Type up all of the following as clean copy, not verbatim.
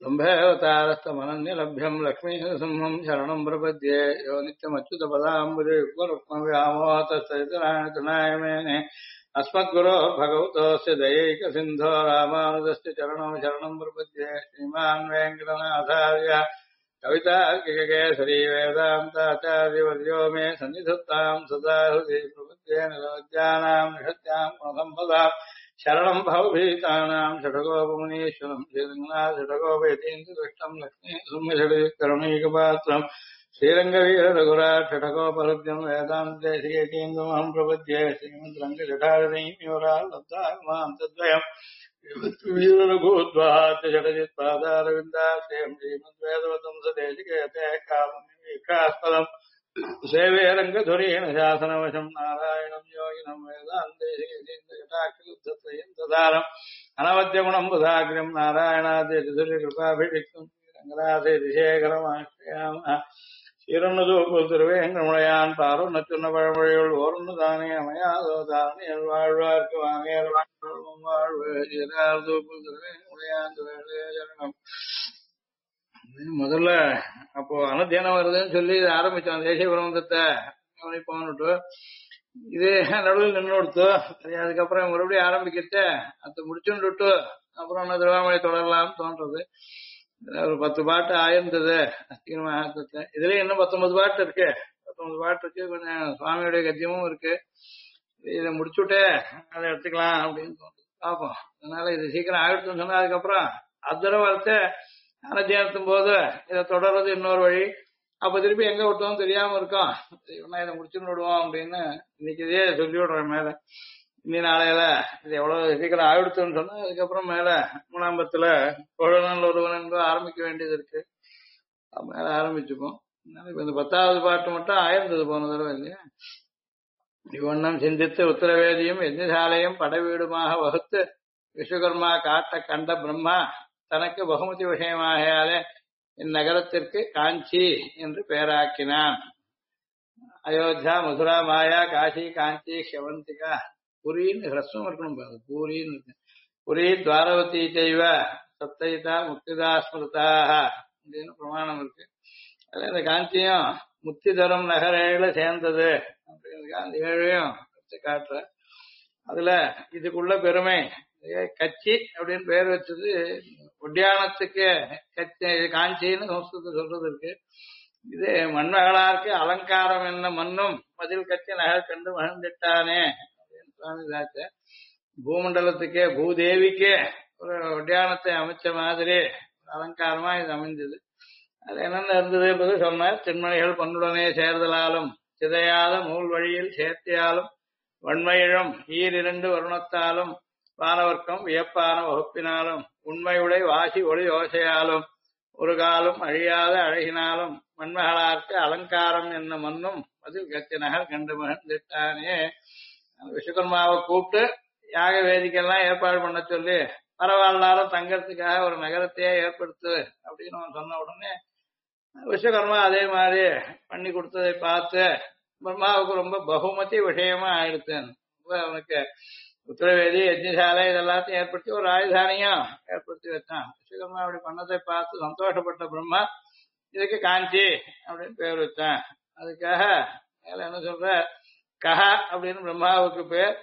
लम्भेऽवतारस्तमनन्यलभ्यम् लक्ष्मीसिंहम् शरणम् प्रपद्ये यो नित्यमच्युतपदाम्बुजयुग्मरुक्मव्यामोहतस्तरितरायतनाय मेने अस्मद्गुरो भगवतोऽस्य दयैकसिन्धो रामानुजस्य चरणौ शरणम् प्रपद्ये श्रीमान् वेङ्कटनाथार्य कवितार्किककेसरी वेदान्ताचार्यवर्यो मे सन्निधत्ताम् सदा हृदि प्रपद्ये निरवद्यानाम् निषत्याम् गुणसम्पदाम् शरणम् भवभीतानाम् षठगोपमुनीश्वरम् श्रीरङ्गनाथषठगोपयतीन्द्रदृष्टम् लक्ष्मीसुम्यषडकरणैकपात्रम् श्रीरङ्गवीररघुराट् षठगोपहृद्यम् वेदान्तेशिकेतीन्द्रमहम् प्रपद्ये श्रीमद्रङ्गजठारदैम्योराल्लब्धागमाम् तद्वयम् वीररघूद्वाहात्य षडजित्पादारविन्दाश्रयम् श्रीमद्वेदवतम् सदेशिकेते कामवीक्षास्पदम् सेवे रङ्गधुरीण शासनवशम् नारायणम् योगिनम् वेदान्तेशिकेतीन्द्रजटाक्षलुब्धत्रयन्तदारम् अनवद्यगुणम् बुधाग्र्यम् नारायणाद्यतिथुर्यकृपाभिषिक्तम् रङ्गनाथेतिशेखरमाश्रयामः சீரொன்னு பாரும் நச்சுன்ன பழமொழிகள் ஓரொன்னு தானே அமையாதோ தானியல் வாழ்வார்க்கு வாங்கியல் வாழ்வு சரணம். முதல்ல அப்போ அனுத்தியானம் வருதுன்னு சொல்லி இதை ஆரம்பிச்சோம். தேசிய பிரபந்தத்தை கவனிப்போன்னுட்டு இது நடுவில் நின்று கொடுத்து அதுக்கப்புறம் மறுபடியும் ஆரம்பிக்கிட்ட அது முடிச்சுட்டு அப்புறம் திருவாமலை தொடரலாம்னு தோன்றது. ஒரு 10 பாட்டு ஆயிருந்தது அஸ்திகமஹாத்மத்துல. இதுல இன்னும் 19 பாட்டு இருக்கு. 19 பாட்டு இருக்கு. கொஞ்சம் சுவாமியுடைய கத்தியமும் இருக்கு. இதை முடிச்சுட்டே அதை எடுத்துக்கலாம் அப்படின்னு தோணுது. பார்ப்போம். அதனால இது சீக்கிரம் ஆகிடுச்சுன்னு சொன்னா அதுக்கப்புறம் அத்தனை வார்த்தை அனத்தியானத்தும் போது இதை தொடர்றது இன்னொரு வழி. அப்ப திருப்பி எங்க விட்டோம் தெரியாம இருக்கோம். இதை முடிச்சுன்னு விடுவோம் அப்படின்னு இன்னைக்கு இதே சொல்லி விடுறேன் மேல. இனி நாளையில இது எவ்வளவு சீக்கிரம் ஆயிடுச்சுன்னு சொன்னா அதுக்கப்புறம் மேல மூணாம்பத்துல கொழனல் ஒருவன் என்று ஆரம்பிக்க வேண்டியது இருக்கு. மேல ஆரம்பிச்சுப்போம். இப்ப இந்த 10வது பாட்டு மட்டும் ஆயிருந்தது போன தடவை இல்லையா. இவ்வண்ணம் சிந்தித்து உத்தரவேதியும் யஜ்ஞசாலையும் படவீடுமாக வகுத்து விஸ்வகர்மா காட்ட கண்ட பிரம்மா தனக்கு பகுமதி விஷயமாகையாலே இந்நகரத்திற்கு காஞ்சி என்று பெயராக்கினான். அயோத்தியா, மதுரா, மாயா, காசி, காஞ்சி, ஷவந்திகா, புரின்னு ஹ்ரஸ்வம் இருக்கணும். பூரின்னு இருக்கு. புரி துவாரவதி செய்வ சப்தைதா முக்திதா ஸ்மிருதாக அப்படின்னு பிரமாணம் இருக்கு. அதுல இந்த காஞ்சியும் முக்தி தரும் நகரேல சேர்ந்தது அப்படின்னு அந்த 7ஐயும் காட்டுற. அதுல இதுக்குள்ள பெருமை கச்சி அப்படின்னு பெயர் வச்சது உத்தியானத்துக்கு கச்சி காஞ்சின்னு சம்ஸ்கிருதம் சொல்றது இருக்கு. இது மண்மகளாருக்கு அலங்காரம் என்ன மண்ணும் மதில் கட்சி நகர் கண்டு மகிழ்ந்துட்டானே அப்படின்னு சுவாமி சாச்ச. பூமண்டலத்துக்கே பூதேவிக்கே ஒரு உத்தியானத்தை அமைச்ச மாதிரி அலங்காரமா இது அமைஞ்சது. அது என்னென்ன இருந்தது என்பது சொன்னார். தென்மணிகள் பண்புடனே சேர்தலாலும் சிதையாத மூல் வழியில் சேர்த்தியாலும் வன்மையிழும் ஈரிரண்டு வருணத்தாலும் வானவர்க்கம் வியப்பான வகுப்பினாலும் உண்மையுடை வாசி ஒளி ஓசையாலும் ஒரு காலும் அழியாத அழகினாலும் மண்மகளார்க்கு அலங்காரம் என்ன மண்ணும் அதில் கத்தி நகர் கண்டு மகிழ்ந்துட்டானே. விஸ்வகர்மாவை கூப்பிட்டு யாக வேதிக்கெல்லாம் ஏற்பாடு பண்ண சொல்லி பரவாயில்லாலும் தங்கறதுக்காக ஒரு நகரத்தையே ஏற்படுத்து அப்படின்னு அவன் சொன்ன உடனே விஸ்வகர்மா அதே மாதிரி பண்ணி கொடுத்ததை பார்த்து பிரம்மாவுக்கு ரொம்ப பகுமதி விஷயமா ஆயிடுத்தேன். அவனுக்கு உத்தரவேதி யஜ்ஞசாலை இதெல்லாத்தையும் ஏற்படுத்தி ஒரு ராஜதானியும் ஏற்படுத்தி வச்சான். விஸ்வகர்மா அப்படி பண்ணதை பார்த்து சந்தோஷப்பட்ட பிரம்மா இதுக்கு காஞ்சி அப்படின்னு பேர் வச்சான். அதுக்காக என்ன சொல்ற கஹா அப்படின்னு பிரம்மாவுக்கு பேர்.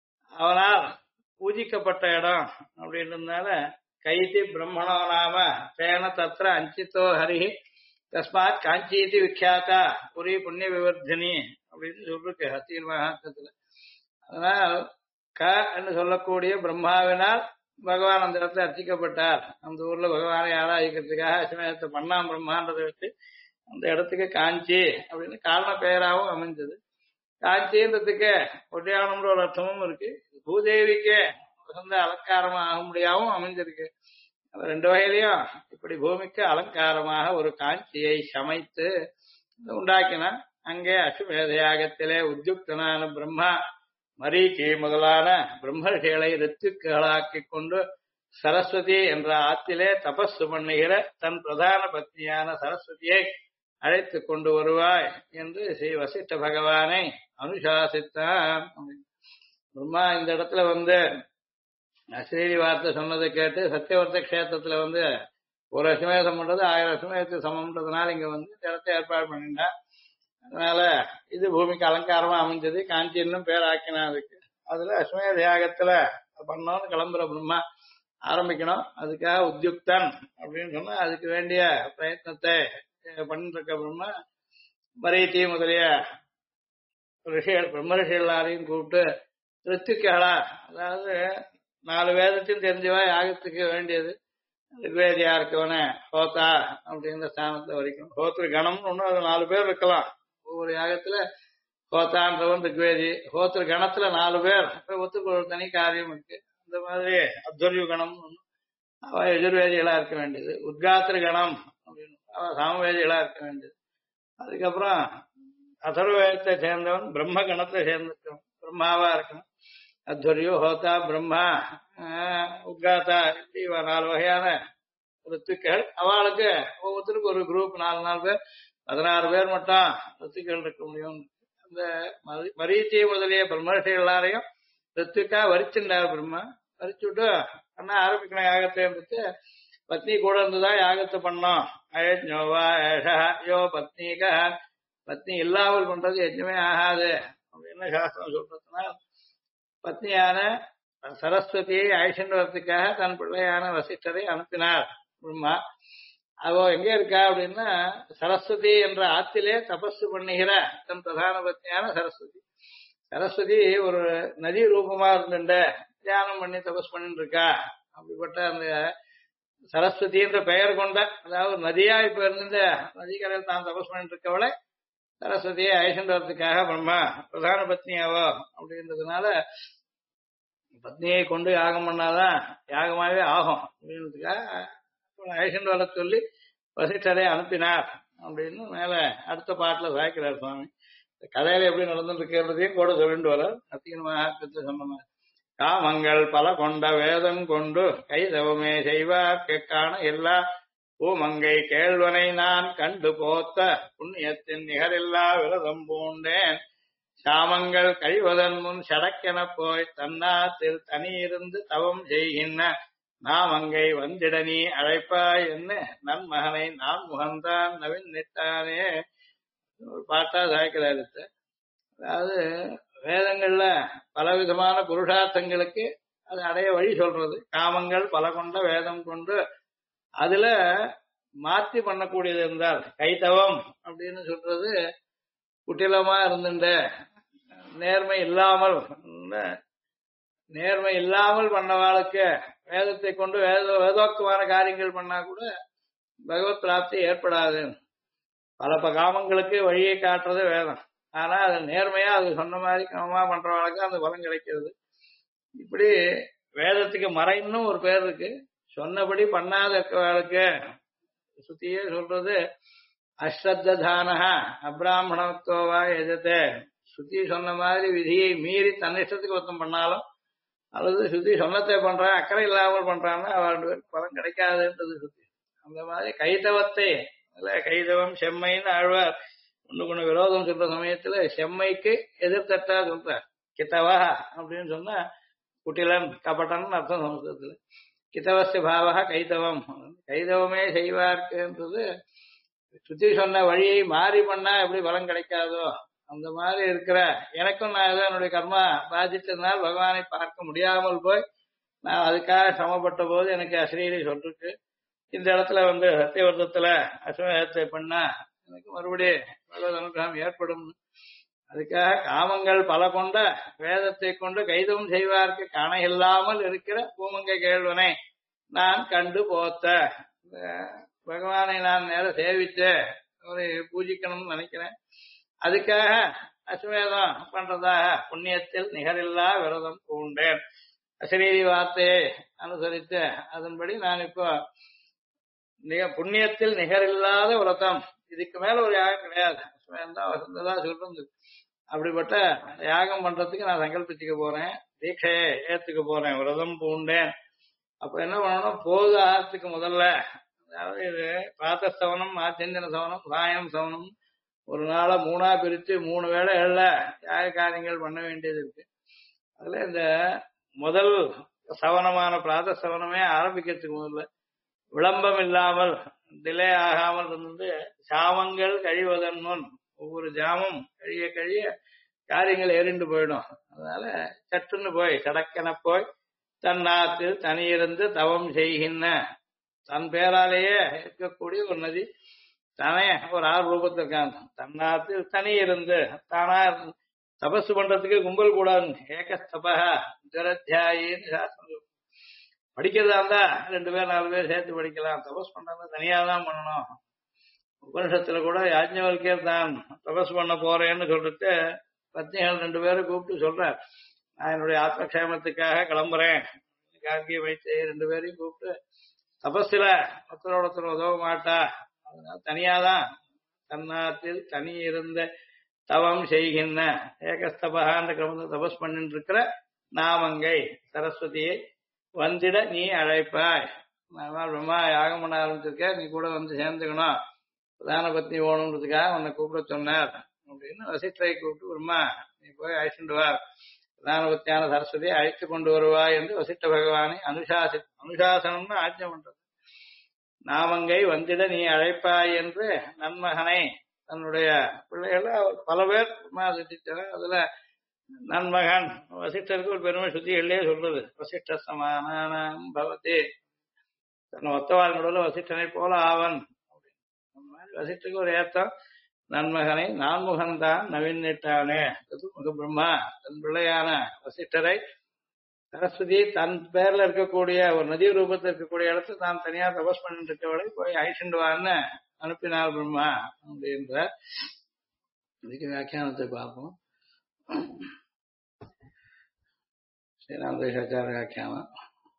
அவனால் பூஜிக்கப்பட்ட இடம் அப்படின்றதுனால கைதி பிரம்மணோ நாம தேன தத்திர அஞ்சித்தோ ஹரி தஸ்மாத் காஞ்சிதி விக்யாத்தா புரி புண்ணிய விவர்தனி அப்படின்னு சொல்லிருக்கு ஹஸ்தீர் மகாத்மத்துல. அதனால் க என்று சொல்லக்கூடிய பிரம்மாவினால் பகவான் அந்த இடத்துல அர்ச்சிக்கப்பட்டார். அந்த ஊர்ல பகவானை ஆராதிக்கிறதுக்காக அஸ்வமேதத்தை பண்ணாம் பிரம்மான்றதை வச்சு அந்த இடத்துக்கு காஞ்சி அப்படின்னு காரண பெயராகவும் அமைஞ்சது. காஞ்சின்றதுக்கு ஒட்டியானம்ன்ற ஒரு அர்த்தமும் இருக்கு. பூதேவிக்கு வசந்த அலங்காரமா ஆக முடியாவும் அமைஞ்சிருக்கு. அந்த 2 வகையிலையும் இப்படி பூமிக்கு அலங்காரமாக ஒரு காஞ்சியை சமைத்து உண்டாக்கினான். அங்கே அஸ்வமேத யாகத்திலே உத்யுக்தனான பிரம்மா மரீச்சி முதலான பிரம்மர்ஷிகளை ரித்துக்களாக்கி கொண்டு சரஸ்வதி என்ற ஆத்திலே தபசு பண்ணுகிற தன் பிரதான பத்னியான சரஸ்வதியை அழைத்து கொண்டு வருவாய் என்று ஸ்ரீ வசிஷ்ட பகவானை அனுசாசித்தான். பிரம்மா இந்த இடத்துல அஸ்ரீரி வார்த்தை சொன்னதை கேட்டு சத்தியவர்த்த கஷேத்திரத்துல ஒரு அஸ்வமேதம் பண்றது 1000 அஸ்வமேதத்துக்கு சமம்ன்றதுனால இங்க வந்து இடத்தை ஏற்பாடு பண்ணிட்டா. அதனால இது பூமிக்கு அலங்காரமா அமைஞ்சது. காஞ்சின்னு பேர் ஆக்கினா அதுக்கு. அதுல அஸ்வமேத யாகத்துல பண்ணோம்னு கிளம்புற பிரம்மா ஆரம்பிக்கணும். அதுக்காக உத்யுக்தன் அப்படின்னு சொன்னா அதுக்கு வேண்டிய பிரயத்னத்தை பண்ணிட்டு இருக்க பிரம்மா மரீச்சி முதலிய ரிஷிகள் பிரம்ம ரிஷிகள் எல்லாரையும் கூப்பிட்டு ரித்துக்களா, அதாவது 4 வேதத்தையும் தெரிஞ்சவா யாகத்துக்கு வேண்டியது ரிக்வேதியா இருக்கவன ஹோத்தா அப்படிங்கிற ஸ்தானத்தை வரைக்கும் ஹோத்திரு கணம்னு ஒண்ணு அது 4 பேர் இருக்கலாம். ஒவ்வொரு யாகத்துல ஹோத்தான்றவன் ரிக்வேதி, ஹோத்திரு கணத்துல 4 பேர் ஒத்துக்கு ஒரு தனி காரியம் இருக்கு. அந்த மாதிரி அத்வர்யு கணம் அவ எதிர்வேதிகளா இருக்க வேண்டியது. உத்காத்திரு கணம் அப்படின்னு அவ சாமவேதிகளா இருக்க வேண்டியது. அதுக்கப்புறம் அதர்வேதத்தை சேர்ந்தவன் பிரம்ம கணத்தை சேர்ந்திருக்கணும், பிரம்மாவா இருக்கணும். அத்வரியோ ஹோதா பிரம்மா உத்காத்தா இப்படி 4 வகையான ரித்துக்கள். அவளுக்கு ஒவ்வொருத்தருக்கு ஒரு குரூப் 4 பேர் 16 பேர் மட்டும் ரித்துக்கள் இருக்க முடியும். அந்த மரீச்சி முதலிய பிரம்மர்ஷிகள் எல்லாரையும் ரித்துக்கா வரிச்சுட்டார் பிரம்மா. வரிச்சுட்டு அண்ணா ஆரம்பிக்கணும் யாகத்தை இருந்துட்டு பத்னி கூட இருந்துதான் யாகத்தை பண்ணோம். அயஜ்ஞோவா ஏஷா யோ பத்னிக, பத்னி இல்லாமல் பண்றது எதுவுமே ஆகாது அப்படின்னு சாஸ்திரம் சொல்றதுனால பத்னியான சரஸ்வதியை அழிச்சுன்றதுக்காக தன் பிள்ளையான வசிஷ்டரை அனுப்பினார் பிரம்மா. அவ எங்க இருக்கா அப்படின்னா சரஸ்வதி என்ற ஆத்திலே தபசு பண்ணுகிற தன் பிரதான பத்னியான சரஸ்வதி. சரஸ்வதி ஒரு நதி ரூபமா இருந்துட்ட தியானம் பண்ணி தபஸ் பண்ணிட்டு இருக்கா. அப்படிப்பட்ட அந்த சரஸ்வதி என்ற பெயர் கொண்ட, அதாவது நதியா இப்ப இருந்த நதிக்கரையில் தான் தபஸ் பண்ணிட்டு இருக்கவளை சரஸ்வதியை அழிச்சுட்டு வரதுக்காக பிரம்மா பிரதான பத்னியாவோ அப்படின்றதுனால பத்னியை கொண்டு யாகம் பண்ணாதான் யாகமாவே ஆகும் அப்படின்றதுக்காக அழிச்சுட்டு வர சொல்லி வசிஷ்டரை அனுப்பினார் அப்படின்னு மேல அடுத்த பாட்டுல சாய்க்கிறார் சுவாமி. கதையில எப்படி நடந்துட்டு இருக்கிறதையும் கூட சொல்லிட்டு வர அத்தியமாக சொன்ன காமங்கள் பல கொண்ட வேதம் கொண்டு கைதவமே செய்வார்க்கு காண எல்லா பூமங்கை கேள்வனை நான் கண்டு போத்த புண்ணியத்தின் நிகரில்லா விரதம் பூண்டேன். சாமங்கள் கழிவதன் முன் சடக்கென போய் தன்னாத்தில் தனியிருந்து தவம் செய்கின்ற நாமங்கை வந்திட நீ அழைப்பாய் என்ன நன்மகனை நான் முகந்தான் நவீன் நிட்டானே ஒரு பாட்டா சாய்க்கிறாரு. அதாவது வேதங்கள்ல பலவிதமான புருஷார்த்தங்களுக்கு அது அடைய வழி சொல்றது. காமங்கள் பல கொண்ட வேதம் கொண்டு அதுல மாற்றி பண்ணக்கூடியது இருந்தால் கைத்தவம் அப்படின்னு சொல்றது குட்டிலமா இருந்துட்ட நேர்மை இல்லாமல் பண்ணவாளுக்கு வேதத்தை கொண்டு வேதோக்தமான காரியங்கள் பண்ணா கூட பகவத் பிராப்தி ஏற்படாது. பல காமங்களுக்கு வழியை காட்டுறது வேதம். ஆனா அது நேர்மையா அது சொன்ன மாதிரி கமமா பண்றவளுக்கு அந்த பலம் கிடைக்கிறது. இப்படி வேதத்துக்கு மறைன்னு ஒரு பேர் இருக்கு. சொன்னபடி பண்ணாத இருக்கவளுக்கு சுத்தியே சொல்றது அஸ்ரத்தானஹா அப்ராமணத்துவா எஜத்தே. சுத்தி சொன்ன மாதிரி விதியை மீறி தன்னிஷ்டத்துக்கு ஒருத்தம் பண்ணாலும் அல்லது சுத்தி சொன்னத்தை பண்றான் அக்கறை இல்லாமல் பண்றான்னா அவளுக்கு பலம் கிடைக்காதுன்றது சுத்தி. அந்த மாதிரி கைதவத்தை கைதவம் செம்மைன்னு ஆழ்வார் ஒண்ணு விரோதம் சொல்ற சமயத்துல செம்மைக்கு எதிர்த்தட்டா சொல்றார். கித்தவா அப்படின்னு சொன்னா குட்டிலன் கபட்டன் அர்த்தம் சமஸ்கிருதத்துல. கித்தவஸ்ய பாவா கைதவம், கைதவமே செய்வார்க்குன்றது சுத்தி சொன்ன வழியை மாறி பண்ணா எப்படி பலம் கிடைக்காதோ அந்த மாதிரி இருக்கிற எனக்கும் நான் ஏதோ என்னுடைய கர்மா பாதித்ததுனால் பகவானை பார்க்க முடியாமல் போய் நான் அதுக்காக சமப்பட்ட போது எனக்கு அஸ்ரீரி சொல்லிருக்கு. இந்த இடத்துல வந்து சத்தியவர்த்தத்துல அஸ்வமேதத்தை பண்ணா எனக்கு மறுபடியும் பகவத் அனுகிரகம் ஏற்படும். அதுக்காக காமங்கள் பல கொண்ட வேதத்தை கொண்டு கைதவும் செய்வார்க்கு காண இல்லாமல் இருக்கிற பூமங்கை கேள்வனை நான் கண்டு போத்த. பகவானை நான் நேர சேவித்து அவரை பூஜிக்கணும்னு நினைக்கிறேன். அதுக்காக அஸ்வமேதம் பண்றதாக புண்ணியத்தில் நிகரில்லா விரதம் பூண்டேன். அசரீரி வார்த்தையை அனுசரித்து அதன்படி நான் இப்போ புண்ணியத்தில் நிகரில்லாத விரதம், இதுக்கு மேல ஒரு யாகம் கிடையாது. அஸ்வமேதம் தான் வசந்ததா சொல்றது. அப்படிப்பட்ட யாகம் பண்றதுக்கு நான் சங்கல்பிச்சுக்க போறேன், தீட்சையை ஏத்துக்க போறேன், விரதம் பூண்டேன். அப்ப என்ன பண்ணணும், போது ஆகிறதுக்கு முதல்ல, அதாவது இது பிராத்தஸ்தவனம், ஆச்சந்தின சவனம், சாயம் சவனம், ஒரு நாளை 3ஆ பிரித்து 3 வேளைகள்ல யாக காரியங்கள் பண்ண வேண்டியது இருக்கு. அதுல இந்த முதல் சவனமான பிராத்த சவனமே ஆரம்பிக்கிறதுக்கு முதல்ல விளம்பம் இல்லாமல் டிலே ஆகாமல் இருந்து சாமங்கள் கழிவதன் முன் ஒவ்வொரு ஜாமும் கழிய கழிய காரியங்கள் எரிண்டு போயிடும். அதனால சட்டுன்னு போய் கடக்கென போய் தன்னாத்தில் தனியிருந்து தவம் செய்கின்ற தன் பேராலேயே இருக்கக்கூடிய ஒரு நதி தானே ஒரு ஆறு ரூபத்தில் இருக்காங்க. தன்னாத்தில் தனி இருந்து தானா தபசு பண்றதுக்கு கும்பல் கூடாது. ஏகஸ்தபா ஜரத்தியாயின்னு சாஸ்திரம். படிக்கிறதா இருந்தா 2 பேர் 4 பேர் சேர்த்து படிக்கலாம். தபஸ் பண்றதா தனியா தான் பண்ணணும். உபனிஷத்துல கூட யாஜ்ஞவல்கியர் தான் தபஸ் பண்ண போறேன்னு சொல்லிட்டு பத்னிகள் 2 பேரை கூப்பிட்டு சொல்றார், நான் என்னுடைய ஆத்மக்ஷேமத்துக்காக கிளம்புறேன். கார்கிய வைத்து 2 பேரையும் கூப்பிட்டு தபஸ்ல ஒருத்தரோட உதவ மாட்டா, அதனால தனியாதான் தன்னாத்தில் தனி இருந்த தவம் செய்கின்ற ஏகஸ்தபகான்ற கிரமத்தில் தபஸ் பண்ணிட்டு இருக்கிற நாமங்கை சரஸ்வதியை வந்திட நீ அழைப்பாய். நான் பிரம்மா யாகம் பண்ண ஆரம்பிச்சிருக்க, நீ கூட வந்து சேர்ந்துக்கணும், பிரதான பத்னி ஓணுன்றதுக்காக உன்னை கூப்பிட சொன்னார் அப்படின்னு வசிஷ்டரை கூப்பிட்டு, பிரம்மா நீ போய் அழைச்சிட்டு வா, பிரதான பத்தியான சரஸ்வதியை அழைத்து கொண்டு வருவாய் என்று வசிஷ்ட பகவானை அனுசாசனம்னு ஆட்சி பண்றது. நாமங்கை வந்திட நீ அழைப்பாய் என்று நன்மகனை தன்னுடைய பிள்ளைகள பல பேர் திட்டார். அதுல நன்மகன் வசிஷ்டருக்கு ஒரு பெருமை சுத்திகள்லயே சொல்றது, வசிஷ்ட சமானம் பவதி, தன் ஒத்தவாள் நடுவில் வசிஷ்டனை போல ஆவன். அந்த மாதிரி வசிஷ்டருக்கு ஒரு ஏத்தம். நன்மகனை நான்முகன் தான் நவீனிட்டானே முக பிரம்மா தன் பிள்ளையான வசிஷ்டரை சரஸ்வதி தன் பேர்ல இருக்கக்கூடிய ஒரு நதி ரூபத்தில் இருக்கக்கூடிய இடத்துல தான் தனியா தபஸ் பண்ணிட்டு இருக்கவளை போய் அழிச்சுண்டுவான்னு அனுப்பினார் பிரம்மா அப்படின்ற இதுக்கு வியாக்கியானத்தை பார்ப்போம். ஸ்ரீராமதேசாச்சார வியாக்கியானம்.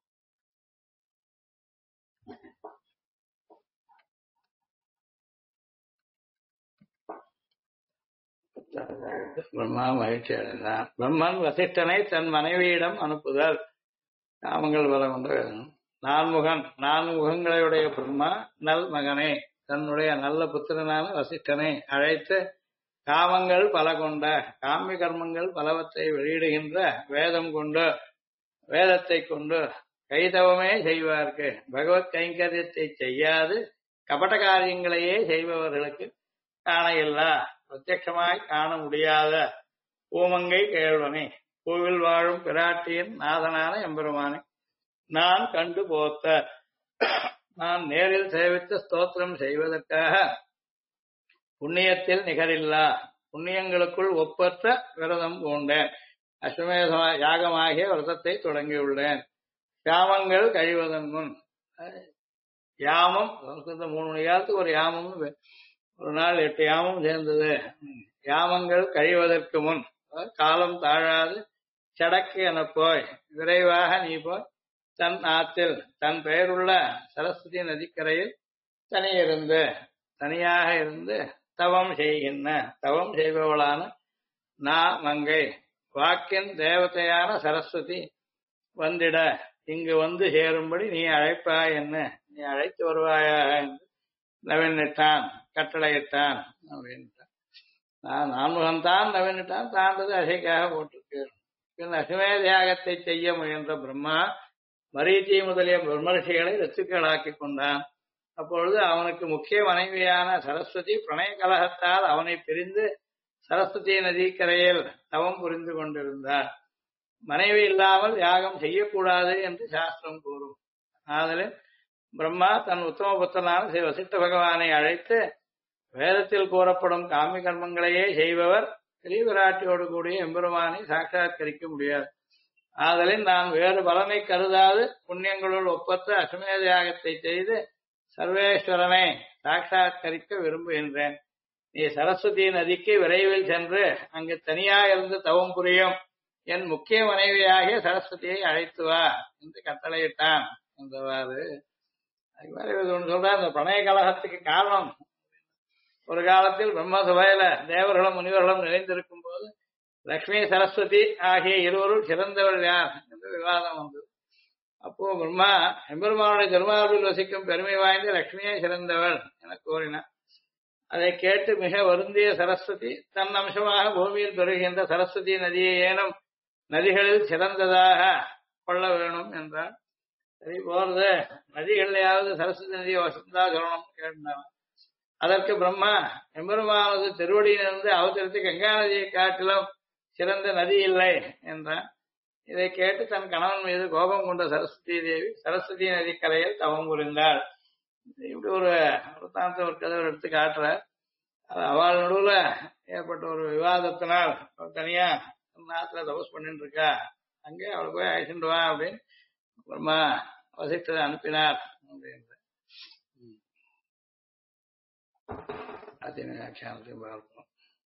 பிரம்மா மகிழ்ச்சி அடைந்தான். பிரம்மன் வசிஷ்டனை தன் மனைவியிடம் அனுப்புதல். காமங்கள் வர கொண்ட நான்முகன் 4 முகங்களையுடைய பிரம்மா நல் மகனை தன்னுடைய நல்ல புத்திரனான வசிஷ்டனை அழைத்து காமங்கள் பல கொண்ட காமிய கர்மங்கள் பலவற்றை வெளியிடுகின்ற வேதத்தை கொண்டு கைதவமே செய்வார்க்கு பகவத் கைங்கரியத்தை செய்யாது கபட காரியங்களையே செய்பவர்களுக்கு காண இல்லா பிரத்யட்சமாய் காண முடியாத பூமங்கை கேள்வனே, பூவில் வாழும் பிராட்டியின் நாதனான எம்பெருமானே, நான் கண்டு போத்த நான் நேரில் சேவித்து ஸ்தோத்திரம் செய்வதற்காக புண்ணியத்தில் நிகரில்லா புண்ணியங்களுக்குள் ஒப்பற்ற விரதம் பூண்டேன். அஸ்வமேத யாகமாகிய விரதத்தை தொடங்கியுள்ளேன். யாமங்கள் கழிவதன் முன், யாமம் 3 மணி காலத்துக்கு ஒரு யாமம், ஒரு நாள் 8 யாமம் சேர்ந்தது. யாமங்கள் கழிவதற்கு முன் காலம் தாழாது சடக்கு என போய் விரைவாக நீ போய் தன் ஆத்தில் தன் பெயருள்ள சரஸ்வதி நதிக்கரையில் தனியாக இருந்து தவம் செய்பவளான மங்கை வாக்கின் தேவதையான சரஸ்வதி வந்திட இங்கு வந்து சேரும்படி நீ அழைப்பாய் என்ன, நீ அழைத்து வருவாயாக என்று நவீனிட்டான் கட்டளையிட்டான் அப்படின்ட்டான். நான்முகன்தான் நவீனிட்டான், தாண்டது அசைக்காக போட்டிருக்கு. பின் அசுமேத யாகத்தை செய்ய முயன்ற பிரம்மா மரீச்சி முதலிய பிரம்மர்ஷிகளை ரத்துக்களாக்கி கொண்டான். அப்பொழுது அவனுக்கு முக்கிய மனைவியான சரஸ்வதி பிரணய கலகத்தால் அவனை பிரிந்து சரஸ்வதி நதிக்கரையில் தவம் புரிந்து கொண்டிருந்தார். மனைவி இல்லாமல் யாகம் செய்யக்கூடாது என்று சாஸ்திரம் கூறும். ஆதலின் பிரம்மா தன் உத்தம புத்திரனான ஸ்ரீ வசிஷ்ட பகவானை அழைத்து வேதத்தில் கூறப்படும் காமிய கர்மங்களையே செய்பவர் ஸ்ரீவிராட்டியோடு கூடிய எம்பெருமானை சாட்சாத்கரிக்க முடியாது. ஆதலின் நான் வேறு பலனை கருதாது புண்ணியங்களுள் ஒப்பற்ற அசுமேத யாகத்தை செய்து சர்வேஸ்வரனை சாட்சாத்கரிக்க விரும்புகின்றேன். நீ சரஸ்வதி நதிக்கு விரைவில் சென்று அங்கு தனியா இருந்து தவம் புரியும் என் முக்கிய மனைவியாகிய சரஸ்வதியை அழைத்து வா என்று கட்டளையிட்டான் என்றவாறு. சொல்ற அந்த பிரணய கலகத்துக்கு காரணம், ஒரு காலத்தில் பிரம்ம சபையில தேவர்களும் முனிவர்களும் நிறைந்திருக்கும் போது லக்ஷ்மி சரஸ்வதி ஆகிய இருவரும் சிறந்தவள் யார் என்று விவாதம் வந்தது. அப்போ பிரம்மா எம்பெருமானுடைய திருமார்பில் வசிக்கும் பெருமை வாய்ந்த லட்சுமியே சிறந்தவள் என கூறினார். அதை கேட்டு மிக வருந்திய சரஸ்வதி தன் அம்சமாக பூமியில் பெறுகின்ற சரஸ்வதி நதியை ஏனும் நதிகளில் சிறந்ததாக கொள்ள வேணும் என்றார். சரி போறது நதிகள்லயாவது சரஸ்வதி நதியை வசந்தா சொல்லணும்னு கேட்டான். அதற்கு பிரம்மா, எம்பெருமானது திருவடியிலிருந்து அவதரித்து கங்கா நதியை காட்டிலும் சிறந்த நதி இல்லை என்றான். இதை கேட்டு தன் கணவன் மீது கோபம் கொண்ட சரஸ்வதி தேவி சரஸ்வதி நதி கரையில் தவம் புரிந்தாள். இப்படி ஒரு வృத்தாந்தம் ஒரு கதை எடுத்து காட்டுற. அவள் நடுவுல ஏற்பட்ட ஒரு விவாதத்தினால் தனியா நாத்துல தபஸ் பண்ணிட்டு இருக்கா. அங்கே அவளை போய் அழைச்சிட்டு வா அப்படின்னு பிரம்மா வசிஷ்டரை அனுப்பினார் அப்படின்ற வியாக்கியானத்தையும் பார்ப்போம்.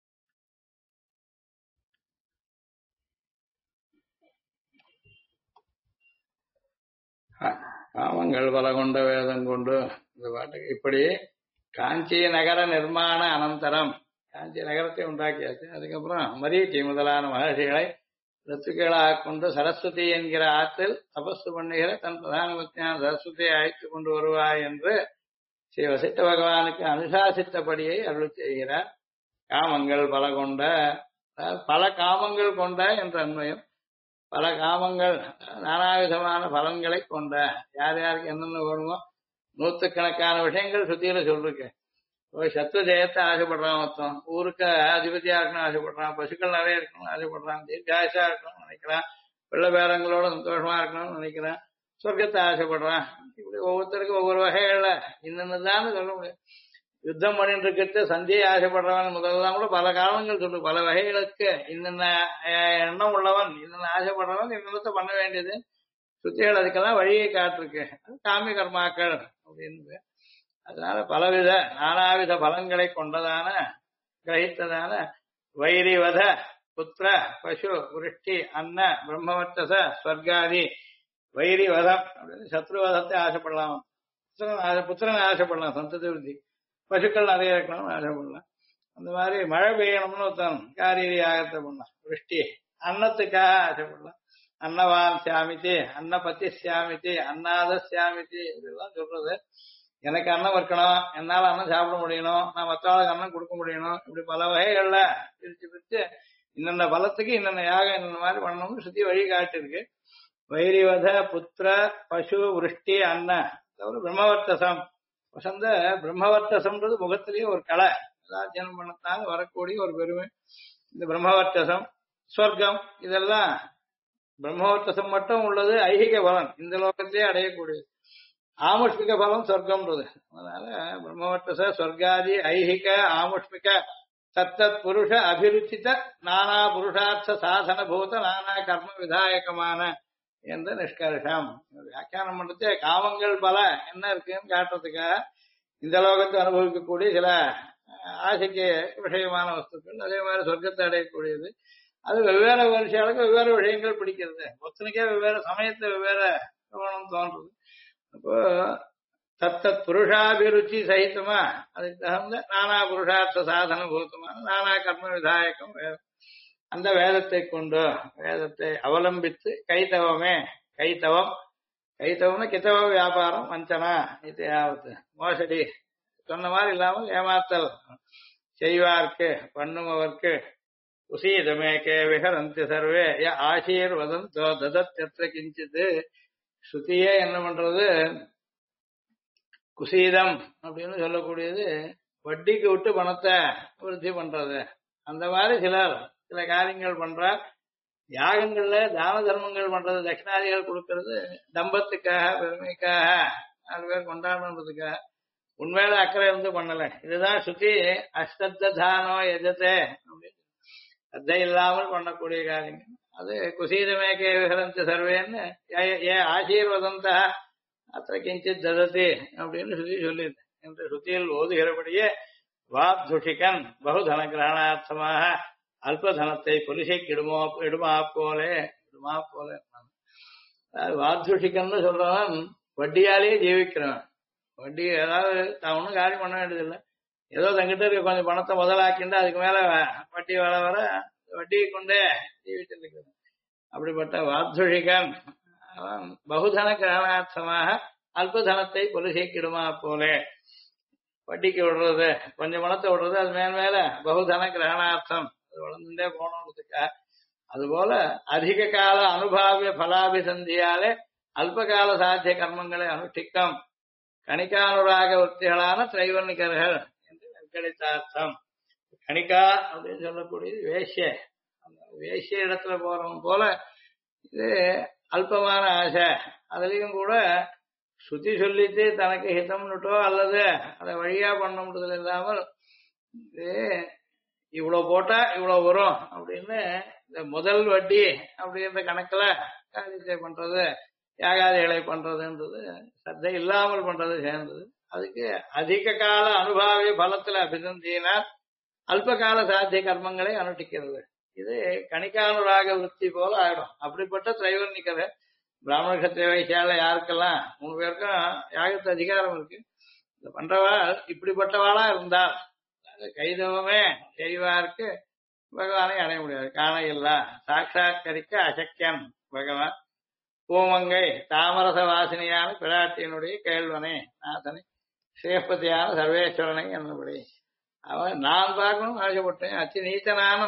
காமங்கள் பல கொண்ட வேதம் கொண்டு இந்த பாட்டுக்கு இப்படி காஞ்சி நகர நிர்மாண அனந்தரம் காஞ்சி நகரத்தை உண்டாக்கியாச்சு. அதுக்கப்புறம் மரீச்சி முதலான மகர்ஷிகளை ரித்துக்களாக கொண்டு சரஸ்வதி என்கிற ஆற்றில் தபசு பண்ணுகிற தன் பிரதான பத்னியான சரஸ்வதியை அழைத்து கொண்டு வருவாய் என்று ஸ்ரீ வசிஷ்ட பகவானுக்கு அனுசாசித்தபடியை அருள் செய்கிறார். காமங்கள் பல கொண்ட, பல காமங்கள் கொண்ட என்ற அன்வயம். பல காமங்கள் நானாவிதமான பலன்களை கொண்ட, யார் யாருக்கு என்னென்ன வேணுமோ நூற்றுக்கணக்கான விஷயங்கள் சுத்தியில சொல்லிருக்கேன். சத்துவ ஜெயத்தை ஆசைப்படுறான், மொத்தம் ஊருக்கு அதிபதியா இருக்கணும்னு ஆசைப்படுறான், பசுக்கள் நிறைய இருக்கணும்னு ஆசைப்படுறான், தீர்க்காயசா இருக்கணும்னு நினைக்கிறான், வெள்ள பேரங்களோட சந்தோஷமா இருக்கணும்னு நினைக்கிறான், சொர்க்கத்தை ஆசைப்படுறான். இப்படி ஒவ்வொருத்தருக்கும் ஒவ்வொரு வகைகள்ல இன்னொன்னுதான் சொல்ல முடியும். யுத்தம் பண்ணிட்டு இருக்கிறது சந்தியை ஆசைப்படுறவன் முதல்லாம் கூட பல காரணங்கள் சொல்லு, பல வகைகளுக்கு இன்னென்ன எண்ணம் உள்ளவன், இன்னென்ன ஆசைப்படுறவன் இன்னத்தை பண்ண வேண்டியது சுத்திகள் அதுக்கெல்லாம் வழியை காட்டிருக்கு. அது காமி கர்மாக்கள் அப்படின்னு. அதனால பலவித நானாவித பலன்களை கொண்டதான கிரகித்ததான வைரிவத புத்திர பசு விருஷ்டி அன்ன பிரம்மவர்ச்சச ஸ்வர்காதி வைரிவதம் அப்படின்னு சத்ருவதத்தை ஆசைப்படலாம், புத்திரனை ஆசைப்படலாம், சந்ததி விருத்தி, பசுக்கள் நிறைய இருக்கணும்னு ஆசைப்படலாம். அந்த மாதிரி மழை பெய்யணும்னு ஒருத்தன் காரிய யாகத்தை பண்ணலாம், விருஷ்டி அன்னத்துக்காக ஆசைப்படலாம், அன்னவான் சாமித்தி அன்னபத்தி சாமித்தி அன்னாத சாமித்தி இதெல்லாம் சொல்றது. எனக்கு அன்னம் இருக்கணும், என்னால அன்னம் சாப்பிட முடியணும், நான் மற்றவளுக்கு அன்னம் கொடுக்க முடியணும், இப்படி பல வகைகள்ல பிரிச்சு பிரிச்சு இன்னென்ன பலத்துக்கு இன்னென்ன யாகம் இன்னென்ன மாதிரி பண்ணணும்னு சுத்தி வழி காட்டிருக்கு. வைரிவத புத்திர பசு விருஷ்டி அன்ன தவிர பிரம்மவர்த்தசம் வசந்த பிரம்மவர்த்தசம்ன்றது முகத்திலேயே ஒரு கலை, ஜனம் பண்ணத்தால் வரக்கூடிய ஒரு பெருமை. இந்த பிரம்மவர்த்தசம் ஸ்வர்க்கம் இதெல்லாம் பிரம்மவர்த்தசம் மட்டும் உள்ளது ஐகிக பலன், இந்த லோகத்திலே அடையக்கூடியது. ஆமுஷ்மிக பலம் சொர்க்கம்ன்றது. அதனால பிரம்மவர்த்தச ஸ்வர்காதி ஐகிக ஆமுஷ்மிக தத்தத் புருஷ அபிருச்சித நானா புருஷார்த்த சாதன பூத நானா கர்ம விதாயகமான என்ற நிஷ்கர்ஷம். வியாக்கியானம் பண்றது காமங்கள் பல என்ன இருக்குன்னு காட்டுறதுக்காக இந்த லோகத்தை அனுபவிக்கக்கூடிய சில ஆசைக்கு விஷயமான வஸ்துக்கள், அதே மாதிரி சொர்க்கத்தை அடையக்கூடியது. அது வெவ்வேறு வருஷங்களுக்கு வெவ்வேறு விஷயங்கள் பிடிக்கிறது, ஒத்தனுக்கே வெவ்வேறு சமயத்தை வெவ்வேறு தோன்றது. அப்போ தத்தத் புருஷாபிருச்சி சகிதமா அதுக்கு தகுந்த நானா புருஷார்த்த சாதன பூத்தமான நானா கர்ம விதாயகம் வேதம். அந்த வேதத்தை கொண்டு வேதத்தை அவலம்பித்து கைத்தவமே கைத்தவம் கைத்தவம்னா கித்தவ வியாபாரம் வஞ்சனா இது யாவத்து மோசடி சொன்ன மாதிரி இல்லாமல் ஏமாத்தல் செய்வார்க்கு பண்ணுமவர்க்கு உசீதமேக்கே விஹரந்தி சர்வே ஆசீர்வதந்தோ ததத்யத்ர கிஞ்சித். ஸ்ருதியே என்ன பண்றது, குசீதம் அப்படின்னு சொல்லக்கூடியது வட்டிக்கு விட்டு பணத்தை விருத்தி பண்றது. அந்த மாதிரி சில காரியங்கள் பண்றார். யாகங்கள்ல தான தர்மங்கள் பண்றது, தட்சிணாதிகள் கொடுக்கறது தம்பத்துக்காக பெருமைக்காக 4 பேர் கொண்டாடுறதுக்காக உண்மையில அக்கறை இருந்து பண்ணல. இதுதான் சுத்தி அஸ்தத்த தானோ எஜத்தே அப்படின்னு அத்தை இல்லாமல் பண்ணக்கூடிய காரியங்கள். அது குசீதமேக்கே விஹரந்தி சர்வேன்னு ஆசீர்வதந்த அத்த கிஞ்சித் தததி அப்படின்னு சொல்லியிருக்கு என்று சுத்தியில் ஓதுகிறபடியே வாத்துஷிகன் பகுதன கிரகணார்த்தமாக அல்பதனத்தை பொலிசைக்கு இடுமா போலே. வாத்துஷிகன்னு சொல்றவன் வட்டியாலேயே ஜீவிக்கிறவன். வட்டி ஏதாவது தான் ஒன்றும் காரியம் பண்ண வேண்டியதில்லை, ஏதோ தங்கிட்ட இருக்க கொஞ்சம் பணத்தை முதலாக்கிண்டு அதுக்கு மேல வட்டி வர வட்டியை கொண்டே ஜீவிச்சிருக்கிறது. அப்படிப்பட்ட வாத்துஷிகன் அவன் பகுதன கிரகணார்த்தமாக அல்பதனத்தை பொலிசைக்கிடுமா போலே. வட்டிக்கு விடுறது, கொஞ்சம் பணத்தை விடுறது, அது மேல பகுதன கிரகணார்த்தம் அது வளர்ந்துட்டே போனதுக்காக. அதுபோல அதிக கால அனுபாவிய பலாபிசந்தியாலே அல்பகால சாத்திய கர்மங்களை அனுஷ்டிக்கும் கணிகானுராக வர்த்திகளான திரைவர்ணிகர்கள் என்று வெங்கடித்தார்த்தம். கணிகா அப்படின்னு சொல்லக்கூடியது வேஷ்ய. அந்த வேஷ்ய இடத்துல போறவன் போல இது அல்பமான ஆசை. அதுலயும் கூட சுத்தி சொல்லிட்டு தனக்கு ஹிதம்னுட்டோ அல்லது அதை வழியா பண்ண முடியல இல்லாமல் இது இவ்வளவு போட்டா இவ்வளவு வரும் அப்படின்னு இந்த முதல் வட்டி அப்படின்ற கணக்குல காரியத்தை பண்றது, யாகாதிகளை பண்றதுன்றது சத்தை இல்லாமல் பண்றது சேர்ந்தது. அதுக்கு அதிக கால அனுபாவி பலத்துல அபிசந்தியினால் அல்பகால சாத்திய கர்மங்களை அனுஷ்டிக்கிறது. இது கணிகானுராக விருத்தி போல ஆயிடும். அப்படிப்பட்ட திரைவர்ணிக்கிற பிராமண கத்திர வைசியால யாருக்கெல்லாம் 3 பேருக்கும் யாகத்து அதிகாரம் இருக்கு. இந்த பண்றவாள் இப்படிப்பட்டவாளா இருந்தால் கைதவமே செய்வாருக்கு பகவானை அடைய முடியாது. காண இல்லா சாட்சாத்கரிக்க அசக்கியன் பகவான் பூமங்கை தாமரச வாசினியான பிராட்டியனுடைய கேள்வனை நாதனை சேப்பதியான சர்வேஸ்வரனை என்னபடி அவன் நான் பார்க்கணும் ஆசைப்பட்டேன். அச்சு நீச்சனான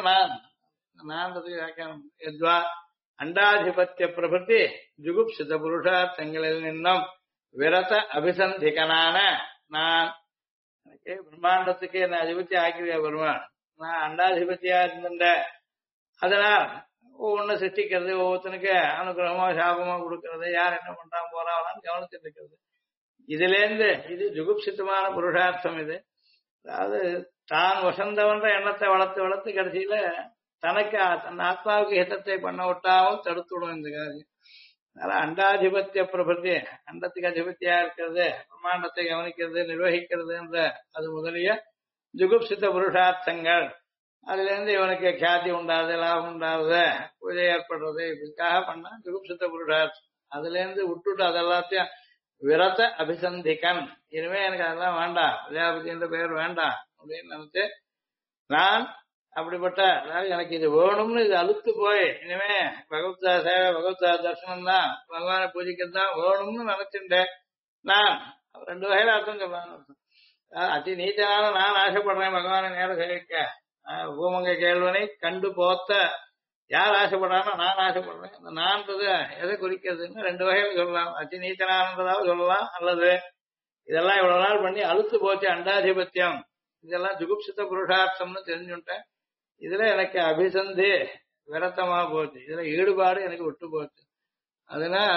நான் வியாக்கியானம் எத்வா அண்டாதிபத்திய பிரபத்தி ஜுகுப்சித புருஷார்த்தங்களில் நின்னும் விரத அபிசந்திகனான நான் எனக்கு பிரம்மாண்டத்துக்கு என்ன அதிபத்தி ஆக்கிவியா பெருமான், நான் அண்டாதிபத்தியா இருந்த அதனால் ஒவ்வொன்னு சிருஷ்டிக்கிறது, ஒவ்வொருத்தனுக்கு அனுகிரகமா சாபமா கொடுக்கறது, யார் என்ன பண்றான் போறாங்களான்னு கவனிச்சுட்டு இருக்கிறது. இதுல இருந்து இது ஜுகுப்சித்தமான புருஷார்த்தம். இது அதாவது தான் வசந்தவன்ற எண்ணத்தை வளர்த்து வளர்த்து கடைசியில தனக்கு தன் ஆத்மாவுக்கு ஹிதத்தை பண்ண விட்டாமல் தடுத்துடும் இந்த காரியம். அதனால அண்டாதிபத்திய பிரபத்தி, அண்டத்துக்கு அதிபத்தியா இருக்கிறது, பிரம்மாண்டத்தை கவனிக்கிறது, நிர்வகிக்கிறதுன்ற அது முதலிய ஜுகுப்சித்த புருஷார்த்தங்கள். அதுல இருந்து இவனுக்கு கியாதி உண்டாது, லாபம் உண்டாது, பூஜை ஏற்படுறது, இதுக்காக பண்ணா ஜுகுப்சித்த புருஷார்த்தம். அதுல இருந்து விட்டுட்டு அதெல்லாத்தையும் விரத அபிசந்திகன், இனிமே எனக்கு அதெல்லாம் வேண்டாம், பிரஜாபதின்ற பெயர் வேண்டாம் அப்படின்னு நினைச்சு நான் அப்படிப்பட்ட, அதாவது எனக்கு இது வேணும்னு இது அழுத்து போய் இனிமே பகவத்கீதா சேவை பகவத்கீதா தர்சனம் தான் பகவானை பூஜிக்கிறது தான் வேணும்னு நினைச்சுட்டேன். நான் 2 வகையில அர்த்தம் சொல்றாங்க. அதி நீச்சனான நான் ஆசைப்படுறேன் பகவானை நேரம் சேவிக்க. பூமங்க கேள்வனை கண்டு போத்த யார் ஆசைப்படுறானோ நான் ஆசைப்படுறேன். அந்த நான்றது எதை குறிக்கிறதுன்னு 2 வகையில சொல்லலாம். அதி நீச்சனானதாக சொல்லலாம், அல்லது இதெல்லாம் இவ்வளவு நாள் பண்ணி அழுத்து போச்சு அண்டாதிபத்தியம், இதெல்லாம் ஜுகுப்சித்த புருஷார்த்தம்னு தெரிஞ்சுட்டேன். இதுல எனக்கு அபிசந்தி விரத்தமா போச்சு, இதுல ஈடுபாடு எனக்கு விட்டு போச்சு. அதனால்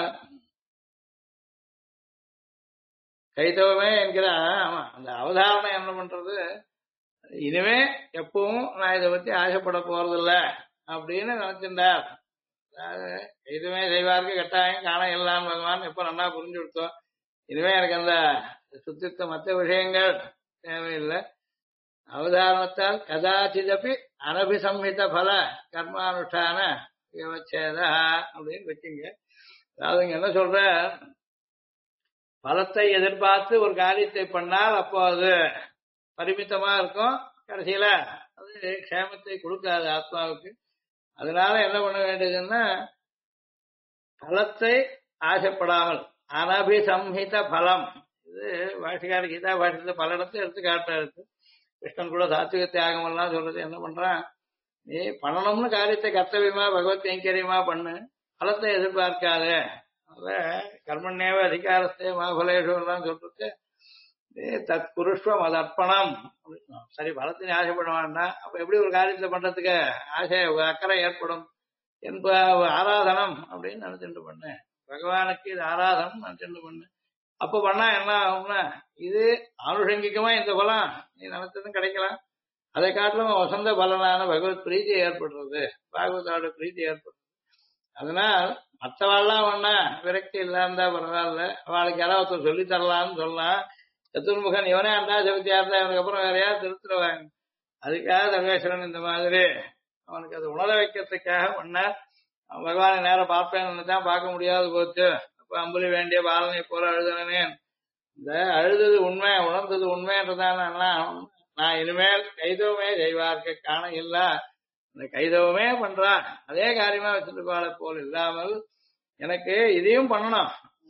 கைத்தவமே என்கிற அந்த அவதாரணம் என்ன பண்றது, இனிமே எப்பவும் நான் இதை பத்தி ஆசைப்பட போறதில்ல அப்படின்னு நினைச்சிருந்தார். கைதுமே செய்வாருக்கு கட்டாயம் காண இல்லாம பகவான் எப்ப நல்லா புரிஞ்சு கொடுத்தோம். இனிமே எனக்கு அந்த சுத்தித்த மற்ற விஷயங்கள் தேவையில்லை. அவதாரணத்தால் கதாச்சிதப்பி அனபிசம்ஹித பல கர்மானுஷ்டான விவச்சேதா அப்படின்னு வச்சுங்க. அதாவது இங்க என்ன சொல்ற, பலத்தை எதிர்பார்த்து ஒரு காரியத்தை பண்ணால் அப்போ அது பரிமித்தமா இருக்கும், கடைசியில அது க்ஷேமத்தை கொடுக்காது ஆத்மாவுக்கு. அதனால என்ன பண்ண வேண்டியதுன்னா பலத்தை ஆசைப்படாமல் அனபிசம்ஹித பலம். இது பாஷிகார கீதா பாஷத்துல பல இடத்துல எடுத்து காட்டுறாரு. கிருஷ்ணன் கூட சாத்விக தியாகம் எல்லாம் சொல்றது என்ன பண்றான், நீ பண்ணணும்னு காரியத்தை கர்த்தவியமா பகவத் கைங்கரியமா பண்ணு, பலத்தை எதிர்பார்க்காத. அத கர்மண்யேவ அதிகாரத்தை மாபலேஷு எல்லாம் சொல்றது தத் புருஷ்வம் அது அர்ப்பணம். சரி பலத்தினை ஆசைப்பட வேண்டாம், அப்ப எப்படி ஒரு காரியத்தை பண்றதுக்கு ஆசை அக்கறை ஏற்படும் என்ப ஆராதனம் அப்படின்னு நினைச்சுட்டு பண்ணு, பகவானுக்கு இது ஆராதனம் நினைச்சுட்டு பண்ணு. அப்ப பண்ணா என்ன ஆகும்னா இது ஆனுஷங்கிகமா இந்த பலம் நீ நினைச்சதும் கிடைக்கலாம், அதை காட்டிலும் வசந்த பலனான பகவத் பிரீத்தி ஏற்படுறது, பாகவதோட பிரீத்தி ஏற்படுறது. அதனால் மற்றவாள்லாம் ஒன்னா விரக்தி இல்லாம பரவாயில்ல, அவளுக்கு யாராவது சொல்லி தரலாம்னு சொல்லலாம். சத்துர்முகன் இவனே அண்டாசக்தியா இருந்தா அவனுக்கு அப்புறம் வேற யாரும் திருத்துருவாங்க. அதுக்காக சர்வேஸ்வரன் இந்த மாதிரி அவனுக்கு அது உணர வைக்கிறதுக்காக பண்ண. பகவானை நேரம் பார்ப்பேன்னு தான் பார்க்க முடியாது போச்சு. அப்ப அம்புலி வேண்டிய பாலனை போல அழுதனே, இந்த அழுதது உண்மை உணர்ந்தது உண்மைன்றதான நான் இனிமேல் கைதவமே செய்வார்க்கு காண இல்ல, இந்த கைதவமே பண்றா அதே காரியமா வச்சிருப்பாளை போல் இல்லாமல் எனக்கு இதையும் பண்ணணும்.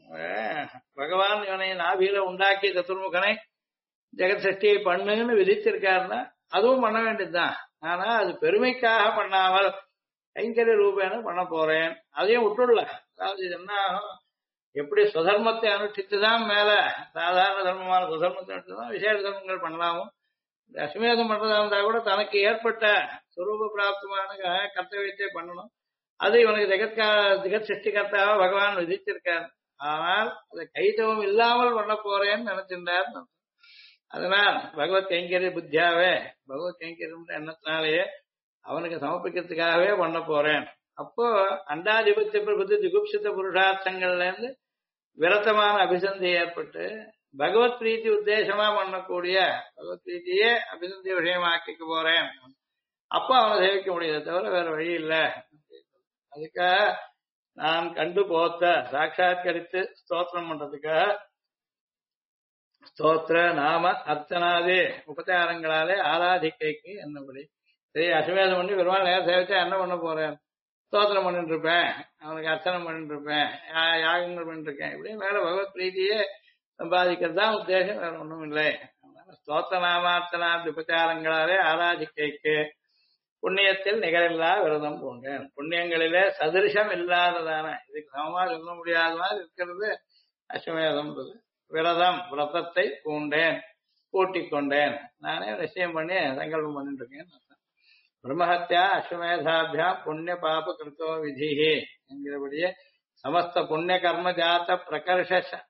பகவான் இவனை நாபியில உண்டாக்கி சத்துர்முகனை ஜெகத் சஷ்டியை பண்ணுன்னு விதிச்சிருக்காருன்னா அதுவும் பண்ண வேண்டியதுதான். ஆனா அது பெருமைக்காக பண்ணாமல் கைங்கரிய ரூபேன்னு பண்ண போறேன், அதையும் விட்டுடல. அதாவது இது என்ன ஆகும், எப்படி சுதர்மத்தை அனுஷ்டித்துதான் மேல சாதாரண தர்மமான சுதர்மத்தை அனுஷ்டித்துதான் விசேஷ தர்மங்கள் பண்ணலாமோ, அஸ்வமேதம் பண்றதா இருந்தா கூட தனக்கு ஏற்பட்ட சுரூப பிராப்தமான கர்த்தவியத்தை பண்ணணும். அது இவனுக்கு ஜெகத் சிருஷ்டிகர்த்தாவா பகவான் விதிச்சிருக்காரு. ஆனால் அதை கைத்தவம் இல்லாமல் பண்ண போறேன்னு நினைச்சிருந்தார். அதனால் பகவத் கைங்கரிய புத்தியாவே பகவத் கைங்கரியம் எண்ணத்தினாலேயே அவனுக்கு சமர்ப்பிக்கிறதுக்காகவே பண்ண போறேன். அப்போ அண்டாதிபத்திய பிரபுத்தி திகுப்சித்த புருஷார்த்தங்கள்ல இருந்து விரத்தமான அபிசந்தி ஏற்பட்டு பகவத் பிரீத்தி உத்தேசமா பண்ணக்கூடிய பகவத் பிரீத்தியே அபிசந்தி விஷயமாக்கிக்க போறேன். அப்ப அவனை சேவிக்க முடியுது, தவிர வேற வழி இல்லை. அதுக்காக நான் கண்டு போத்த சாட்சாத்கரித்து ஸ்தோத்திரம் பண்றதுக்காக ஸ்தோத்திர நாம அர்ச்சனாதே உபச்சாரங்களாலே ஆராதிக்கைக்கு என்னபடி சரி அசுவேதம் பண்ணி பெருமாள் நேரம் சேவிச்சா என்ன பண்ண போறேன், ஸ்தோத்திரம் பண்ணிட்டு இருப்பேன், அவனுக்கு அர்ச்சனை பண்ணிட்டு இருப்பேன், யாகங்கள் பண்ணிட்டு இருக்கேன், இப்படியே மேல பகவத் பிரீதியே சம்பாதிக்கிறது தான் உத்தேசம், வேற ஒண்ணும் இல்லை. ஸ்தோத்திர நாமார்த்தனாதி உபச்சாரங்களாலே ஆராதிக்கைக்கு புண்ணியத்தில் நிகரில்லா விரதம் பூண்டேன். புண்ணியங்களிலே சதிருஷம் இல்லாததான இதுக்கு சமமா சொல்ல முடியாத மாதிரி இருக்கிறது அஸ்வமேதம். விரதம் விரதத்தை பூண்டேன், பூட்டிக் கொண்டேன், நானே நிச்சயம் பண்ணி சங்கல்பம் பண்ணிட்டு இருக்கேன். பிரம்மஹத்யா அஸ்வமேதாபியா புண்ணிய பாப கிருத்தோ விதி என்கிறபடியே சமஸ்த புண்ணிய கர்ம ஜாத்த பிரகர்ஷ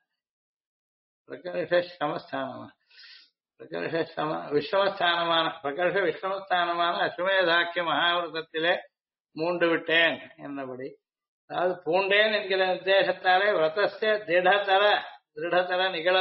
சமஸ்தானமா விஸ்வமஸ்தானமான பிரகர்ஷ விஸ்வமஸ்தானமான அஸ்வமேதாக்கிய மகாவிரதத்திலே மூண்டு விட்டேன் என்னபடி. அதாவது பூண்டேன் என்கிற நிர்தேசத்தாலே விரதஸ்ய திருடதர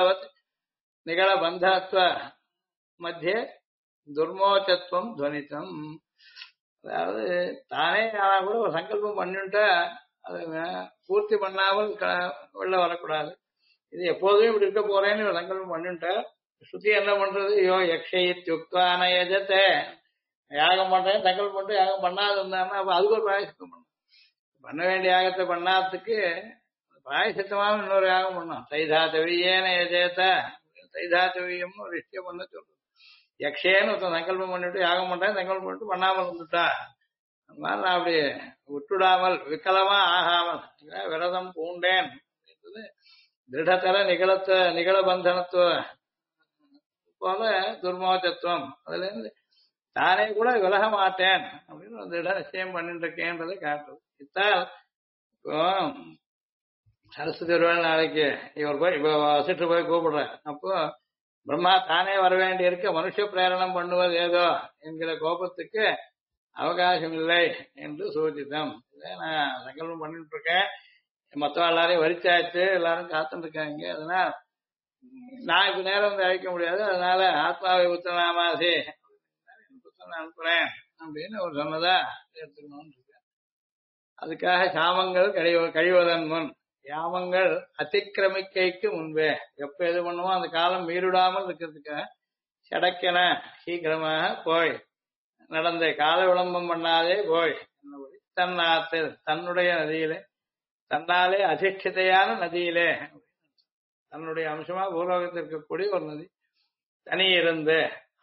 நிகழ பந்தத்துவ மத்திய துர்மோச்சத்துவம் துவனித்தம். அதாவது தானே ஆனா கூட ஒரு சங்கல்பம் பண்ணிட்டா அதை பூர்த்தி பண்ணாமல் வெளில வரக்கூடாது. இது எப்போதுமே இப்படி இருக்க போறேன்னு ஒரு சங்கல்பம் பண்ணிட்டா ஸ்ருதி என்ன பண்றது, யோ யக்ஷயித்யுக்தான யஜதே, யாகம் பண்றேன் சங்கல்பம் பண்ணிட்டு யாகம் பண்ணாது இருந்தாருன்னா அப்ப அதுக்கு ஒரு பிராயசித்தம் பண்ண வேண்டிய யாகத்தை பண்ணாததுக்கு பிராயசித்தமாக இன்னொரு யாகம் பண்ணோம். தைதாத்தவியேன யஜேத, தைதாத்தவியம்னு ஒரு விஷயம் பண்ண சொல்றது. யக்ஷேன்னு ஒருத்தன் சங்கல்பம் பண்ணிட்டு யாகம் பண்றேன் சங்கல்பம் பண்ணிட்டு பண்ணாமல் இருந்துட்டா அதனால நான் அப்படி விட்டுடாமல் விக்கலமா ஆகாமல் விரதம் பூண்டேன் திருடத்தர நிகழ பந்தனத்துவ போல துர்மோச்சத்துவம், அதுல இருந்து தானே கூட விலக மாட்டேன் அப்படின்னு ஒரு திட நிச்சயம் பண்ணிட்டு இருக்கேன்றதை காட்டுறது. இத்தால் இப்போ சரஸ்வதி ஒருவேள் நாளைக்கு இவர் போய் இப்போ வசிட்டு போய் கூப்பிடுறேன். அப்போ பிரம்மா தானே வர வேண்டி இருக்க மனுஷ பிரேரணம் பண்ணுவது ஏதோ என்கிற கோபத்துக்கு அவகாசம் இல்லை என்று சூச்சிதம். இதை நான் சங்கல்பம் பண்ணிட்டு இருக்கேன், மொத்தம் எல்லாரையும் வரிச்சாச்சு, எல்லாரும் காத்துட்டு இருக்காங்க, அதனால நான் இப்ப நேரம் வந்து அழைக்க முடியாது, அதனால ஆத்மாவை புத்தனாமாசி புத்தனை அனுப்புறேன் அப்படின்னு ஒரு சொன்னதா எடுத்துக்கணும்னு இருக்கேன். அதுக்காக சாமங்கள் கழிவதன் முன் யாமங்கள் அதிக்கிரமிக்கைக்கு முன்பே எப்ப எது பண்ணுவோம் அந்த காலம் மீறிடாமல் இருக்கிறதுக்காக சடக்கென சீக்கிரமாக போய் நடந்த கால விளம்பம் பண்ணாதே போய் தன்னாத்தில் தன்னுடைய நதியிலே தன்னாலே அதிஷ்டிதையான நதியிலே தன்னுடைய அம்சமா பூலோகத்தில் இருக்கக்கூடிய ஒரு நதி தனி இருந்து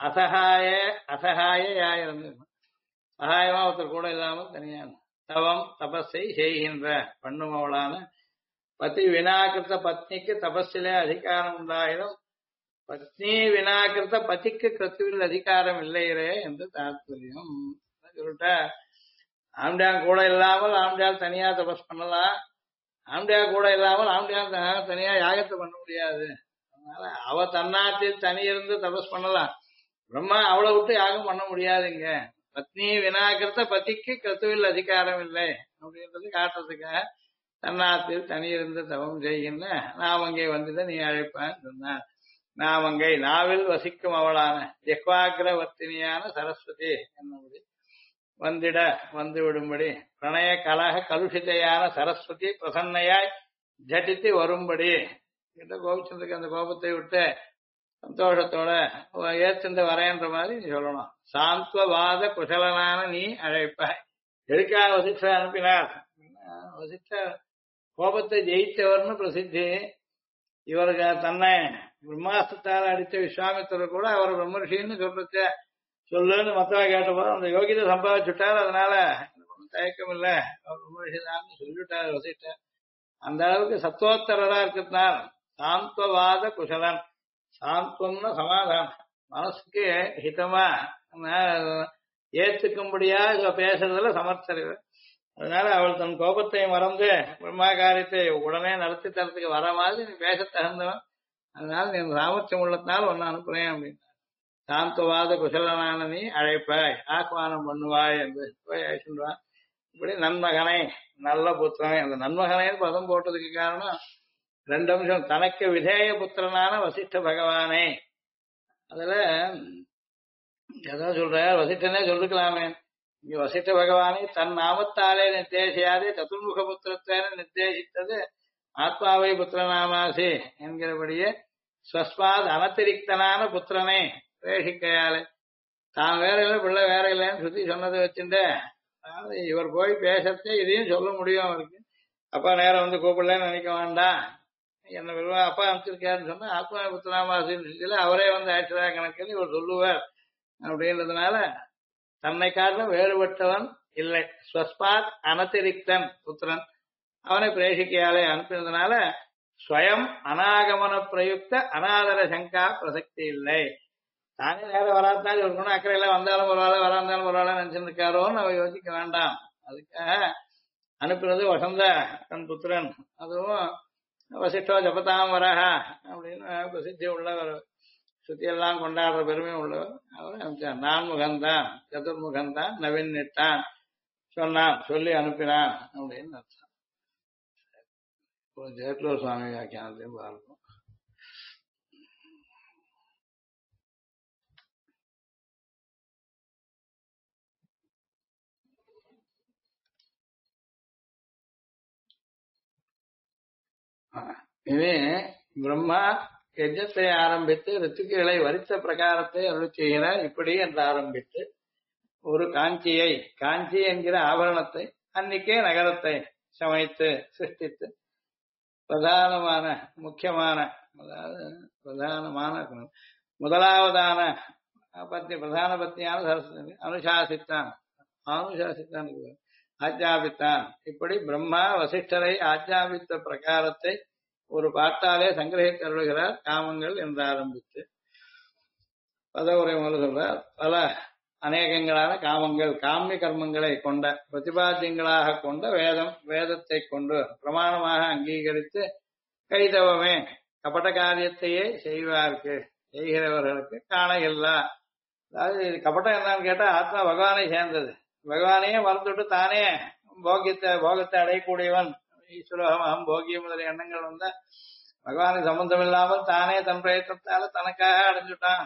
அசகாயிருந்து சகாயமா ஒருத்தர் கூட இல்லாமல் தனியான தவம் தபஸை செய்கின்ற பண்ணுமவளான பதி வினாக்கிருத்த பத்னிக்கு தபஸிலே அதிகாரம் உண்டாயிடும், பத்னி வினாக்கிருத்த பதிக்கு கிருத்துவில் அதிகாரம் இல்லையே என்று தாத்பரியம் சொல்லிட்ட. ஆம்டியான் கூட இல்லாமல் ஆம்டியால் தனியா தபஸ் பண்ணலாம், ஆம்டியா கூட இல்லாமல் ஆம்டியால் தனியா யாகத்தை பண்ண முடியாது. அதனால அவ தன்னாத்தில் தனி இருந்து தபஸ் பண்ணலாம், பிரம்மா அவளை விட்டு யாகம் பண்ண முடியாதுங்க. பத்னி வினாக்கிருத்த பதிக்கு கிருத்துவில் அதிகாரம் இல்லை அப்படின்றது காட்டுறதுக்காக தன்னாத்தில் தனி இருந்து தவம் செய்கின்ற நாமங்கை வந்ததை நீ அழைப்பான்னு சொன்னார். நாமங்கை நாவில் வசிக்கும் அவளான ஜெக்வாகிரவர்த்தினியான சரஸ்வதி என்னபடி வந்திட வந்து விடும்படி பிரணய கலக கலுஷிதையான சரஸ்வதி பிரசன்னையாய் ஜட்டித்து வரும்படி கிட்ட கோபிச்சந்திருக்கு அந்த கோபத்தை விட்டு சந்தோஷத்தோட ஏற்று வரேன்ற மாதிரி நீ சொல்லணும். சாந்த்வவாத குசலனான நீ அழைப்பாய். எதுக்காக வசிஷ்ட அனுப்பினார், வசிஷ்ட கோபத்தை ஜெயித்தவர்னு பிரசித்தி. இவருக்கு தன்னை பிரம்மாஸ்திரத்தால் அடித்த விஸ்வாமித்திரர் கூட அவர் பிரம்மர்ஷின்னு சொல்லுன்னு மத்தவா கேட்டபோது அந்த யோகிதை சம்பாதிச்சுட்டார். அதனால தயக்கம் இல்லை, அவர் பிரம்மர்ஷிதான்னு சொல்லிவிட்டார் வசிஷ்டர். அந்த அளவுக்கு சத்துவோத்தரரா இருக்கிறதுனால சாந்தவாத குசலன். சாந்தம்னா சமாதானம், மனசுக்கு ஹிதமா ஏத்துக்கும்படியா பேசுறதுல சமர்த்தர். அதனால அவள் தன் கோபத்தை மறந்து பிரம்மா காரியத்தை உடனே நடத்தி தரத்துக்கு வர மாதிரி நீ பேச தகுந்தவன். அதனால நீ சாமர்த்தியம் உள்ளதுனால ஒன்னு அனுப்புறேன் அப்படின்னு. சாந்தவாத குசலனான நீ அழைப்பாய், ஆஹ்வானம் பண்ணுவாய் என்று போய் அழைச்சுடுவான். இப்படி நன்மகனை, நல்ல புத்திரனை, அந்த நன்மகனைன்னு பதம் போட்டதுக்கு காரணம் ரெண்டு அம்சம். தனக்கு விதேய புத்திரனான வசிஷ்ட பகவானே, அதுல ஏதோ சொல்ற வசிஷ்டனே சொல்லிக்கலாமே. இங்க வசிஷ்ட பகவானை தன் நாமத்தாலே நிர்தேசியாதே சதுர்முக புத்திரத்தேன நிர்தேசித்தது ஆத்மாவை புத்திரநாமாசி என்கிறபடியே ஸ்வஸ்மாத் அனத்திரிக்தனான புத்திரனை பிரேஷிக்கையாலே. தான் வேற இல்லை பிள்ளை வேற இல்லைன்னு சுத்தி சொன்னதை வச்சுட்டு அதாவது இவர் போய் பேசத்தே இதையும் சொல்ல முடியும் அவருக்கு. அப்பா நேரம் வந்து கூப்பிடலன்னு நினைக்க வேண்டாம், என்ன விரும்ப அப்பா அனுப்பிச்சிருக்காருன்னு சொன்னா ஆத்மா புத்திரநாமாசின்னு அவரே வந்து ஆட்சியா கணக்குன்னு இவர் சொல்லுவார். அப்படின்றதுனால தன்னை காட்டிலும் வேறுபட்டவன் இல்லை. ஸ்வஸ்மாத் அனதிரிக்தன் புத்திரன், அவனை பிரேஷிக்கையாலே அனுப்பினதுனால ஸ்வயம் அநாகமன பிரயுக்த அநாதர சங்கா பிரசக்தி இல்லை. தானே நேரம் வராதான் இருக்கணும், அக்கறையில வந்தாலும் பரவாயில்ல வராந்தாலும் பரவாயில்ல நினைச்சுட்டு இருக்காரோன்னு அவ யோசிக்க வேண்டாம். அதுக்காக அனுப்பினது வசந்த தன் புத்திரன். அதுவும் வசிஷ்டோ ஜபதாம் வரஹா அப்படின்னு பிரசித்தி உள்ளவர், சுத்தியெல்லாம் கொண்டாடுற பெருமை உள்ளவர். அவர் அனுப்பிச்சார். நான்முகந்தான் சதுர்முகந்தான் நவீன் நிட்டான் சொன்னான், சொல்லி அனுப்பினான் அப்படின்னு அர்த்தம். ஜெயத்லூர் சுவாமி வியாக்கியானத்தையும் பார்ப்போம். இனி பிரம்மா யஜ்ஞத்தை ஆரம்பித்து ரித்துக்குகளை வரித்த பிரகாரத்தை அருள் செய்கிறார். இப்படி என்று ஆரம்பித்து ஒரு காஞ்சியை, காஞ்சி என்கிற ஆபரணத்தை, அன்னைக்கே நகரத்தை சமைத்து சிருஷ்டித்து பிரதானமான முக்கியமான, அதாவது பிரதானமான முதலாவதான பத்னி, பிரதான பத்னியான சரஸ்வதி அனுசாசித்தான், அனுசாசித்தான் ஆஜ்ஞாபித்தான். இப்படி பிரம்மா வசிஷ்டரை ஆஜ்ஞாபித்த பிரகாரத்தை ஒரு பாட்டாலே சங்கிரகித்து அருளுகிறார். காமங்கள் என்று ஆரம்பித்து பதவுரை முதல் சொல்றார். பல அநேகங்களான காமங்கள், காமிய கர்மங்களை கொண்ட பிரதிபாத்தியங்களாக கொண்ட வேதம், வேதத்தை கொண்டு பிரமாணமாக அங்கீகரித்து கைதவமே கபட காரியத்தையே செய்வார்க்கு, செய்கிறவர்களுக்கு காண இல்லா. அதாவது இது கபட்டம் என்னன்னு கேட்டா ஆத்மா பகவானை சேர்ந்தது. பகவானையே மறந்துட்டு தானே போகத்தை அடையக்கூடியவன். ஈஸ்வரோகம் போகிய முதலிய எண்ணங்கள் வந்தா பகவானுக்கு சம்பந்தம் இல்லாமல் தானே தன் பிரயத்தனத்தால தனக்காக அடைஞ்சுட்டான்.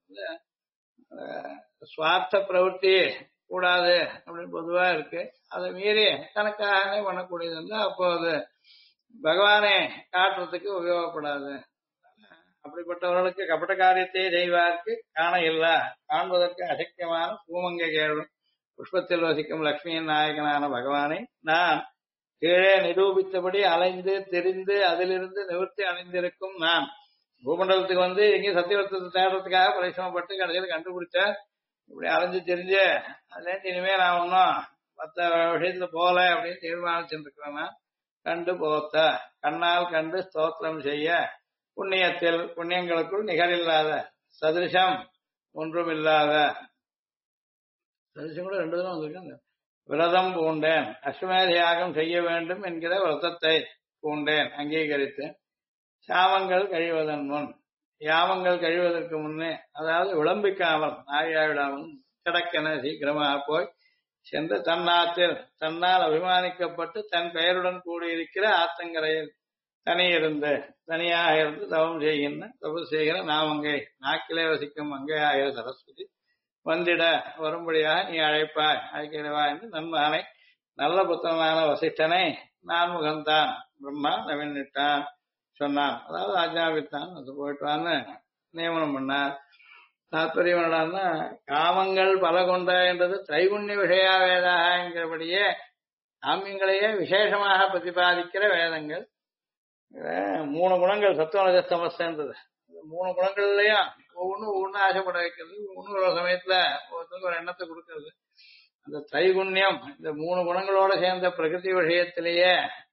சுவார்த்த பிரவൃத்தி கூடாது அப்படின்னு பொதுவா இருக்கு. அதை மீறி தனக்காகவே பண்ணக்கூடியது இருந்தா அப்போ அது பகவானை காட்டுறதுக்கு உபயோகப்படாது. அப்படிப்பட்டவர்களுக்கு கபட காரியத்தை செய்வார்க்கு காண இல்லா, காண்பதற்கு அசக்கியமான பூமங்க கேள்வன் புஷ்பத்தில் வசிக்கும் லட்சுமியின் நாயகனான பகவானை நான் கீழே நிரூபித்தபடி அலைந்து தெரிந்து அதிலிருந்து நிவர்த்தி அடைந்திருக்கும் நான் பூமண்டலத்துக்கு வந்து எங்கேயும் சத்தியவர்த்தத்தை தேடுறதுக்காக பரிசிரமப்பட்டு கடைசியில் கண்டுபிடிச்ச இப்படி அலைஞ்சு தெரிஞ்சு அதுலேருந்து இனிமே நான் ஒன்னும் மற்ற விஷயத்துல போல அப்படின்னு தீர்மானிச்சுட்டு இருக்கிறேன்னா கண்டு போத்த கண்ணால் கண்டு ஸ்தோத்திரம் செய்ய புண்ணியத்தில் புண்ணியங்களுக்குள் நிகரில்லாத சதிருஷம் ஒன்றும் இல்லாத, சதிருஷம் கூட ரெண்டு தரம் வந்திருக்காங்க. விரதம் பூண்டேன், அஸ்வமேத யாகம் செய்ய வேண்டும் என்கிற விரதத்தை பூண்டேன், அங்கீகரித்தேன். சாமங்கள் கழிவதன் முன், யாமங்கள் கழிவதற்கு முன்னே, அதாவது விளம்பிக்காமல் ஆகியாவிடாமல் கிடக்கென சீக்கிரமாக போய் சென்று தன்னாத்தில் தன்னால் அபிமானிக்கப்பட்டு தன் பெயருடன் கூடியிருக்கிற ஆத்தங்கரையில் தனியிருந்து தனியாக இருந்து தவம் செய்கின்ற தபஸ் செய்கிற நாமங்கை நாக்கிலே வசிக்கும் மங்கையாகிற சரஸ்வதி வந்திட வரும்படியாக நீ அழைப்பாய், அழைக்கிறவா என்று நன்மகனை நல்ல புத்திரனான வசிஷ்டனை நான் முகந்தான் பிரம்மா நவீனிட்டான் சொன்னான். அதாவது ஆஜ்ஞாபித்தான், அது போயிட்டான்னு நியமனம் பண்ணார். தாத்பரியம் என்னடான்னா காமங்கள் பல கொண்ட என்றது திரைகுண்ய விஷயா வேதாக என்கிறபடியே காமியங்களையே விசேஷமாக பிரதிபாதிக்கிற வேதங்கள். மூணு குணங்கள் சத்துவனஜஸ்தமஸ்ன்றது, மூணு குணங்கள்லயும் ஒவ்வொன்றும் ஆசைப்பட வைக்கிறது, ஒவ்வொன்று ஒரு சமயத்துல ஒவ்வொருத்தருக்கு ஒரு எண்ணத்தை கொடுக்கறது. அந்த திரைகுண்யம் இந்த மூணு குணங்களோட சேர்ந்த பிரகிருதி விஷயத்திலேயே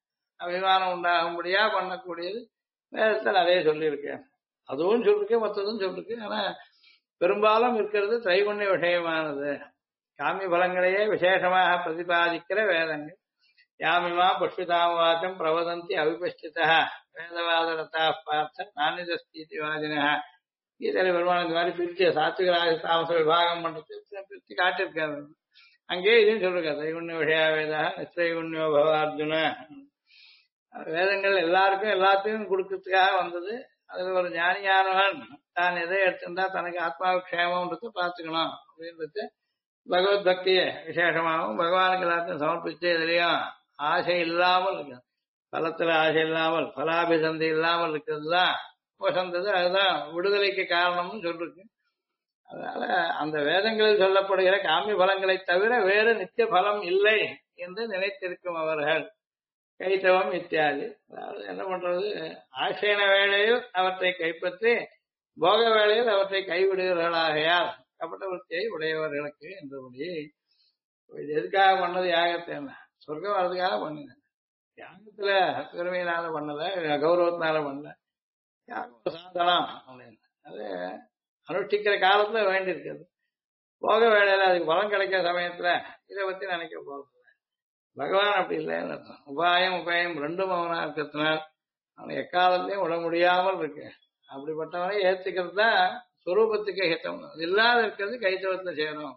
அபிமானம் உண்டாகும்படியா பண்ணக்கூடியது வேதத்தில் அதே சொல்லியிருக்கேன். அதுவும் சொல்லிருக்கு, மற்றதும் சொல்லிருக்கு. ஆனா பெரும்பாலும் இருக்கிறது திரைகுண்ய விஷயமானது. காமி பலங்களையே விசேஷமாக பிரதிபாதிக்கிற வேதங்கள். யாமிமா புஷ்பிதாம் வாச்சம் பிரவதந்தி அவிபஷ்டிதா வேதவாத ரதா பார்த்த நானிதஸ்தீதி வாதினா. கீதையில பெருமாள் இந்த மாதிரி பிரிச்சு சாத்விகராக தாமச விபாகம் பண்றது பிரிச்சு காட்டிருக்காரு. அங்கேயே இதையும் சொல்லிருக்காரு, திரைகுண்ய விஷயா வேதா நிஸ்திரைகுண்யோ பவ அர்ஜுன. வேதங்கள் எல்லாருக்கும் எல்லாத்தையும் கொடுக்கறதுக்காக வந்தது. அதுல ஒரு ஞானியானவன் தான் எதை எடுத்திருந்தா தனக்கு ஆத்மாவுக்கு க்ஷேமம்ன்றத பார்த்துக்கணும் அப்படின்றது பகவத் பக்திய விசேஷமாகவும் பகவானுக்கு எல்லாத்தையும் சமர்ப்பிச்சு எதிலையும் ஆசை இல்லாமல் இருக்கு. பலத்துல ஆசை இல்லாமல் பலாபிசந்தி இல்லாமல் இருக்கிறது தான் வசந்தது. அதுதான் விடுதலைக்கு காரணம்னு சொல்லிருக்கு. அதனால அந்த வேதங்களில் சொல்லப்படுகிற காமிய பலங்களை தவிர வேறு நித்திய பலம் இல்லை என்று நினைத்திருக்கும் அவர்கள் கைத்தவம் இத்தியாதி. அதாவது என்ன பண்றது, ஆசைன வேளையில் அவற்றை கைப்பற்றி போக வேளையில் அவற்றை கைவிடுகிறார்களாகையால் கபட விருத்தியை உடையவர்களுக்கு என்றபடி. இது எதுக்காக பண்ணது யாகத்தை? என்ன சொர்க்கம் வர்றதுக்காக பண்ணினேன். யாகத்துல பெருமையினால பண்ணல, கௌரவத்தினால பண்ணல. யாகம் சாதனம் அப்படின்னு அது அனுஷ்டிக்கிற காலத்துல வேண்டியிருக்கிறது. போக வேளையில அதுக்கு பலம் கிடைக்கிற சமயத்துல இதை பத்தி நினைக்க போறது. பகவான் அப்படி இல்லைன்னு அர்த்தம். உபாயம் உபாயம் ரெண்டும் அவனா இருக்கிறதுனால் அவன் எக்காலத்தையும் விட முடியாமல் இருக்கு. அப்படிப்பட்டவனை ஏத்துக்கிறது தான் சுரூபத்துக்கு ஹிதம். அது இல்லாத இருக்கிறது கைத்தவத்துல சேரும்.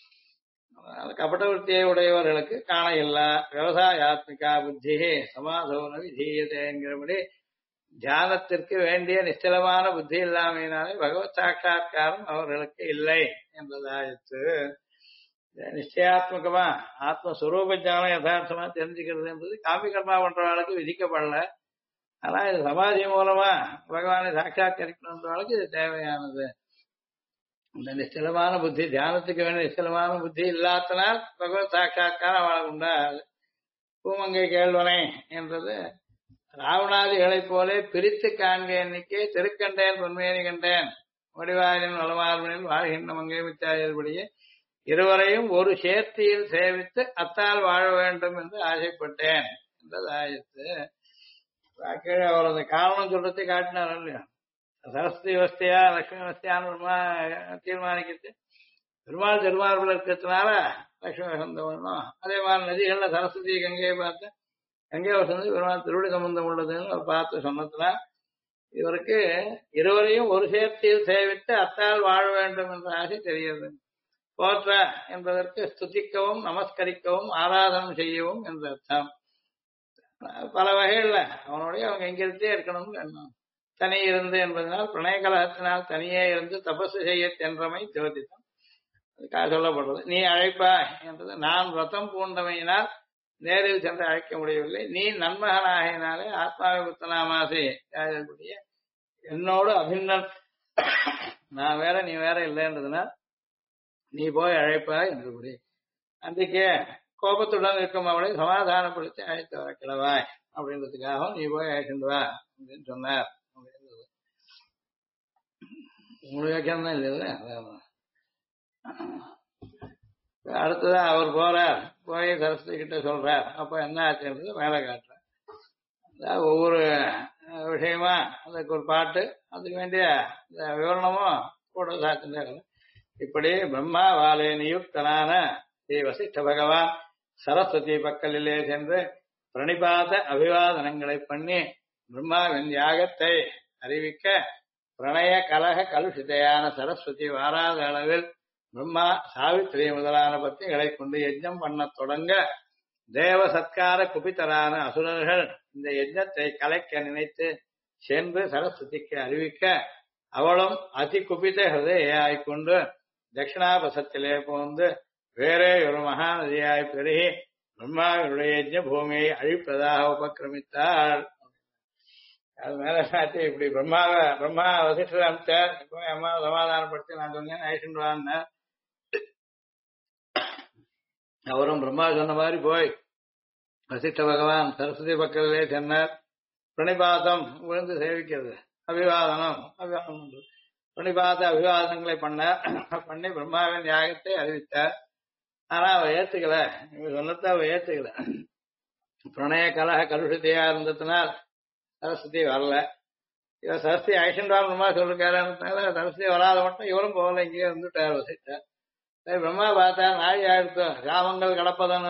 கபட விருத்தியை உடையவர்களுக்கு காண இல்லா விவசாயாத்மிகா புத்தி சமாதோன விதீயதேங்கிறபடி தியானத்திற்கு வேண்டிய நிச்சலமான புத்தி இல்லாமையினாலே பகவத் சாட்சா்காரம் அவர்களுக்கு இல்லை என்பதாயிற்று. நிச்சயாத்மகமா ஆத்மஸ்வரூப ஞானம் யதார்த்தமா தெரிஞ்சுக்கிறதுன்றது காமி கர்மா பண்றவர்களுக்கு விதிக்கப்படல. ஆனா இது சமாதி மூலமா பகவானை சாட்சாத்கரிக்கணுன்றவர்களுக்கு இது தேவையானது. இந்த நிச்சலமான புத்தி, தியானத்துக்கு வேண்டிய நிச்சலமான புத்தி இல்லாதனால் பகவத் சாட்சா்காரம் அவளுக்கு உண்டாது. பூமங்கை கேள்வனை என்றது ராவணாதிகளைப் போல பிரித்து காண்க எண்ணிக்கை திருக்கண்டேன் பொன்மேனி கண்டேன் வடிவாயின் வளமார்பனில் வாழ்கின்ற மங்கை மித்தாயபடியே இருவரையும் ஒரு சேர்த்தியில் சேவித்து அத்தால் வாழ வேண்டும் என்று ஆசைப்பட்டேன் என்றதாயிற்று. கீழே அவர் அந்த காரணம் சொல்றதை காட்டினார் இல்லையா? சரஸ்வதி வஸ்தியா லட்சுமி வஸ்தியான்னு தீர்மானிக்கிறது. பெருமாள் திருமார்பில் இருக்கிறதுனால லட்சுமி வசந்தம் வரணும். அதே மாதிரி நதிகள்ல சரஸ்வதி கங்கையை பார்த்து கங்கை வசந்தி பெருமாள் திருவிழி சம்பந்தம் உள்ளதுன்னு அவர் பார்த்து சொன்னதுனா இவருக்கு இருவரையும் ஒரு சேர்த்தியில் சேவித்து அத்தால் வாழ வேண்டும் என்ற ஆசை தெரிகிறது. போற்ற என்பதற்கு ஸ்துதிக்கவும் நமஸ்கரிக்கவும் ஆராதனம் செய்யவும் என்ற அர்த்தம். பல வகைகள்ல அவனுடைய அவங்க எங்கிருந்தே இருக்கணும்னு எண்ணம். தனி இருந்து என்பதனால் பிரணய கலகத்தினால் தனியே இருந்து தபசு செய்ய தென்றமை ஜோதித்தம் அதுக்காக சொல்லப்படுறது. நீ அழைப்பா என்றது நான் விரதம் பூண்டமையினால் நேரில் சென்று அழைக்க முடியவில்லை. நீ நன்மகனாகினாலே ஆத்மாவை புத்தனாமாசை என்னோடு அபிநன் நான் வேற நீ வேற இல்லைன்றதுனால் நீ போய் அழைப்பா என்றபடி அன்றைக்கே கோபத்துடன் இருக்கும் அவளை சமாதானப்படுத்தி அழைத்து வர கிடவாய் அப்படின்றதுக்காகவும் நீ போய் அழைச்சிட்டு வா அப்படின்னு சொன்னார். உங்களுக்கு வைக்கம் தான் இல்லையா? அடுத்ததான் அவர் போறார், போய் சரஸ்வதி கிட்ட சொல்றார். அப்ப என்ன ஆச்சுன்றது மேல காட்டுறார். அதாவது ஒவ்வொரு விஷயமா அதுக்கு ஒரு பாட்டு, அதுக்கு வேண்டிய விவரணமும் கூட சாத்தினார். இப்படி பிரம்மா வாலே நியுக்தனான ஸ்ரீ வசிஷ்ட பகவான் சரஸ்வதி பக்கலிலே சென்று பிரணிபாத அபிவாதனங்களை பண்ணி பிரம்மாவின் யாகத்தை அறிவிக்க பிரணய கலக கலுஷிதையான சரஸ்வதி வாராத அளவில் பிரம்மா சாவித்திரி முதலான பத்திகளை கொண்டு யஜ்ஞம் பண்ண தொடங்க தேவ சத்கார குபித்தரான அசுரர்கள் இந்த யஜ்ஞத்தை கலைக்க நினைத்து சென்று சரஸ்வதிக்கு அறிவிக்க அவளும் அதி குபித ஹிருதயாய்கொண்டு தட்சிணாபசத்திலே போந்து வேறே ஒரு மகாநதியாய் பெருகி பிரம்மாவினுடைய யஜ்ஞ பூமியை அழிப்பதாக உபக்கிரமித்தாள். அது மேல சாத்தி இப்படி பிரம்மா வசிஷ்டர் அமிச்சார். எப்பவுமே அம்மா சமாதானப்படுத்தி நான் சொன்னேன் ஐஷன்வான்னு. அவரும் பிரம்மா சொன்ன மாதிரி போய் வசிஷ்ட பகவான் சரஸ்வதி பக்கத்திலே சென்றார். பிரணிபாதம் விழுந்து சேவிக்கிறது, அபிவாதனம் பிரணிபாத அபிவாதனங்களை பண்ணி பிரம்மாவின் யாகத்தை அறிவித்தார். ஆனா அவ ஏத்துக்கல, சொன்னதை அவ ஏத்துக்கல. பிரணய கலக கலுஷத்தையா இருந்ததுனால் சரஸ்வதி வரல. இவன் சரஸ்வதி ஐஷன் வரணுமா சொல்லிருக்காருனால சரஸ்வதி வராத மட்டும் இவரும் போகல, இங்கேயே இருந்துட்டார் வசிட்டார். சரி பிரம்மா பார்த்தா நாழி ஆயிடுத்தோம், காமங்கள் கடப்பதன்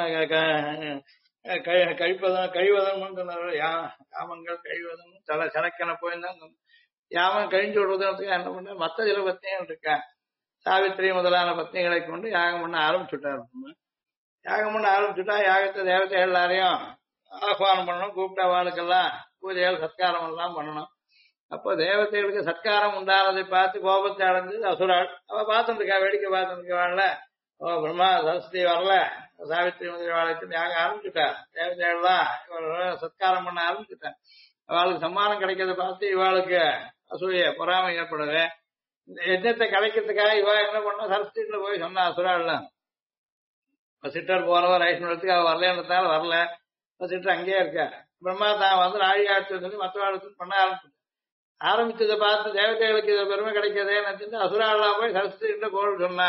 கழிவதன் சொன்னார். காமங்கள் கழிவதன் சில சரக்கனை போயிருந்தான். யாமன் கழிஞ்சு விடுவதற்கு என்ன பண்ண மற்ற சில பத்னிகள் இருக்கான். சாவித்திரி முதலான பத்னிகளை கொண்டு யாகம் பண்ண ஆரம்பிச்சுட்டார். யாகம் பண்ண ஆரம்பிச்சுட்டா யாகத்தை தேவதைகள் எல்லாரையும் ஆஹ்வானம் பண்ணணும், கூப்பிட்ட வாழ்க்கெல்லாம் பூஜைகள் சத்காரம் எல்லாம் பண்ணணும். அப்போ தேவதைகளுக்கு சத்காரம் உண்டானதை பார்த்து கோபத்தை அடைஞ்சது அசுராள். அவ பார்த்துட்டு இருக்கா, வேடிக்கை பார்த்துட்டு இருக்கவாள்ல. ஓ பிரம்மா சரஸ்வதி வரல, சாவித்திரி முதல் வாழத்தை யாகம் ஆரம்பிச்சுட்டா, தேவதைகள்லாம் சத்காரம் பண்ண ஆரம்பிச்சுட்டான். அவளுக்கு சம்மானம் கிடைக்கிறத பார்த்து இவாளுக்கு அசூய பொறாமை ஏற்படுது. இந்த யஜ்னத்தை கலைக்கிறதுக்காக இவா என்ன பண்ணா சரஸ்வதியில போய் சொன்னா அசுராள்லாம். வசிட்டர் போறவர் ஐஸ்வரத்துக்கு அவ வரலன்றதால வரல. வசிட்டர் அங்கேயே இருக்கா. பிரம்மா தான் வந்து நாழிகாட்சி சொல்லி மற்றவாளுக்கு பண்ண ஆரம்பிச்சதை பார்த்து தேவதைகளுக்கு இது பெருமை கிடைக்கிறதேன்னு நினைச்சிட்டு அசுராலாம் போய் சரஸ்வதி கோல் சொன்னா.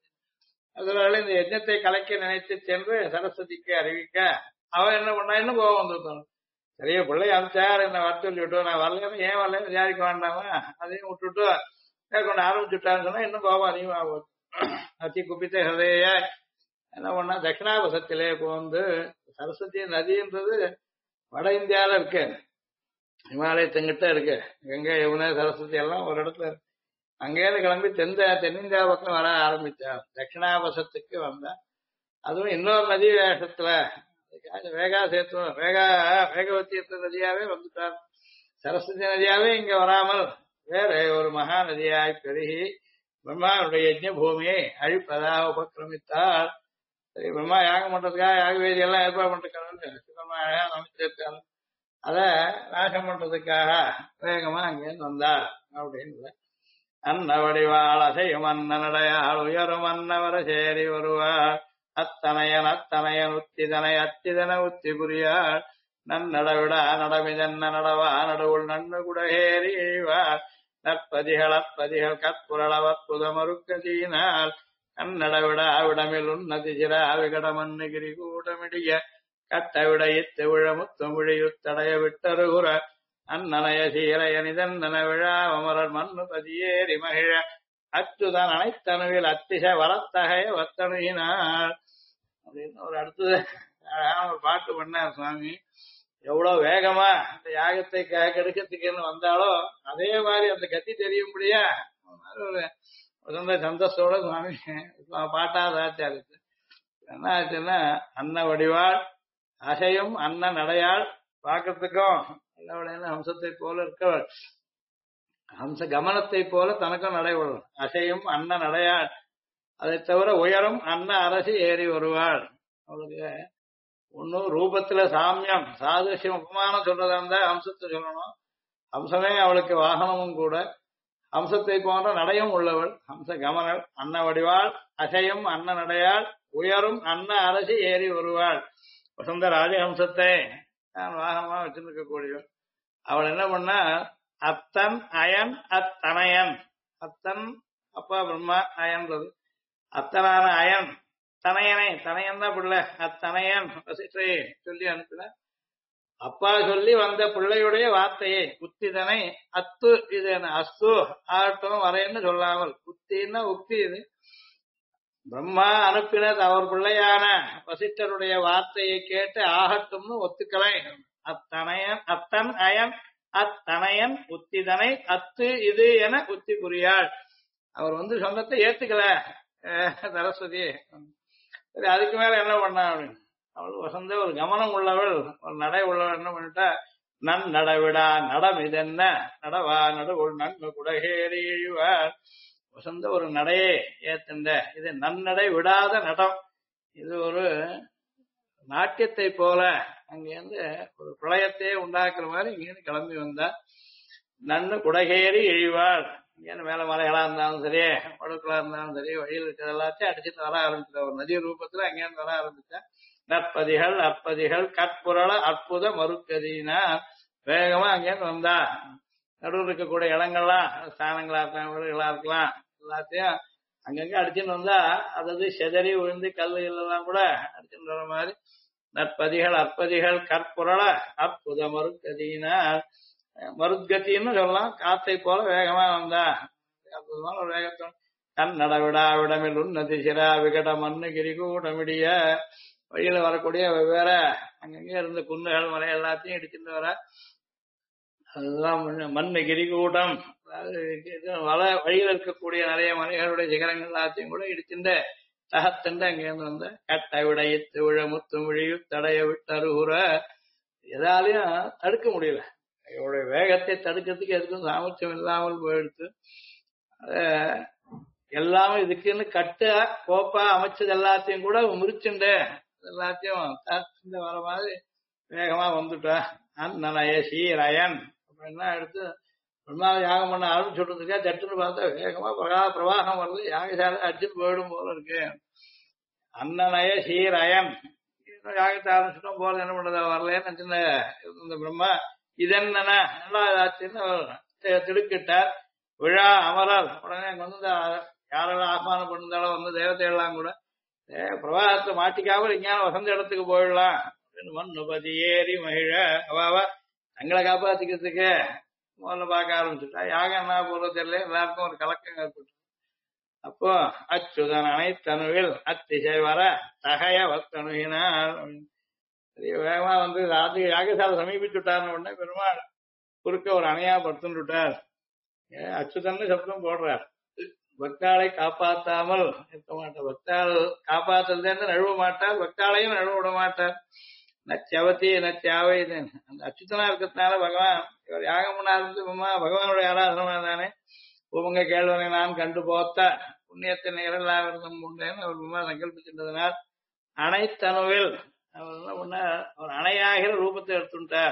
அசுரால இந்த யஜ்னத்தை கலைக்க நினைத்து சென்று சரஸ்வதிக்கு அறிவிக்க அவ என்ன பண்ணா, இன்னும் கோபம் வந்துருக்கணும். சரியா பிள்ளை அனுப்பிச்சார், என்ன வர சொல்லி விட்டோம், நான் வரலன்னு ஏன் வரலன்னு விசாரிக்க வேண்டாமா, அதையும் விட்டுட்டு கொண்டு ஆரம்பிச்சுட்டான்னு சொன்னா இன்னும் கோபம் அதிகமாகும். அதி குப்பித்த ஹதேய என்ன பண்ணா தட்சிணாபசத்திலே போந்து சரஸ்வதி நதின்றது வட இந்தியாவில இருக்கு, ஹிமாலயத்துங்கிட்ட இருக்கு. கங்கை யமுனை சரஸ்வதி எல்லாம் ஒரு இடத்துல இருக்கு. அங்கேயிருந்து கிளம்பி தென்னிந்தியா பக்கம் வர ஆரம்பிச்சார். தட்சிணாபசத்துக்கு வந்தா, அதுவும் இன்னொரு நதி வேஷத்துல வேகா சேத்து வேகவதி நதியாவே வந்துட்டார். சரஸ்வதி நதியாவே இங்க வராமல் வேற ஒரு மகா நதியாய் பெருகி பிரம்மாவுடைய யஜ்ஞ பூமியை அழிப்பதாக உபக்கிரமித்தார். சரி பிரம்மா யாகம் பண்றதுக்காக யாக வேதி எல்லாம் ஏற்பாடு பண்றதுக்காக அமைச்சிருக்காங்க. அத நாசம் பண்றதுக்காக வேகமா அங்கேருந்து வந்தார் அப்படின்னு. அன்ன வடிவாள் அசையும் அன்னடையாள் உயரும் அன்னவர சேரி வருவார். அத்தனையன் உத்திதனை அத்திதன உத்தி புரியாள். நன்னடவிடா நடமிதன்ன நடவா நடுவுள் நன்னு குடகேறிவார். நற்பதிகள் கற்புரளவற்புத மறுக்கதீனால். கன்னடவிடா விடமில் உன்னதி சிரா விகடமன்னு கிரி கூடமிடிய கட்டவிட இத்து விழமுத்தமிழியுத்தடைய விட்டருகுற. அன்னனைய சீரையனிதன்னன விழா அமரர் மண்ணு பதியேறி மகிழ. அச்சுதன் அனைத்தனுவில் அத்திச வரத்தகைய வத்தனுகினார் அப்படின்னு ஒரு அடுத்தது ஒரு பாட்டு பண்ணார் சுவாமி. எவ்வளவு வேகமா அந்த யாகத்தை கெடுக்கிறதுக்குன்னு வந்தாலோ அதே மாதிரி அந்த கத்தி தெரியும்படியா ஒரு சொந்த சந்தோஷத்தோட சுவாமி பாட்டாதாச்சாரித்து என்ன ஆச்சுன்னா, அன்ன வடிவாள் அசையும் அன்ன நடையாள் பார்க்கறதுக்கும் எல்லாவுடைய ஹம்சத்தை போல இருக்கவள், ஹம்ச கமனத்தை போல தனக்கும் நடைபெறும். அசையும் அன்ன நடையாள், அதை தவிர உயரும் அன்ன அரசி ஏறி வருவாள். அவளுக்கு ஒன்னும் ரூபத்துல சாமியம் சாதுஷ்யம் உபமானம் சொல்றதா இருந்தா ஹம்சத்தை சொல்லணும். ஹம்சமே அவளுக்கு வாகனமும் கூட, ஹம்சத்தை போன்ற நடையும் உள்ளவள் ஹம்ச கமனள். அன்ன வடிவாள் அசையும் அன்ன நடையாள் உயரும் அன்ன அரசி ஏறி வருவாள். வசந்த ராஜஹம்சத்தை நான் வாகனமா வச்சிருக்க கூடியவள். அவள் என்ன பண்ணா, அத்தன் அயன் அத்தனையன். அத்தன் அப்பா பிரம்மா, அயன்றது அத்தனான அயன் தனையனை, தனையன் தான் பிள்ளை, அத்தனையன் வசிஷ்டரை சொல்லி அனுப்பின. அப்பா சொல்லி வந்த பிள்ளையுடைய வார்த்தையை உத்திதனை அத்து இது அஸ்து ஆகட்டும் வரைன்னு சொல்லாமல், உத்தின்னா உக்தி இது. பிரம்மா அனுப்பினது அவர் பிள்ளையான வசிஷ்டருடைய வார்த்தையை கேட்டு ஆகட்டும்னு ஒத்துக்கலை. அத்தனையன் அத்தன் அயன் அத்தனையன் உத்திதனை அத்து இது என உத்தி புரியாள். அவர் வந்து சொந்தத்தை ஏத்துக்கல சரஸ்வதி. சரி அதுக்கு மேல என்ன பண்ணா அப்படின்னு, அவள் வசந்த ஒரு கவனம் உள்ளவள், ஒரு நடை உள்ளவள் என்ன பண்ணிட்டா, நன் நடவிடா நடம் இது என்ன நடவா நடுவுள் நன்மை குடகேறிவார். வசந்த ஒரு நடையை ஏத்துண்ட, இது நன்னடை விடாத நடம். இது ஒரு நாட்டியத்தை போல அங்கேருந்து ஒரு பிரளயத்தையே உண்டாக்குற மாதிரி இங்கேருந்து கிளம்பி வந்தா. நன்னு குடகேறி இழிவாள். இங்கேருந்து மேல மலைகளா இருந்தாலும் சரி, வடுக்களா இருந்தாலும் சரி, வழியில் இருக்கிற எல்லாத்தையும் அடிச்சுட்டு வர ஆரம்பிச்சா. ஒரு நதி ரூபத்துல அங்கேருந்து வர ஆரம்பிச்சா. நற்பதிகள் அற்பதிகள் கற்புரள அற்புத மறுக்கதினா வேகமா அங்கேருந்து வந்தா. நடுவில் இருக்கக்கூடிய இடங்கள்லாம் ஸ்தானங்களா இருக்கலாம், வீடுகளா இருக்கலாம், எல்லாத்தையும் அங்கங்க அடிச்சுட்டு வந்தா. அதாவது செதறி விழுந்து கல்லுகள் எல்லாம் கூட அடிச்சுட்டு வர மாதிரி நற்பதிகள் அற்பதிகள் கற்புரள அற்புத மருத்கதியினார். மருத்கத்தின்னு சொல்லலாம். காத்தை போல வேகமா வந்தா அற்புதமான ஒரு வேகத்தோட தன் நடவிடா விடமில் உன்னதி சிரா விகட மண்ணு கிரிகூடமிடிய வழியில வரக்கூடிய வெவ்வேறு அங்கங்கே இருந்த குன்றுகள் மலை எல்லாத்தையும் இடிச்சுட்டு வர. அதுதான் மண்ணு கிரிகூட்டம். அதாவது வழியில் இருக்கக்கூடிய நிறைய மலைகளுடைய சிகரங்கள் எல்லாத்தையும் கூட இடிச்சுட்டு தகத்தண்டு அங்கேருந்து வந்த கட்டை விடையித்து விழ முத்து மொழியு தடைய விட்டருகுற. எதாலையும் தடுக்க முடியல. இவருடைய வேகத்தை தடுக்கிறதுக்கு எதுக்கும் சாமர்த்தியம் இல்லாமல் போயிடுத்து. எல்லாமே இதுக்குன்னு கட்ட கோப்பா அமைச்சது எல்லாத்தையும் கூட முறிச்சுண்டு எல்லாத்தையும் வர மாதிரி வேகமா வந்துட்டா. அந்நனைய சீரயன் அப்படின்னா எடுத்து பிரம்மா யாகம் பண்ண ஆரம்பிச்சுட்டு சட்டுன்னு பார்த்தா வேகமா பிரவாகம் வருது. யாகசாலை அடிச்சுட்டு போயிடும் போல இருக்கு. அன்னநய சீரயன் யாகத்தை ஆரம்பிச்சுட்டோம் போல என்ன பண்றது வரலன்னு சின்ன இந்த பிரம்மா இதென்ன ரெண்டாவதாச்சுன்னு திடுக்கிட்டார். விழா அமரர் உடனே அங்க வந்து யாரெல்லாம் ஆஹ்வானம் பண்ணிருந்தாலும் வந்து தேவதையெல்லாம் கூட பிரவாகத்தை மாட்டிக்காமல் இங்கேயான வசந்த இடத்துக்கு போயிடலாம் அப்படின்னு மண்ணுபதி ஏறி மகிழ அவாவா தங்களை காப்பாத்திக்கிறதுக்கு முதல்ல பார்க்க ஆரம்பிச்சுட்டா. யாகம் என்ன போறது தெரியல. எல்லாருக்கும் ஒரு கலக்கம் ஏற்பட்டு அப்போ அச்சுதன் அனைத்தணுவில் அத்திசை வர தகைய வத்தணுகினார். வேகமா வந்து ராத்திரி யாகசாலை சமீபிச்சுட்டார்னு உடனே பெருமாள் குறுக்க ஒரு அணையா படுத்துன்னு விட்டார். அச்சுதன்னு சப்தம் போடுறார். பக்தாளை காப்பாத்தாமல் இருக்க மாட்டார். பக்தாள் காப்பாத்துறதுன்னு நழுவ மாட்டார். பக்தாளையும் நழுவ விட மாட்டார். நச்சவதி நச்சாவை அந்த அச்சுதனா இருக்கிறதுனால பகவான் இவர் யாகம் பண்ண ஆரம்பிச்சுமா பகவானுடைய ஆராதனை தானே. உங்க கேள்வனை நான் கண்டு போத்த புண்ணியத்தை நிகழலாம் இருந்தும் உண்டேன்னு அவர் விமா சங்கல்பிச்சிருந்ததுனால் அனைத்தணுவில் அவர் என்ன பண்ண அவர் அணையாகிற ரூபத்தை எடுத்துட்டார்.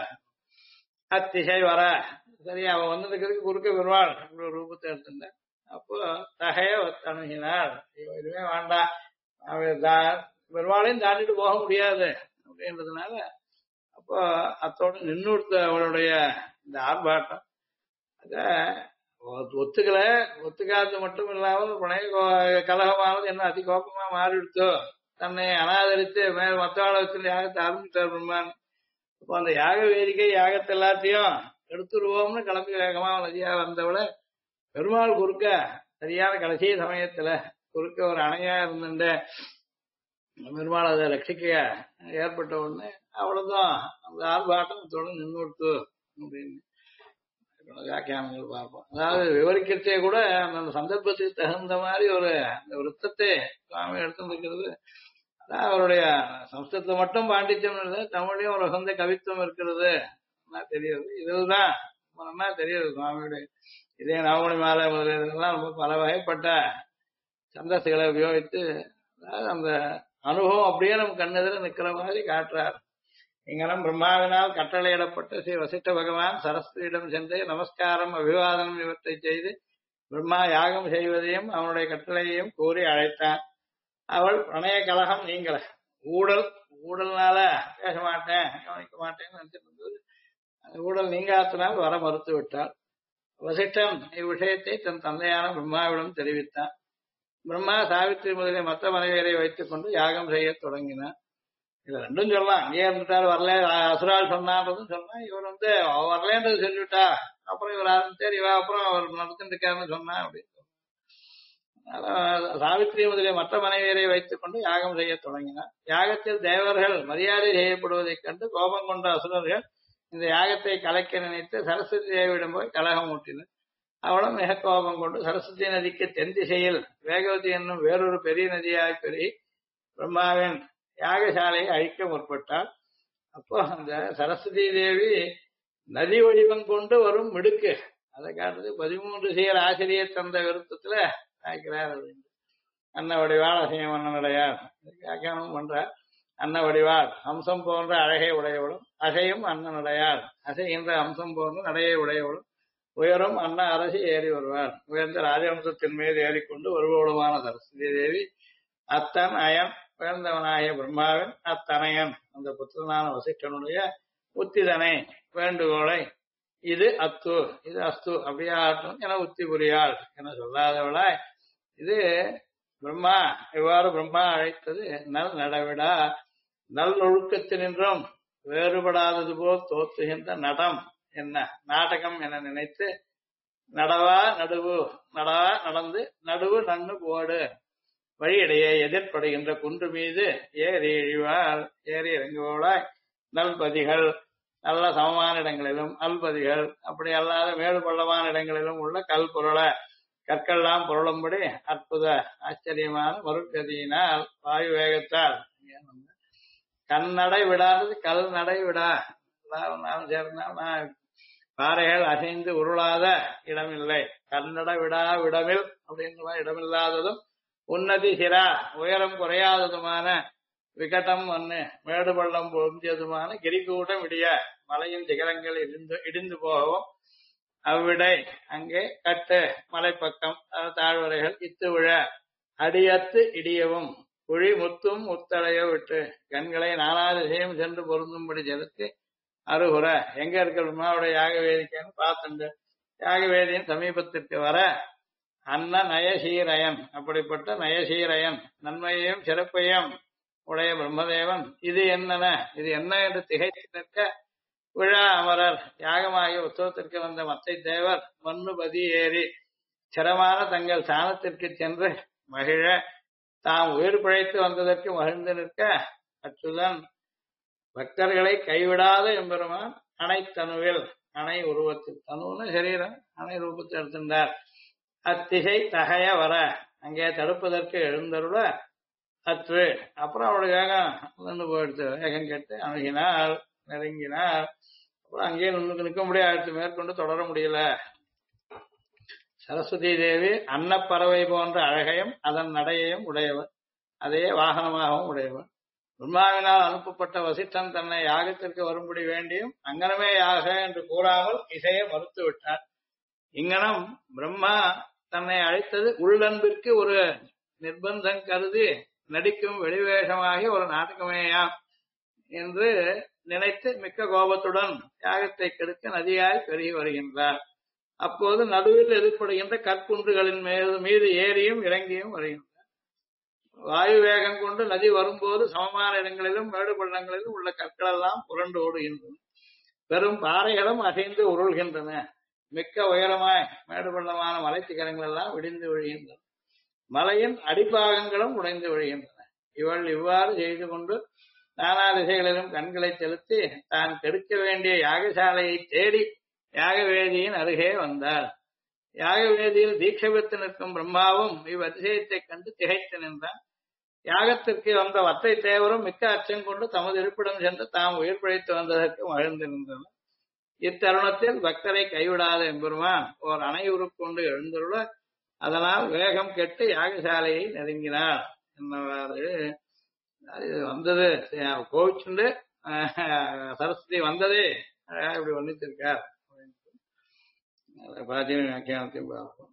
அத்திசை வர சரி அவன் வந்ததுக்கு குறுக்க பெருவாள் ரூபத்தை எடுத்துட்டார். அப்போ தகைய அணுகினார். இதுவே வேண்டாம் அவன் பெருவாளையும் தாண்டிட்டு போக முடியாது அப்படின்றதுனால அப்போ அத்தோடு நின்றுடுத்த அவளுடைய இந்த ஆர்ப்பாட்டம் அத ஒத்துக்கல. ஒத்துக்காது மட்டும் இல்லாமல் பிணைய கலகமானது என்ன அதி கோபமா மாறிடுத்தோ. தன்னை அனாதரித்து மேல் மத்தவாளை வச்சு யாகத்தை ஆரம்பித்தார் பெருமான். அப்போ அந்த யாக வேதிக்கை யாகத்தை எல்லாத்தையும் எடுத்துருவோம்னு கிளம்பி வேகமா நதியா வந்தவள பெருமாள் குறுக்க சரியான கடைசி சமயத்துல குறுக்க ஒரு அணையா இருந்துட்டு பெருமாள் அதை ரட்சிக்க ஏற்பட்ட உடனே அவ்வளவுதான் அந்த ஆர்ப்பாட்டத்தோடு நின்றுடுத்து அப்படின்னு வியாக்கியானங்கள் பார்ப்போம். அதாவது விவரிக்கிறதே கூட அந்த சந்தர்ப்பத்துக்கு தகுந்த மாதிரி ஒரு அந்த விருத்தத்தை சுவாமி எடுத்துருக்கிறது. அதான் அவருடைய சம்ஸ்கிருதத்தை மட்டும் பாண்டித்யம் இல்லை, தமிழையும் ஒரு சொந்த கவித்துவம் இருக்கிறது தெரியுது. இதுதான் நல்லா தெரியுது சுவாமியுடைய இதே நவமணி மாலை முதலியெல்லாம் ரொம்ப பல வகைப்பட்ட சந்தஸ்களை உபயோகித்து அதாவது அந்த அனுபவம் அப்படியே நம்ம கண்ணெதிர நிக்கிற மாதிரி காட்டுறார். இங்கனம் பிரம்மாவினால் கட்டளையிடப்பட்ட ஸ்ரீ வசிஷ்ட பகவான் சரஸ்வதியிடம் சென்று நமஸ்காரம் அபிவாதனம் இவற்றை செய்து பிரம்மா யாகம் செய்வதையும் அவனுடைய கட்டளையையும் கூறி அழைத்தான். அவள் பிரணய கலகம் நீங்கள ஊழல்னால பேச மாட்டேன் கவனிக்க மாட்டேன்னு நினைச்சிட்டு இருந்தது. ஊழல் நீங்காத்தினால் வர மறுத்து விட்டாள். வசிஷ்டன் இவ்விஷயத்தை தன் தந்தையான பிரம்மாவிடம் தெரிவித்தான். பிரம்மா சாவித்திரி முதலிய மற்ற மனைவியரை வைத்துக் கொண்டு யாகம் செய்ய தொடங்கினார். இது ரெண்டும் சொல்லலாம். அங்கேயே இருந்துட்டாரு வரல அசுரால் சொன்னான்றதும் சொன்னா இவர் வந்து வரலன்றது சொல்லிவிட்டா அப்புறம் இவர் ஆரம்பிச்சார் இவ அப்புறம் அவர் நடத்திட்டு இருக்காருன்னு சொன்னா அப்படின்னு. சாவித்திரி முதலிய மற்ற மனைவியரை வைத்துக் கொண்டு யாகம் செய்ய தொடங்கினார். யாகத்தில் தேவர்கள் மரியாதை செய்யப்படுவதைக் கண்டு கோபம் கொண்ட அசுரர்கள் இந்த யாகத்தை கலைக்க நினைத்து சரஸ்வதி தேவியிடம் போய் கலகம் ஊட்டினர். அவளும் மிக கோபம் கொண்டு சரஸ்வதி நதிக்கு தென் திசையில் வேகவதி என்னும் வேறொரு பெரிய நதியாய் பெருகி பிரம்மாவின் யாகசாலையை அழிக்க முற்பட்டாள். அப்போ அந்த சரஸ்வதி தேவி நதி வடிவம் கொண்டு வரும் மிடுக்கு அதை காட்டுறது 13 சீர் ஆசிரியர் தந்த விருத்தத்துல ஆக்கிறார் அப்படின்னு. அன்ன வடிவாள் அசையம் அண்ணனுடையார் வியாக்கியானம் பண்றார். அன்ன வடிவாள் அம்சம் போன்ற அழகை உடையவளும் அசையும் அண்ணனுடையார் அசைகின்ற அம்சம் போன்ற நடையை உடையவளும் உயரும் அன்ன அரசி ஏறி வருவார். உயர்ந்த ராஜவம்சத்தின் மீது ஏறிக்கொண்டு வருபவளுமான சரஸ்வதி தேவி அத்தன் அயன் உயர்ந்தவனாகிய பிரம்மாவின் அத்தனையன் அந்த புத்திரனான வசிஷ்டனுடைய உத்திதனை வேண்டுகோளை இது அத்து இது அஸ்து அப்படியாட்டும் என உத்தி புரியாள் என சொல்லாதவளாய் இது பிரம்மா இவ்வாறு பிரம்மா அழைத்தது நல் நடவிடா நல்லொழுக்கத்தினின்றும் வேறுபடாதது போல் தோற்றுகின்ற நடம் என்ன நாடகம் என நினைத்து நடவா நடுவு நடவா நடந்து நடுவு நன்னு போடு வழியிடையே எதிர்படுகின்ற குன்று மீது ஏறி இழிவார் ஏறி இறங்குவோடாய் நல்பதிகள் நல்ல சமமான இடங்களிலும் அல்பதிகள் அப்படி அல்லாத மேடு பள்ளமான இடங்களிலும் உள்ள கல் பொருள கற்கள்லாம் பொருளும்படி அற்புத ஆச்சரியமான மறுகதியினால் வாயு வேகத்தால் கண்ணடை விடாதது கல் நடை விடா சேர்ந்தா பாறைகள் அசைந்து உருளாத இடமில்லை கண்ணட விடா விடமில் அப்படின்ற இடமில்லாததும் உன்னதி சிரா உயரம் குறையாததுமான விகடம் மண்ணு மேடு பள்ளம் பொருந்தியதுமான கிரிகூட்டம் இடிய மலையின் சிகரங்கள் இடிந்து போகவும் அவ்விடை அங்கே கட்டு மலைப்பக்கம் தாழ்வரைகள் இத்து விழ அடியத்து இடியவும் குழி முத்தும் முத்தடைய விட்டு கண்களை நாலா திசையும் சென்று பொருந்தும்படி செலுத்தி அருகுற எங்க இருக்க பிரம்மாவுடைய யாக வேதிக்கைன்னு பார்த்துண்டு யாக வேதியின் சமீபத்திற்கு வர அன்ன நயசீரயன் அப்படிப்பட்ட நயசீரயன் நன்மையையும் சிறப்பையும் உடைய பிரம்மதேவன் இது என்னென்ன இது என்ன என்று திகைத்து நிற்க விழா அமரர் யாகமாகிய உற்சவத்திற்கு வந்த மத்தை தேவர் மண்ணுபதி ஏறி சிரமான தங்கள் சாணத்திற்கு சென்று மகிழ தாம் உயிர் பிழைத்து வந்ததற்கு மகிழ்ந்து நிற்க அச்சுதன் பக்தர்களை கைவிடாத எம்பெருமான் அணைத்தனுவில் அணை உருவத்தில் தனுன்னு சரீரம் அணை ரூபத்தை எடுத்திருந்தார் அத்திசை தகைய வர அங்கே தடுப்பதற்கு எழுந்தருள அற்று அப்புறம் அவருடைய வேகம் நின்று போயிடுத்து வேகம் கேட்டு அணுகினார் நெருங்கினார் அப்புறம் அங்கேயே நிற்க முடியாது மேற்கொண்டு தொடர முடியல சரஸ்வதி தேவி அன்னப்பறவை போன்ற அழகையும் அதன் நடையையும் உடையவர் அதே வாகனமாகவும் உடையவர் பிரம்மாவினால் அனுப்பப்பட்ட வசிஷ்டன் தன்னை யாகத்திற்கு வரும்படி வேண்டியும் அங்கனமே யாக என்று கூறாமல் இசையை மறுத்து விட்டார் இங்கனம் பிரம்மா தன்னை அழைத்தது உள்ளன்பிற்கு ஒரு நிர்பந்தம் கருதி நடிக்கும் வெளிவேஷமாகி ஒரு நாடகமேயாம் என்று நினைத்து மிக்க கோபத்துடன் யாகத்தை கெடுக்க நதியாய் பெருகி வருகின்றார் அப்போது நடுவில் எதிர்படுகின்ற கற்குன்றுகளின் மீது ஏறியும் இறங்கியும் வருகின்றார் வாயு வேகம் கொண்டு நதி வரும்போது சமமான இடங்களிலும் மேடு பள்ளங்களிலும் உள்ள கற்கள் எல்லாம் புரண்டு ஓடுகின்றன பெரும் பாறைகளும் அசைந்து உருள்கின்றன மிக்க உயரமாய் மேடு பள்ளமான மலைச்சிகரங்கள் எல்லாம் விடிந்து விழுகின்றன மலையின் அடிப்பாகங்களும் உடைந்து விழுகின்றன இவள் இவ்வாறு செய்து கொண்டு நானா திசைகளிலும் கண்களை செலுத்தி தான் கெடுக்க வேண்டிய யாகசாலையை தேடி யாகவேதியின் அருகே வந்தார் யாகவேதியில் தீட்சை பெற்று நிற்கும் பிரம்மாவும் இவ்வதிசயத்தை கண்டு திகைத்து நின்றார் யாகத்திற்கு வந்த வத்தை தேவரும் மிக்க அச்சம் கொண்டு தமது இருப்பிடம் சென்று தாம் உயிர் பிழைத்து வந்ததற்கு மகிழ்ந்து நின்றனர் இத்தருணத்தில் பக்தரை கைவிடாத எம்பெருமான் ஓர் அணை உருக்கொண்டு எழுந்துள்ள அதனால் வேகம் கெட்டு யாகசாலையை நெருங்கினார் என்னவாறு வந்தது கோவிச்சுண்டு சரஸ்வதி வந்ததே இப்படி வர்ணித்திருக்கார் பிராச்சீன வியாக்கியானத்தையும் பார்ப்போம்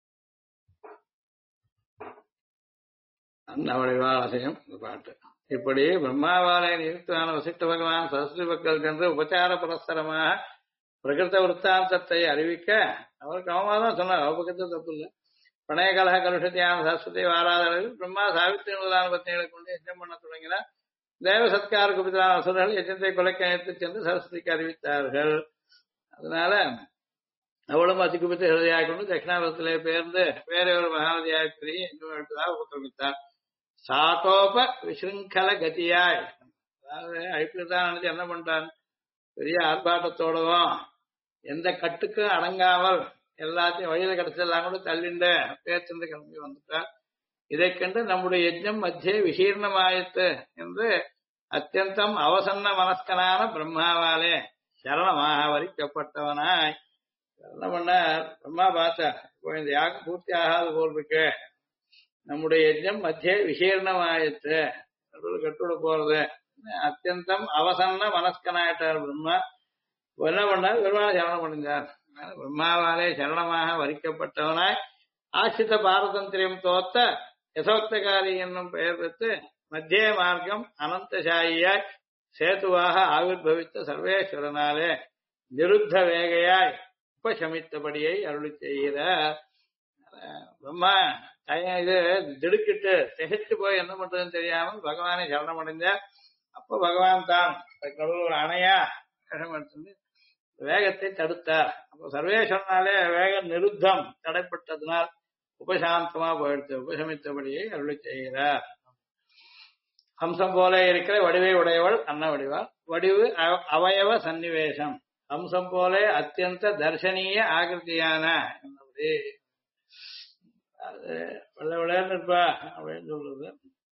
அவருடைய வாசகம் இந்த பாட்டு இப்படி பிரம்மாவாலே நியுக்தான வசிஷ்ட பகவான் சரஸ்வதி பக்தர்கள் சென்று உபச்சார புரஸ்தரமாக பிரகிருத விற்த்தாந்தத்தை அறிவிக்க அவர் கவனமாதான் சொன்னார் அவபக்கத்து தப்பு இல்லை பிரணய கலக கலுஷத்தியான சரஸ்வதி வாராதளவில் பிரம்மா சாவித்திரி முதலான பத்னிகளை கொண்டு யஜ்ஞம் பண்ண தொடங்கினார் தேவ சத்கார குபிதான அசுரர்கள் யஜ்ஞத்தை கொலைக்கு அழைத்து சென்று சரஸ்வதிக்கு அறிவித்தார்கள் அதனால அவளும் அதிகுபித்த ஹிருதயாக கொண்டு தட்சிணாபுரத்திலே பேர்ந்து வேற ஒரு மகாநதியாக பெரிய எழுப்பதாக உத்தரவித்தார் சாட்டோப விசிருங்கல கதியாய் அதாவது அழிப்புதான் நினைச்சு என்ன பண்றான் பெரிய ஆர்ப்பாட்டத்தோடவும் எந்த கட்டுக்கும் அடங்காமல் எல்லாத்தையும் வழியில கிடைச்சதெல்லாம் கூட தள்ளிண்ட பேச்சிருந்து கிளம்பி வந்துட்டார் இதை கண்டு நம்முடைய யஜ்ஞம் மத்திய விசீர்ணமாயிற்று என்று அத்தியந்தம் அவசன்ன மனஸ்கனான பிரம்மாவாலே சரணமாக வரிக்கப்பட்டவனாய் என்ன பண்ணார் பிரம்மா பார்த்தார் இப்போ இந்த யாகம் பூர்த்தி ஆகாது போல் இருக்கு நம்முடைய யஜ்ஞம் மத்திய விசீர்ணமாயிற்று கட்டுவிட போறது அத்தியந்தம் அவசன்ன மனஸ்கனாயிட்டார் பிரம்மா என்ன பண்ணார் பெருமாளை சரணம் பண்ணினார் பிரம்மாவாலே சரணமாக வரிக்கப்பட்டவனாய் ஆசிரித பாரதந்திரியம் தோத்த யசோக்தகாரி என்னும் பெயர் பெற்று மத்திய மார்க்கம் அனந்தசாயியாய் சேதுவாக ஆவிர்பவித்த சர்வேஸ்வரனாலே நிருத்த வேகையாய் உபசமித்தபடியை அருளி செய்கிறார் பிரம்மா இது திடுக்கிட்டு திகைச்சு போய் என்ன பண்றதுன்னு தெரியாமல் பகவானை சரணம் அடைந்தார் அப்ப பகவான் தான் கடவுள் ஒரு அணையா வேகம் எடுத்து வேகத்தை தடுத்தார். அப்போ சர்வேஸ்வரனாலே வேக நிருத்தம் தடைப்பட்டதனால் உபசாந்தமா போயிடுத்து, உபசமித்தபடியை அருளி செய்கிறார். ஹம்சம் போல இருக்கிற வடிவை உடையவள் அன்ன வடிவாள். வடிவு அவயவ சன்னிவேசம். ஹம்சம் போல அத்தியந்த தர்சனீய ஆகிருத்தியான என்னபடி அது வெள்ள விளையாண்டு இருப்பா அப்படின்னு சொல்றது.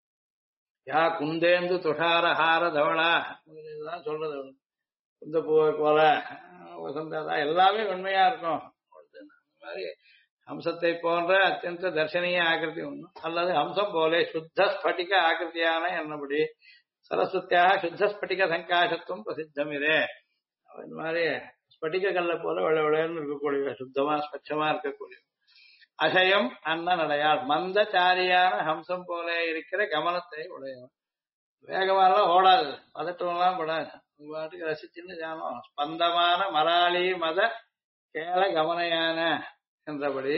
யா குந்தேந்து துஷாரஹார தவளா இதுதான் சொல்றது. குந்த பூவை போல வசந்தா எல்லாமே உண்மையா இருக்கும். அந்த மாதிரி ஹம்சத்தை போன்ற அத்தியந்த தர்சனீய ஆகிருதி ஒண்ணும், அல்லது ஹம்சம் போல சுத்த ஸ்பட்டிக ஆகிருத்தியான என்னபடி சரஸ்வத்தியாக சுத்த ஸ்பட்டிக சங்காசத்துவம் பிரசித்தமிரே. இந்த மாதிரி ஸ்பட்டிக கல்ல போல வெள்ள விளையாண்டு இருக்கக்கூடிய சுத்தமா ஸ்வச்சமா இருக்கக்கூடிய அசயம் அண்ண நடையாள். மந்தச்சாரியான ஹம்சம் போல இருக்கிற கமனத்தை உடையவன். வேகமாலாம் ஓடாது, பதட்டம்லாம் படாது, பாட்டுக்கு ரசிச்சுன்னு ஜானம். ஸ்பந்தமான மராளி மத கேள கமனையான என்றபடி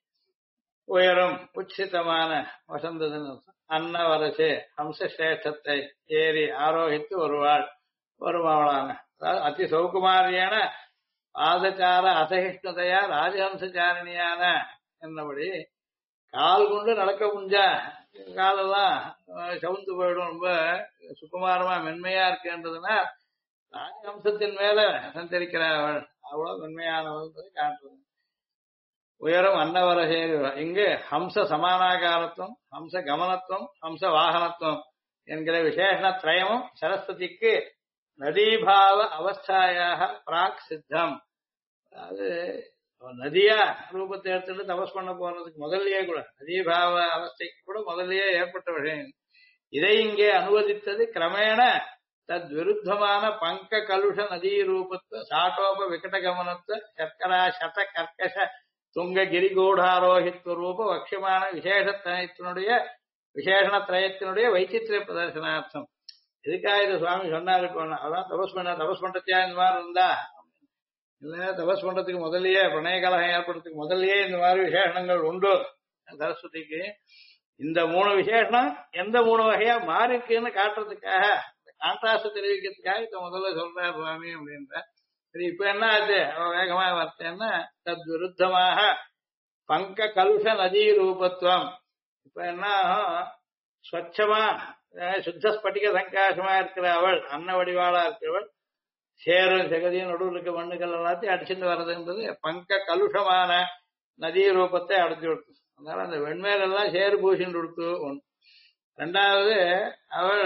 உயரும் உச்சிதமான வசந்ததுன்னு அன்ன வரசே ஹம்சேஷ்டத்தை ஏறி ஆரோகித்து வருவாளான அதாவது அதி சௌகுமாரியான பாதச்சார அசகிஷ்ணுதையா ராஜஹம்சச்சாரணியான என்னபடி கால் கொண்டு நடக்க முடிஞ்சா காலெல்லாம் சவுந்து போயிடும். ரொம்ப சுகுமாரமா மென்மையா இருக்குன்றதுன்னா ராஜஹம்சத்தின் மேல சஞ்சரிக்கிறாள், அவ்வளவு மென்மையானவள் காட்டுறது. உயரும் அன்னவரசேரி. இங்கு ஹம்ச சமானாகாரத்துவம், ஹம்ச கமனத்துவம், ஹம்ச வாகனத்துவம் என்கிற விசேஷணத்ரயமும் சரஸ்வதிக்கு நதீபாவ அவஸ்தாயாக பிராக் சித்தம். அது நதியா ரூபத்தை எடுத்துட்டு தபஸ் பண்ண போறதுக்கு முதல்லயே கூட நதீபாவ அவஸ்தைக்கு கூட முதல்லயே ஏற்பட்ட விஷயம். இதை இங்கே அனுவதித்தது கிரமேண தத் விருத்தமான பங்க கலுஷ நதீ ரூபத்துவ சாட்டோப விகட கமனத்துவ சர்க்கரா சத கர்க்கச துங்க கிரிகூடாரோகித்துவ ரூப வக்ஷமான விசேஷத்தினுடைய விசேஷணத்திரயத்தினுடைய வைச்சித்திர பிரதர்சனார்த்தம். எதுக்காக இது சுவாமி சொன்னாரு? அதான் தபஸ் பண்றதுக்கா இந்த மாதிரி இருந்தா இல்ல, தபஸ் பண்றதுக்கு முதல்லயே பிரணய கலகம் ஏற்படுறதுக்கு முதல்லயே இந்த மாதிரி விசேஷணங்கள் உண்டு சரஸ்வதிக்கு. இந்த 3 விசேஷம் எந்த 3 வகையா மாறி இருக்குன்னு காட்டுறதுக்காக, கான்ட்ராஸ்ட் தெரிவிக்கிறதுக்காக இத முதல்ல சொல்றாரு சுவாமி அப்படின்ற. சரி, இப்ப என்ன ஆச்சு? வேகமா வர்த்தேன்னா தத் விருத்தமாக பங்க கலுஷ நதி ரூபத்துவம். இப்ப என்ன ஸ்வச்சமா சுத்த ஸ்பட்டிக சங்காசமா இருக்கிற அவள், அன்ன வடிவாளா இருக்கிறவள், சேரும் செகதியும் நடுவில் இருக்க மண்ணுகள் எல்லாத்தையும் அடிச்சுட்டு வர்றதுன்றது பங்க கலுஷமான நதி ரூபத்தை அடைச்சு கொடுத்து. அதனால அந்த வெண்மையிலெல்லாம் சேரு பூசின்னு கொடுத்து ஒன்று. ரெண்டாவது அவள்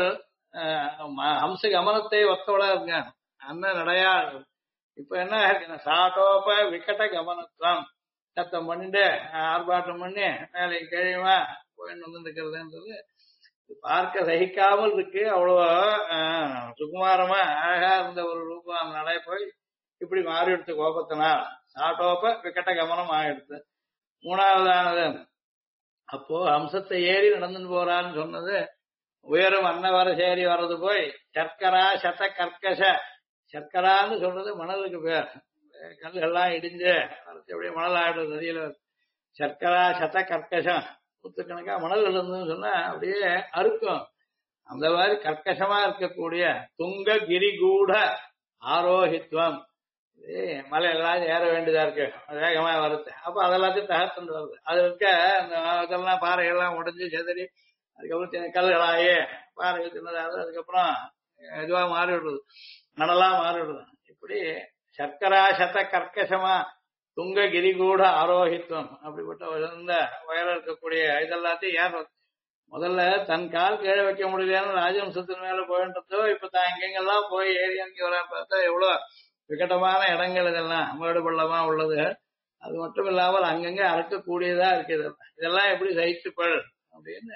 ஹம்ச கமனத்தை ஒத்தவளா இருக்கான், அன்ன நடையாள். இப்ப என்ன இருக்கு? சாட்டோப விக்கட்ட கமனத்துவம். சத்தம் பண்ணிட்டு ஆர்ப்பாட்டம் பண்ணி மேலே கழிவுமா போயின்னு வந்து இருக்கிறதுன்றது பார்க்க சகிக்காமல் இருக்கு. அவ்வளவு சுகுமாரமா அழகா இருந்த ஒரு ரூபம் நடை போய் இப்படி மாறி எடுத்து கோபத்தினால் சாட்டோப்ப விக்கட்ட கமனம் ஆயிடுத்து. மூணாவதானது அப்போ ஹம்சத்தை ஏறி நடந்துட்டு போறான்னு சொன்னது உயரும் அன்னவர சேரி வர்றது போய் சர்க்கரா சத கர்க்கச. சர்க்கரான்னு சொல்றது மணலுக்கு பேர். கல்லுகள்லாம் இடிஞ்சு அப்படியே மணல் ஆயிடுறது நதியில. சர்க்கரா சத கர்க்கசம் நூத்துக்கணக்கா மணல் இருந்ததுன்னு சொன்னா அப்படியே அறுக்கும். அந்த மாதிரி கர்க்கசமா இருக்கக்கூடிய துங்க கிரிகூட ஆரோகித்துவம். மலை எல்லாம் ஏற வேண்டியதா இருக்கு, வேகமா வருது. அப்ப அதெல்லாத்தையும் தகர்த்துட்டு வருது. அது இருக்க அந்த இதெல்லாம் பாறைகள்லாம் உடைஞ்சு செதறி அதுக்கப்புறம் கல்லுகளாயே பாறைகள் சின்னதாவது அதுக்கப்புறம் இதுவா மாறி விடுறது, மணலா மாறி விடுறது. இப்படி சர்க்கரா சத கர்க்கசமா துங்க கிரிகூட ஆரோகித்துவம் அப்படிப்பட்ட உயர்ந்த உயரம் இருக்கக்கூடிய இதெல்லாத்தையும் ஏற முதல்ல தன் கால் கீழே வைக்க முடியலன்னு ராஜவம்சத்தின் மேல போயின்றதோ இப்ப தான் எங்கெங்கெல்லாம் போய் ஏரியாங்க வர பார்த்தா எவ்வளவு விகடமான இடங்கள் இதெல்லாம் மேடு பள்ளமா உள்ளது. அது மட்டும் இல்லாமல் அங்கங்க அறக்கக்கூடியதா இருக்குது. இதெல்லாம் எப்படி சகிச்சுப்பள் அப்படின்னு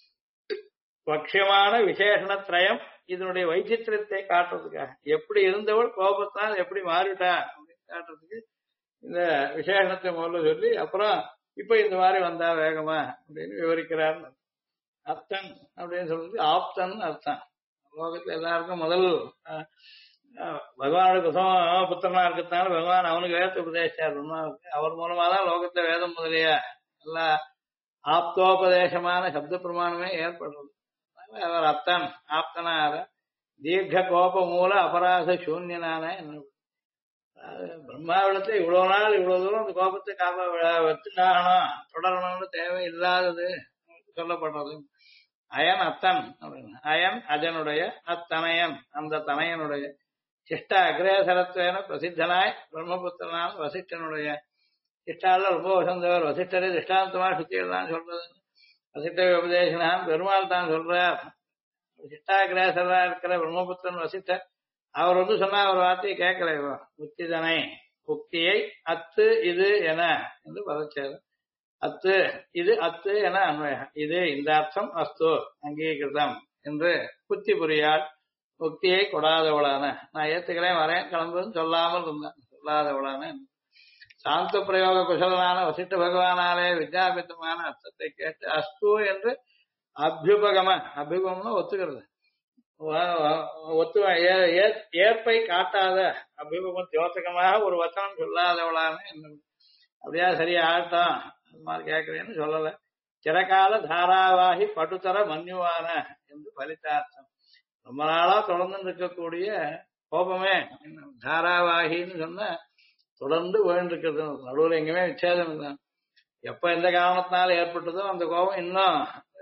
பட்சியமான விசேஷணத்திரயம் இதனுடைய வைச்சித்திரத்தை காட்டுறதுக்காக, எப்படி இருந்தவள் கோபத்தால் எப்படி மாறிட்டா அப்படின்னு காட்டுறதுக்கு இந்த விசேஷணத்தை முதல்ல சொல்லி அப்புறம் இப்ப இந்த மாதிரி வந்தா வேகமா அப்படின்னு விவரிக்கிறார். அர்த்தன் அப்படின்னு சொல்றது ஆப்தன் அர்த்தம். லோகத்துல எல்லாருக்கும் முதல் பகவானுடைய குசம் புத்திரனா இருக்கிறதுனால பகவான் அவனுக்கு வேதத்தை உபதேசிச்சார். அவர் மூலமா தான் லோகத்துல வேதம் முதலிய எல்லா ஆப்தோபதேசமான சப்த பிரமாணமே ஏற்படுறது. அவர் அர்த்தன் ஆப்தனார தீர்க்க கோப மூல அபராத சூன்யனான பிரம்மாவிடத்துல இவ்வளவு நாள் இவ்வளவு தூரம் அந்த கோபத்தை வச்சுட்டாகணும் தொடரணும்னு தேவை இல்லாதது சொல்லப்படுறது. அயன் அத்தன் அப்படின்னு. அயன் அஜனுடைய அத்தனையன் அந்த தனையனுடைய சிஷ்ட அக்ரேசரத்துவன பிரசித்தனாய் பிரம்மபுத்திரனான வசிஷ்டனுடைய சிஷ்டால ரொம்ப வசந்தவர் வசிஷ்டரை திஷ்டாந்தமா சுத்தியெல்லாம் சொல்றது. வசிஷ்ட உபதேசனான் பெருமாள் தான் சொல்றார். சிஷ்டாகிரேசரா இருக்கிற பிரம்மபுத்திரன் வசிஷ்டர் அவர் சொன்னா ஒரு வார்த்தையை கேட்கல. முக்திதனை புக்தியை அத்து இது என என்று பதச்சாரு. அத்து இது அத்து என அன்வயம். இது இந்த அர்த்தம் அஸ்து அங்கீகிருதம் என்று புத்தி புரியாள் முக்தியை கொடாதவளான. நான் ஏத்துக்கிறேன் வரேன் கிளம்புன்னு சொல்லாமல் இருந்தேன். சொல்லாதவளான சாந்த பிரயோக குசலனான வசிஷ்ட பகவானாலே வித்யாபித்தமான அர்த்தத்தை கேட்டு அஸ்து என்று அபியுபகம்னா ஒத்துக்கிறது. ஏற்பை காட்டாத அபியுபகம் தியோத்தகமாக ஒரு வச்சனம் சொல்லாதவளான அப்படியா சரி ஆகட்டும் அது மாதிரி கேட்கிறேன்னு சொல்லல. சிறகால தாராவாகி பட்டுத்தர மன்யுவான என்று பலித்தார்த்தம். ரொம்ப நாளா தொடர்ந்து இருக்கக்கூடிய கோபமே தாராவாகின்னு சொன்ன தொடர்ந்து போயின்றிருக்கிறது. நடுவில் எங்கேயுமே விச்சேதம் இல்லை. எப்ப எந்த காரணத்தினால ஏற்பட்டதோ அந்த கோபம் இன்னும்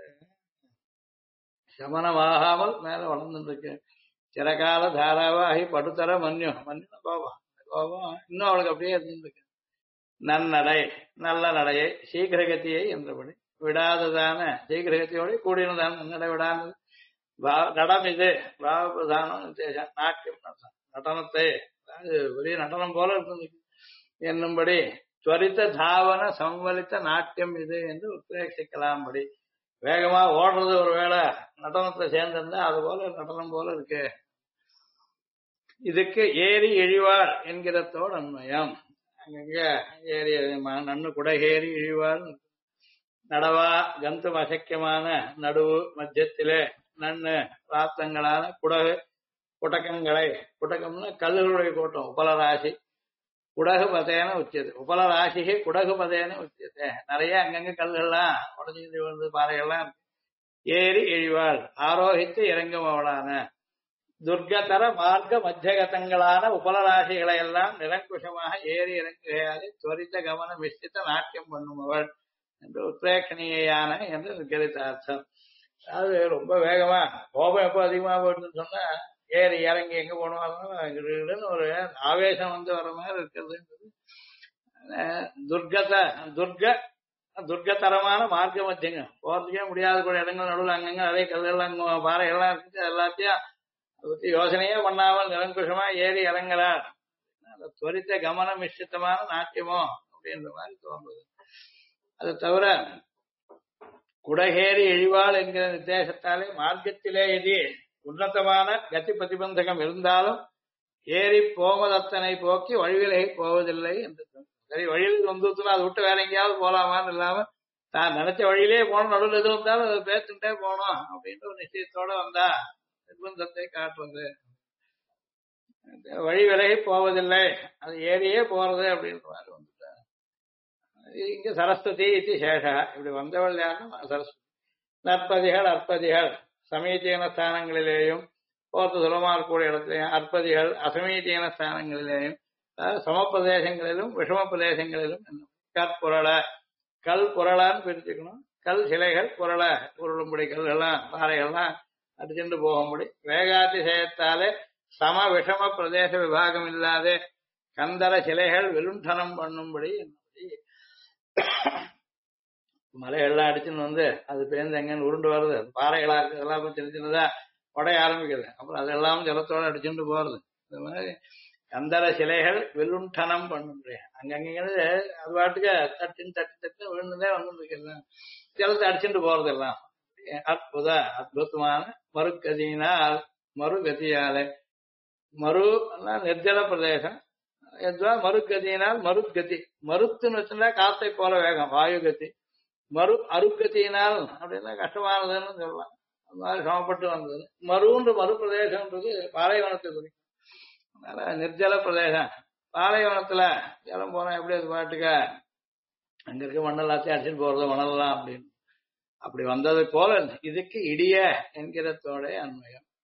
சமனமாகாமல் மேல வளர்ந்துருக்கு. சிறகால தாராவாகி படுத்தர மன்யம் கோபம். கோபம் இன்னும் அவளுக்கு அப்படியே இருந்துருக்கு. நன்னடை நல்ல நடையை சீக்கிரகத்தியை என்றபடி விடாததான சீக்கிரகத்தியோட கூடினதான நன்னடை விடாதது நடம். இது பாவபிரதானம் நாட்டியம் நடனத்தை பெரிய நடனம் போல இருந்தது என்னும்படி துவரித்த தாவன சம்வலித்த நாட்டியம் இது என்று உத்ரேசிக்கலாம்படி வேகமா ஓடுறது ஒருவேளை நடனத்தை சேர்ந்திருந்தா அது போல நடனம் போல இருக்கு. இதுக்கு ஏரி இழிவாள் என்கிறதோடு அன்மயம். அங்கங்க ஏரி நன்னு குடகேரி இழிவாள் நடவா கந்தும் அசக்கியமான நடுவு மத்தியத்திலே நன்னு பிராப்தங்களான குடகு குடகங்களை குடகம்னா கல்லுகளுடைய கூட்டம் உபலராசி குடகு பதேன உச்சியது. உபலராசிகை குடகு பதேன உச்சியது. நிறைய அங்கங்க கல்லுகள்லாம் உடஞ்சி விழுந்து பாறைகள்லாம் ஏறி இழிவாள் ஆரோகித்து இறங்கும் அவளான துர்கதர மார்க்க மத்தியகதங்களான உபலராசிகளை எல்லாம் நிரங்குஷமாக ஏறி இறங்குகையாலே துவரித்த கவன மிஸ்ரித்த நாட்டியம் பண்ணுபவள் என்று உத்ரேகணியான என்று நிகழ்த்தார்த்தம். அதாவது ரொம்ப வேகமா கோபம் எப்போ அதிகமா போயிட்டுன்னு சொன்னா ஏறி இறங்கி எங்க போனோம் ஒரு ஆவேசம் வர மாதிரி இருக்கிறது. துர்கதரமான மார்க்க மத்தியங்க போறதுக்கே முடியாத கூட இடங்கள் நடுவில் அங்கங்க அதே கல்கள்லாம் பாறைகள்லாம் இருக்குது. எல்லாத்தையும் பத்தி யோசனையே பண்ணாமல் நிரங்குஷமா ஏறி இறங்குறார். அந்த துவரித்த கமன மிஷ்டித்தமான நாட்டியமோ அப்படின்ற மாதிரி தோன்றுது. அது தவிர குடகேரி இழிவாள் என்கிற நிர்தேசத்தாலே மார்க்கத்திலே எதி உன்னதமான கதி பிரதிபந்தகம் இருந்தாலும் ஏறி போவதத்தனை போக்கி வழிவிலகி போவதில்லை என்று. சரி வழியில் வந்துச்சுன்னா அதை விட்டு வேற எங்கேயாவது போலாமான்னு இல்லாம தான் நினைச்ச வழியிலேயே போனோம். நடுவில் எது வந்தாலும் அதை பேத்துட்டே போனோம் அப்படின்ற ஒரு நிச்சயத்தோட வந்தா நிர்பந்தத்தை காட்டுறது. வழி விலகி போவதில்லை அது ஏறியே போறது அப்படின்ற மாதிரி வந்துட்டார். இங்க சரஸ்வதி இது சேஷா இப்படி வந்தவள் யாருன்னா சரஸ்வதி. நற்பதிகள் அற்பதிகள் சமீச்சீன ஸ்தானங்களிலேயும் போர்த்து சுலமா இருக்கக்கூடிய இடத்துலையும் அற்பதிகள் அசமீச்சீன ஸ்தானங்களிலேயும் சமப்பிரதேசங்களிலும் விஷம பிரதேசங்களிலும் கற்புரள கல் புரளான்னு பிரிச்சுக்கணும். கல் சிலைகள் புரள உருளும்படி கல்கள்லாம் பாறைகள்லாம் அடிச்சுட்டு போகும்படி வேகாதிசயத்தாலே சம விஷம பிரதேச விபாகம் இல்லாத கந்தர சிலைகள் வெலுண்டனம் பண்ணும்படி மலைகள்லாம் அடிச்சுன்னு வந்து அது பேருந்து எங்கன்னு உருண்டு வருது. பாறைகளா இருக்கு எல்லாம் சின்ன சின்னதா உடைய ஆரம்பிக்குது. அப்புறம் அதெல்லாம் ஜலத்தோட அடிச்சுட்டு போறது. இந்த மாதிரி கந்தர சிலைகள் வெலுண்டனம் பண்ணும்படி அங்கங்கிறது அது பாட்டுக்கு தட்டின்னு தட்டி தட்டு விழுந்துதே வந்து ஜலத்தை அடிச்சுட்டு போறது எல்லாம் அற்புதமான மறுகதியினால் மறுகதியாலே மறு நிர்ஜல பிரதேசம் மறுகதியினால் மறுகதி மறுத்துன்னு வச்சுட்டா காத்தை போல வேகம் வாயுகதி மறு அருக்கத்தியினால் அப்படின்னா கஷ்டமானதுன்னு சொல்லலாம். அந்த மாதிரி சமப்பட்டு வந்தது. மறுன்ற மறு பிரதேசம்ன்றது பாலைவனத்தை குறிக்கும். அதனால நிர்ஜல பிரதேசம் பாலைவனத்துல ஜலம் போனா எப்படி அது பாட்டுக்க அங்க இருக்க மண்ணெல்லாத்தையும் அடிச்சுட்டு போறது மணலாம் அப்படின்னு அப்படி வந்தது போல இதுக்கு இடிய என்கிறதோட அன்மயம்.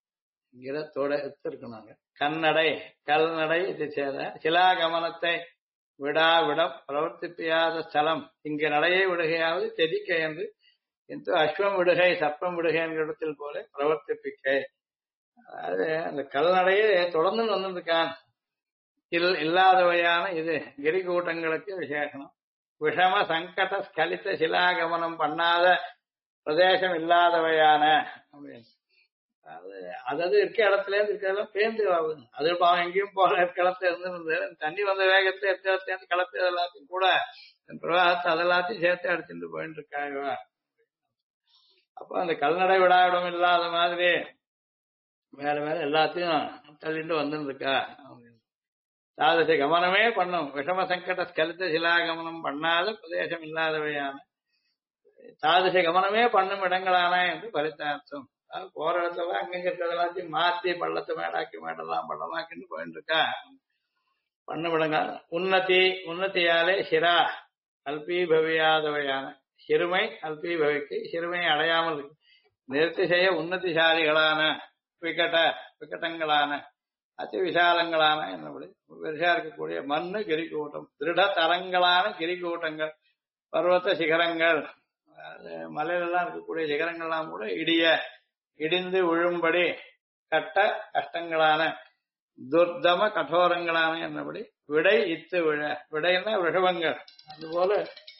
கிரத்தோட எடுத்திருக்கணுங்க. கல்நடை கல்நடை இது சேத சிலாகமனத்தை விடாவிடம் பிரவர்த்திப்பியாத ஸ்தலம் இங்கு நடையை விடுகையாவது தெதிக்க என்று எந்த அஸ்வம் விடுகை சர்ப்பம் விடுகை என்ற இடத்தில் போல பிரவர்த்திப்பிக்கை. அதாவது அந்த கல்நடையே தொடர்ந்து வந்துருக்கான். இல்லாதவையான இது கிரிகூட்டங்களுக்கு விசேஷனம். விஷம சங்கட ஸ்கலித்த சிலாகமனம் பண்ணாத பிரதேசம் இல்லாதவையான அப்படின்னு. அதாவது இருக்க இடத்துல இருந்து இருக்கிறதெல்லாம் பேர்ந்து ஆகுது. அது பாவம் எங்கேயும் போல இருக்க இடத்துல இருந்து தண்ணி வந்த வேகத்துல இருக்க இடத்துல இருந்து கலப்பு எல்லாத்தையும் கூட பிரவாகத்தை அதெல்லாத்தையும் சேர்த்து அடிச்சுட்டு போயிட்டு இருக்காங்க. அப்ப அந்த கல்நடை விடாவிடம் இல்லாத மாதிரி வேற வேற எல்லாத்தையும் தள்ளிட்டு வந்துட்டு இருக்கா. தாதச கமனமே பண்ணும். விஷம சங்கட ஸ்கலித்த சிலாகமனம் பண்ணாத பிரதேசம் இல்லாதவையான தாதச கமனமே பண்ணும் இடங்களான என்று பரித்தார்த்தம். போற இடத்துல அங்கங்க இருக்கிறது எல்லாத்தையும் மாத்தி பள்ளத்தை மேடாக்கி மேடெல்லாம் பள்ளமாக்கின்னு போயிட்டு இருக்கா. பண்ணும் இடங்கள் உன்னதி உன்னதியாலே சிரா அல்பீபவியாதவையான சிறுமை அல்பீபவிக்கு சிறுமையை அடையாமல் இருக்கு. நிறுத்தி செய்ய உன்னதிசாலிகளான விகட்டங்களான அதி விசாலங்களான என்னபடி பெருசா இருக்கக்கூடிய மண்ணு கிரிக்கூட்டம் திருட தரங்களான கிரிக்கூட்டங்கள் பர்வத்த சிகரங்கள் மலையிலெல்லாம் இருக்கக்கூடிய சிகரங்கள்லாம் கூட இடிந்து விழும்படி கட்ட கஷ்டங்களான துர்தம கடோரங்களான என்னபடி விடை இத்து விழ விடைன்னா ரிஷபங்கள் அதுபோல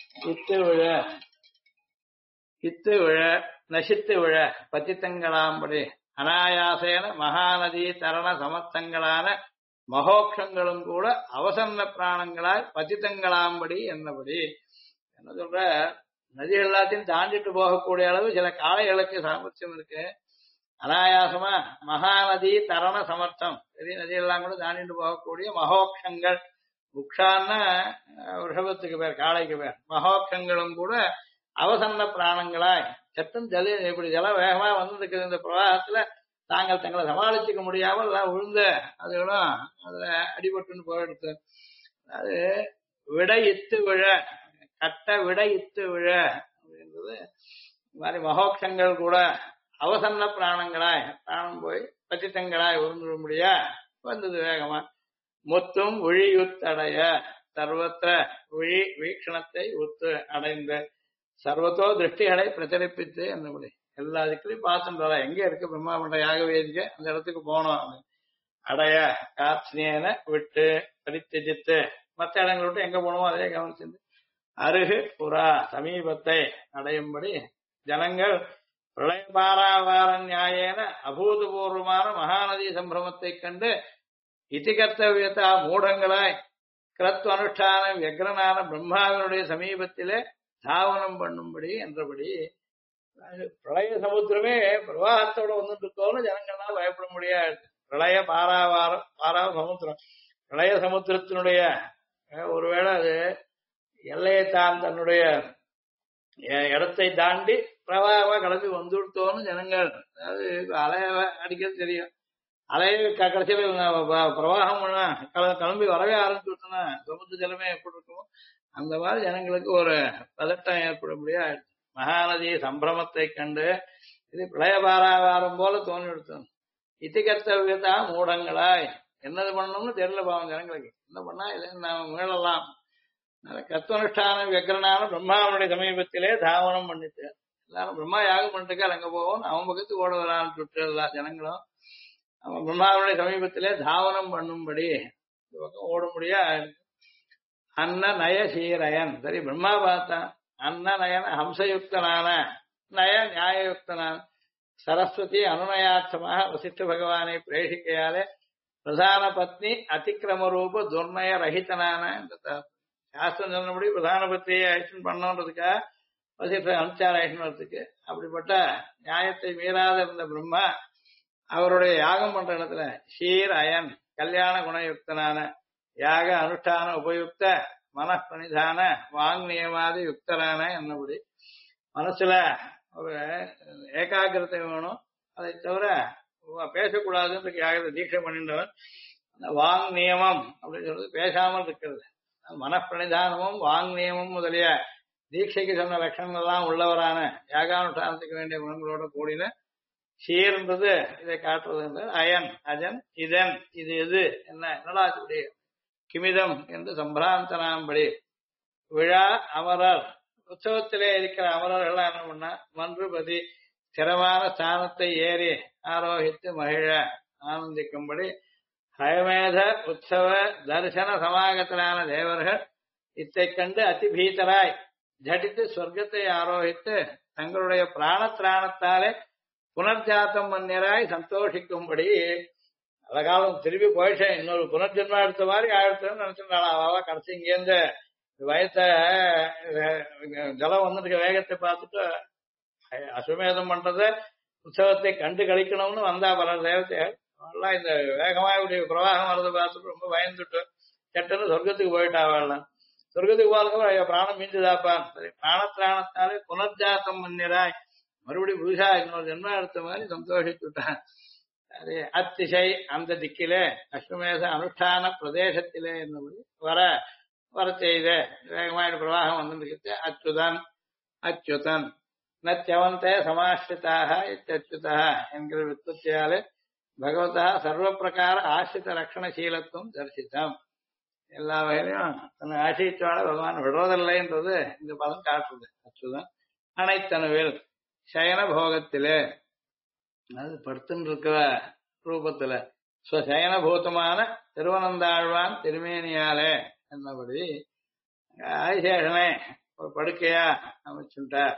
இத்து விழ நசித்து விழ பத்தித்தங்களாம்படி அனாயாசேன மகாநதி தரண சமர்த்தங்களான மகோக்ஷங்களும் கூட அவசன்ன பிராணங்களாய் பதித்தங்களாம்படி என்னபடி என்ன சொல்ற நதி எல்லாத்தையும் தாண்டிட்டு போகக்கூடிய அளவு சில காளைகளுக்கு சாமர்த்தியம் இருக்கு. அனாயாசமா மகாநதி தரண சமர்த்தம் பெரிய நதியெல்லாம் கூட தாண்டிட்டு போகக்கூடிய மகோக்ஷங்கள். உக்ஷான்னா ரிஷபத்துக்கு பேர் காளைக்கு பேர். மகோக்ஷங்களும் கூட அவசன்ன பிராணங்களாய் சட்டம் ஜல இப்படி ஜலம் வேகமா வந்துருக்கு இந்த பிரவாகத்துல தாங்கள் தங்களை சமாளிச்சுக்க முடியாமல் எல்லாம் விழுந்த அதுகளும் அதுல அடிபட்டுன்னு போயிடுத்து. அது விடை இத்து விழ கட்ட விடை இத்து விழ அப்படின்றது இந்த மாதிரி மகோக்ஷங்கள் கூட அவசன்ன பிராணங்களாய் பிராணம் போய் பச்சித்தங்களாய் உருந்துட முடியா வந்தது வேகமா. முத்தும் விழியுத்தடைய சர்வத்திர விழி வீக்ஷணத்தை உத்து அடைந்த சர்வத்தோ திருஷ்டிகளை பிரச்சரிப்பித்து என்னபடி எல்லா இதுக்குலையும் பார்த்துட்டு எங்க இருக்கு பிரம்மாண்ட யாக வேதிக்க அந்த இடத்துக்கு போனோம். அடைய காத்னேன விட்டு பரித்தஜித்து மற்ற இடங்களை விட்டு எங்க போனோமோ அதே கவனிச்சிருந்து அருகு புறா சமீபத்தை அடையும்படி ஜனங்கள் பிரளய பாராவார நியாயேன அபூதபூர்வமான மகாநதி சம்பிரமத்தை கண்டு இதிகர்த்தவியதா மூடங்களாய் கிரத்வ அனுஷ்டான வியக்ரனான பிரம்மாவினுடைய சமீபத்திலே தாவனம் பண்ணும்படி என்றபடி பிரளய சமுத்திரமே பிரவாகத்தோட வந்துட்டு இருக்கோம்னு ஜனங்கள்லாம் பயப்பட முடியாது. பிரளய பாரா சமுத்திரம் பிரளய சமுத்திரத்தினுடைய ஒருவேளை அது எல்லையை தன்னுடைய இடத்தை தாண்டி பிரவாகமா கிளம்பி வந்துடுத்தோன்னு ஜனங்கள் அதாவது அலைய அடிக்கிறது தெரியும். அலைய கடைசியில பிரவாகம் கிளம்பி வரவே ஆரம்பிச்சுட்டோம்னா சமுத்திர ஜலமே எப்படி இருக்கும் அந்த மாதிரி ஜனங்களுக்கு ஒரு பதட்டம் ஏற்படும்படியா மகாநதி சம்பிரமத்தை கண்டு இது பிரளயபாராவாரம் போல தோணி எடுத்தோம். இத்திகர்த்தவியதா மூடங்களாய் என்னது பண்ணணும்னு தெரியல பாவம் ஜனங்களுக்கு. என்ன பண்ணா இதை நாம மீளலாம். கர்த்தனுஷ்டான வியக்ரனான பிரம்மாவனுடைய சமீபத்திலே தாவனம் பண்ணிட்டு எல்லாரும் பிரம்மா யாகம் பண்ணிட்டு அங்க போவோம் அவன் பக்கத்து ஓட வரான்னு சுட்டு எல்லா ஜனங்களும் அவன் பிரம்மாவனுடைய சமீபத்திலே தாவனம் பண்ணும்படி இந்த பக்கம் ஓட முடியா. அன்ன நய சீரயன் சரி பிரம்மா பார்த்தான். அன்ன நயன ஹம்சயுக்தனான நய நியாயயுக்தனான சரஸ்வதி அனுநயார்த்தமாக வசிஷ்ட பகவானை பிரேஷிக்கையாலே பிரதான பத்னி அதிக்கிரம ரூப துர்நய ரஹிதனான சாஸ்திரம் சொன்னபடி பிரதான பத்திரியை ஆக்ஷன் பண்ணோன்றதுக்கா வசிஷ்ட அனுச்சார ஆக்ஷன் வரதுக்கு அப்படிப்பட்ட நியாயத்தை மீறாத இருந்த பிரம்மா அவருடைய யாகம் பண்ற இடத்துல ஷீர் அயன் கல்யாண குணயுக்தனான யாக அனுஷ்டான உபயுக்த மனப்பிரணிதான வாங் நியமாதி யுக்தரான என்னபடி மனசுல ஒரு ஏகாகிரத்தை வேணும். அதை தவிர பேசக்கூடாதுன்னு யாகத்தை தீட்சை பண்ணின்றவன் வாங் நியமம் அப்படின்னு சொல்றது பேசாமல் இருக்கிறது. மனப்பிரணிதானமும் வாங் நியமம் முதலிய தீட்சைக்கு சொன்ன லட்சணங்கள் எல்லாம் உள்ளவரான யாகானுஷ்டானத்துக்கு வேண்டிய குணங்களோட கூடின ஷீர்ன்றது இதை காட்டுறது. அயன் அஜன் இதன் இது எது என்னடா அப்படி கிமிதம் என்று சம்பிராந்தனாம்படி விழா அமரர் உற்சவத்திலே இருக்கிற அமரர்கள் என்ன பண்ணா மன்றுபதி ஸ்திரமான ஸ்தானத்தை ஏறி ஆரோகித்து மகிழ ஆனந்திக்கும்படி ஹயமேத உற்சவ தரிசன சமாகத்திலான தேவர்கள் இத்தை கண்டு அதிபீதராய் ஜடித்து சொர்க்கத்தை ஆரோகித்து தங்களுடைய பிராணத்திராணத்தாலே புனர்ஜாத்தம் மன்னியராய் சந்தோஷிக்கும்படி காலம் திருப்பி போயிட்டேன் இன்னொரு புனர்ஜென்மா எடுத்த மாதிரி ஆயிடுச்சுன்னு நினைச்சிருந்தாளா அவ கடைசி இங்கேருந்து வயச ஜலம் வந்துட்டு வேகத்தை பார்த்துட்டு அசுமேதம் பண்றத உற்சவத்தை கண்டு கழிக்கணும்னு வந்தா பல தேவதைகள் எல்லாம் இந்த வேகமா இப்படி பிரவாகம் வர்றதை பார்த்துட்டு ரொம்ப பயந்துட்டு சட்டுன்னு சொர்க்கத்துக்கு போயிட்டா அவள்லாம் சொர்க்கத்துக்கு போறதுக்கு பிராணம் மீந்துதாப்பான் சரி பிராணத்திராணத்தாலே புனர்ஜாத்தம் மன்னிராய் மறுபடியும் புதுசா இன்னொரு ஜென்மா எடுத்த மாதிரி சந்தோஷிச்சுட்டான். அது அத்திசை அந்த திக்கிலே அஸ்வமேத அனுஷ்டான பிரதேசத்திலே என்னபடி வர செய்த வேகமான பிரவாகம் வந்து அச்சுதன் அச்சுதன் நவந்தே சமாஸ்ரிதாக இத்தியுதா என்கிற விற்பத்தியாலே பகவதா சர்வ பிரகார ஆசிரித ரக்ஷணசீலத்துவம் தரிசித்தம். எல்லா வகையிலையும் தன்னை ஆசிரித்தால பகவான் விடுறதில்லைன்றது இந்த பதம் காட்டுறது. அச்சுதன் அனைத்தனுவில் சயன போகத்திலே அது படுத்துன்னு இருக்கிற ரூபத்துல ஸ்வசயன பூதமான திருவனந்தாழ்வான் திருமேனியாலே என்னபடி ஆதிசேஷனை ஒரு படுக்கையா அமைச்சுட்டார்.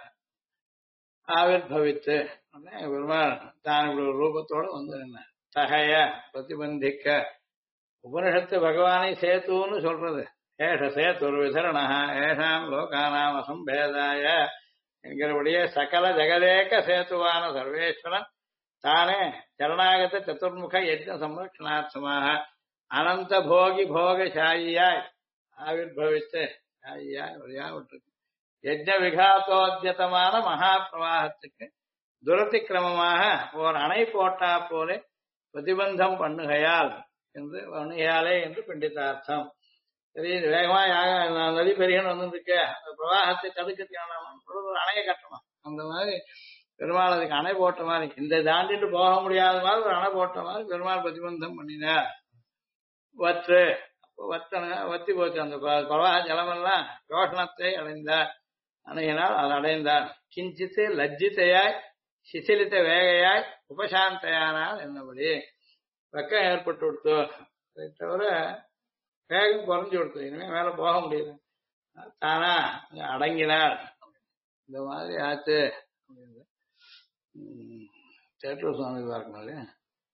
ஆவிர் பவித்து பெருமாள் தான் இப்படி ஒரு ரூபத்தோட வந்து என்ன தகைய பிரதிபந்திக்க உபனிஷத்து பகவானை சேத்துன்னு சொல்றது. ஏஷ சேத்துர் விசரணா ஏஷாம் லோகானாம் அசம்பேதாய என்கிறபடியே சகல ஜெகதேக சேத்துவான சர்வேஸ்வரன் தானே சரணாகத சதுர்முக யஜ்ன சம்ரட்சணார்த்தமாக அனந்த போகி போகசாயியாய் ஆவிர்பவித்து சாயியாய் வழியா விட்டுருக்கு. யஜ்ன விகாத்தோத்தியதமான மகா பிரவாகத்துக்கு துரதிக்கிரமமாக ஓர் அணை போட்டா போலே பிரதிபந்தம் பண்ணுகையால் என்று பண்ணுகையாலே என்று பண்டிதார்த்தம். சரி வேகமா நதி பெரியன்னு வந்துருக்கு அந்த பிரவாகத்தை தடுக்கிறதுக்கான ஒரு அணையை கட்டணும். அந்த மாதிரி பெருமாள் அதுக்கு அணை போட்ட மாதிரி இந்த தாண்டிட்டு போக முடியாத மாதிரி ஒரு அணை போட்ட மாதிரி பெருமாள் பிரதிபந்தம் பண்ணினார். வத்து அப்போ வத்தி போச்சு அந்த பிரவாக ஜலமெல்லாம் யோசனத்தை அடைந்தார். அணையினால் அது அடைந்தார். கிஞ்சித்து லஜ்ஜித்தையாய் சிசிலித்த வேகையாய் உபசாந்தையானால் என்னபடி வெக்கம் ஏற்பட்டு கொடுத்து அதை தவிர வேகம் குறைஞ்சு கொடுத்து இனிமே மேல போக முடியல தானா அடங்கினார். இந்த மாதிரி ஆச்சு அப்படின்னு சேட்டூர் சுவாமி பார்க்கணும் இல்லையா.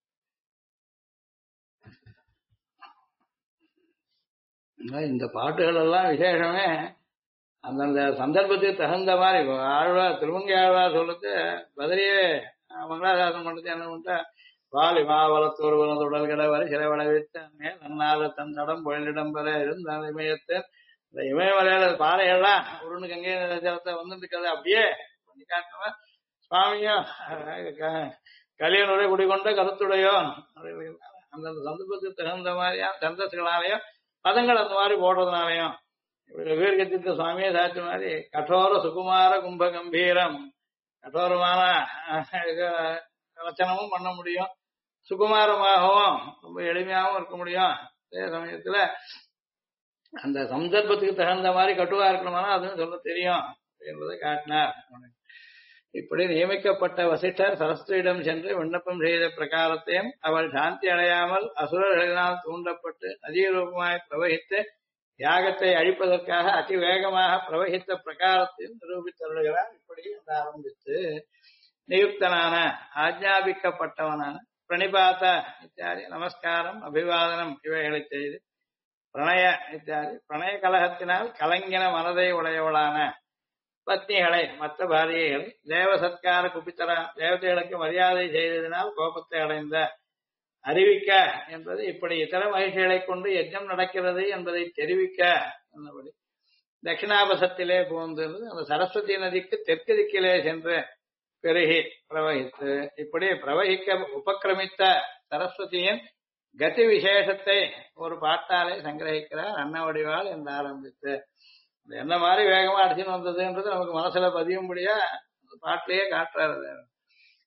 இந்த பாட்டுகள் எல்லாம் விசேஷமே அந்தந்த சந்தர்ப்பத்துக்கு தகுந்த மாதிரி ஆழ்வார் திருமங்கை ஆழ்வார் சொல்றது பதிலேயே மங்களாசாசனம் பண்றது என்ன பண்ணிட்டா வாலி மாவளத்தோர் உடல் கடை வரை சிலை வளவித்த நன்னாத தன் தடம் பொழிலிடம் பெற இருந்த இமயத்தை இந்த இமயமலையில பாறைகள்லாம் உருண்டு கங்கை ஜலத்தை வந்துட்டு இருக்கிறது அப்படியே பண்ணி காட்டுவ சுவாமியும் கலியனுடைய குடிகொண்ட கருத்துடையோ அந்தந்த சந்தர்ப்பத்துக்கு தகுந்த மாதிரியா சந்தஸ்களாலையும் பதங்கள் அந்த மாதிரி போடுறதுனாலையும் வீர்கத்திற்கு சுவாமியே சாட்சி மாதிரி கடோர சுகுமார கும்ப கம்பீரம் கடோரமான ரச்சனமும் பண்ண முடியும், சுகுமாரமாகவும் ரொம்ப எளிமையாகவும் இருக்க முடியும். அதே சமயத்துல அந்த சந்தர்ப்பத்துக்கு தகுந்த மாதிரி கட்டுவா இருக்கணும்னா அதுன்னு சொல்ல தெரியும் என்பதை காட்டினார். இப்படி நியமிக்கப்பட்ட வசிஷ்டர் சரஸ்வதியிடம் சென்று விண்ணப்பம் செய்த பிரகாரத்தையும் அவள் சாந்தி அடையாமல் அசுரர்களினால் தூண்டப்பட்டு அதிரூபமாய் பிரவகித்து யாகத்தை அழிப்பதற்காக அதிவேகமாக பிரவகித்த பிரகாரத்தையும் நிரூபித்தருகிறார். இப்படி என்று ஆரம்பித்து நியுக்தனான ஆஜ்ஞாபிக்கப்பட்டவனான பிரணிபாத இத்தியாதி நமஸ்காரம் அபிவாதனம் இவைகளை செய்து பிரணய இத்தியாதி பிரணய கலகத்தினால் கலங்கின மனதை உடையவளான பத்னிகளை மற்ற பாரியைகளை தேவ சத்கார குபித்தர தேவதைகளுக்கு மரியாதை செய்ததினால் கோபத்தை அடைந்த அறிவிக்க என்பது இப்படி இதர மகிழ்ச்சிகளை கொண்டு யஜ்ஞம் நடக்கிறது என்பதை தெரிவிக்க என்னபடி தட்சிணாபசத்திலே புகுந்து அந்த சரஸ்வதி நதிக்கு தெற்கு திக்கிலே சென்று பெருகி பிரவகித்து இப்படி பிரவகிக்க உபக்கிரமித்த சரஸ்வதியின் கதி விசேஷத்தை ஒரு பாட்டாலே சங்கிரகிக்கிறார் அன்னவடிவாள் என்று ஆரம்பித்து என்ன மாதிரி வேகமா அடிச்சுன்னு வந்ததுன்றது நமக்கு மனசுல பதியும்படியா பாட்டிலேயே காட்டுறாரு.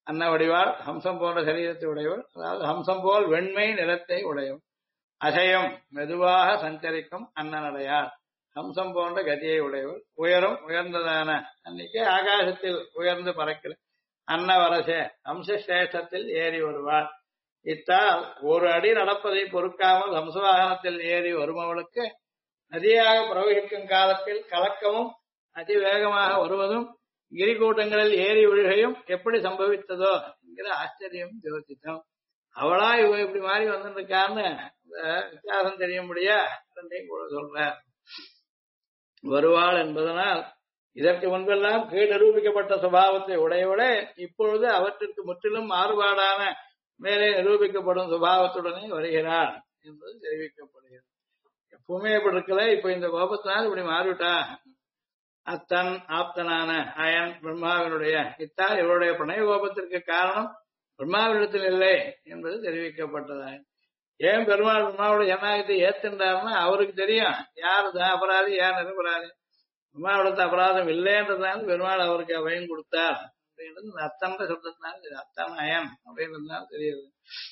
அன்ன வடிவாள் ஹம்சம் போன்ற சரீரத்தை உடையவள், அதாவது ஹம்சம் போல் வெண்மை நிறத்தை உடையவள். அசையம் மெதுவாக சஞ்சரிக்கும் அன்னநடையாள், ஹம்சம் போன்ற கதியை உடையவள். உயரும் உயர்ந்ததான அன்னைக்கு ஆகாசத்தில் உயர்ந்து பறக்கிற அன்னவரசே ஹம்சேஷ்டத்தில் ஏறி வருவாள். இத்தால் ஒரு அடி நடப்பதை பொறுக்காமல் ஹம்சவாகனத்தில் ஏறி வருபவளுக்கு நதியாக பிரவகிக்கும் காலத்தில் கலக்கமும் அதிவேகமாக வருவதும் கிரிக்கூட்டங்களில் ஏறி விழுகையும் எப்படி சம்பவித்ததோ என்கிற ஆச்சரியம் யோசித்தோம். அவளா இவ இப்படி மாறி வந்துருக்கான்னு வித்தியாசம் தெரிய முடியா ரெண்டையும் கூட சொல்ற. வருவாள் என்பதனால் இதற்கு முன்பெல்லாம் கீழ் நிரூபிக்கப்பட்ட சுபாவத்தை உடையவளே இப்பொழுது அவற்றிற்கு முற்றிலும் மாறுபாடான மேலே நிரூபிக்கப்படும் சுபாவத்துடனே வருகிறாள் என்பது தெரிவிக்கப்படுகிறது. எப்பவுமே இப்படி இருக்கல, இப்ப இந்த கோபத்தினால் இப்படி மாறிவிட்டா. அத்தன் ஆப்தனான அயன் பிரம்மாவினுடைய இத்தால் இவருடைய பிரணய கோபத்திற்கு காரணம் பிரம்மாவிடத்தில் இல்லை என்பது தெரிவிக்கப்பட்டதாக. ஏன் பெருமாள் பிரம்மாவுடைய ஜனநாயகத்தை ஏத்துட்டாருன்னா அவருக்கு தெரியும் யாரு தான் அபராதி யார் நிரபராதி. பிரம்மாவிடத்து அபராதம் இல்லைன்றதுனால பெருமாள் அவருக்கு அவையும் கொடுத்தார் அப்படின்றது அத்தன்ற சொல்றதுனால அத்தன் அயன் அப்படின்றதுனால தெரியுது.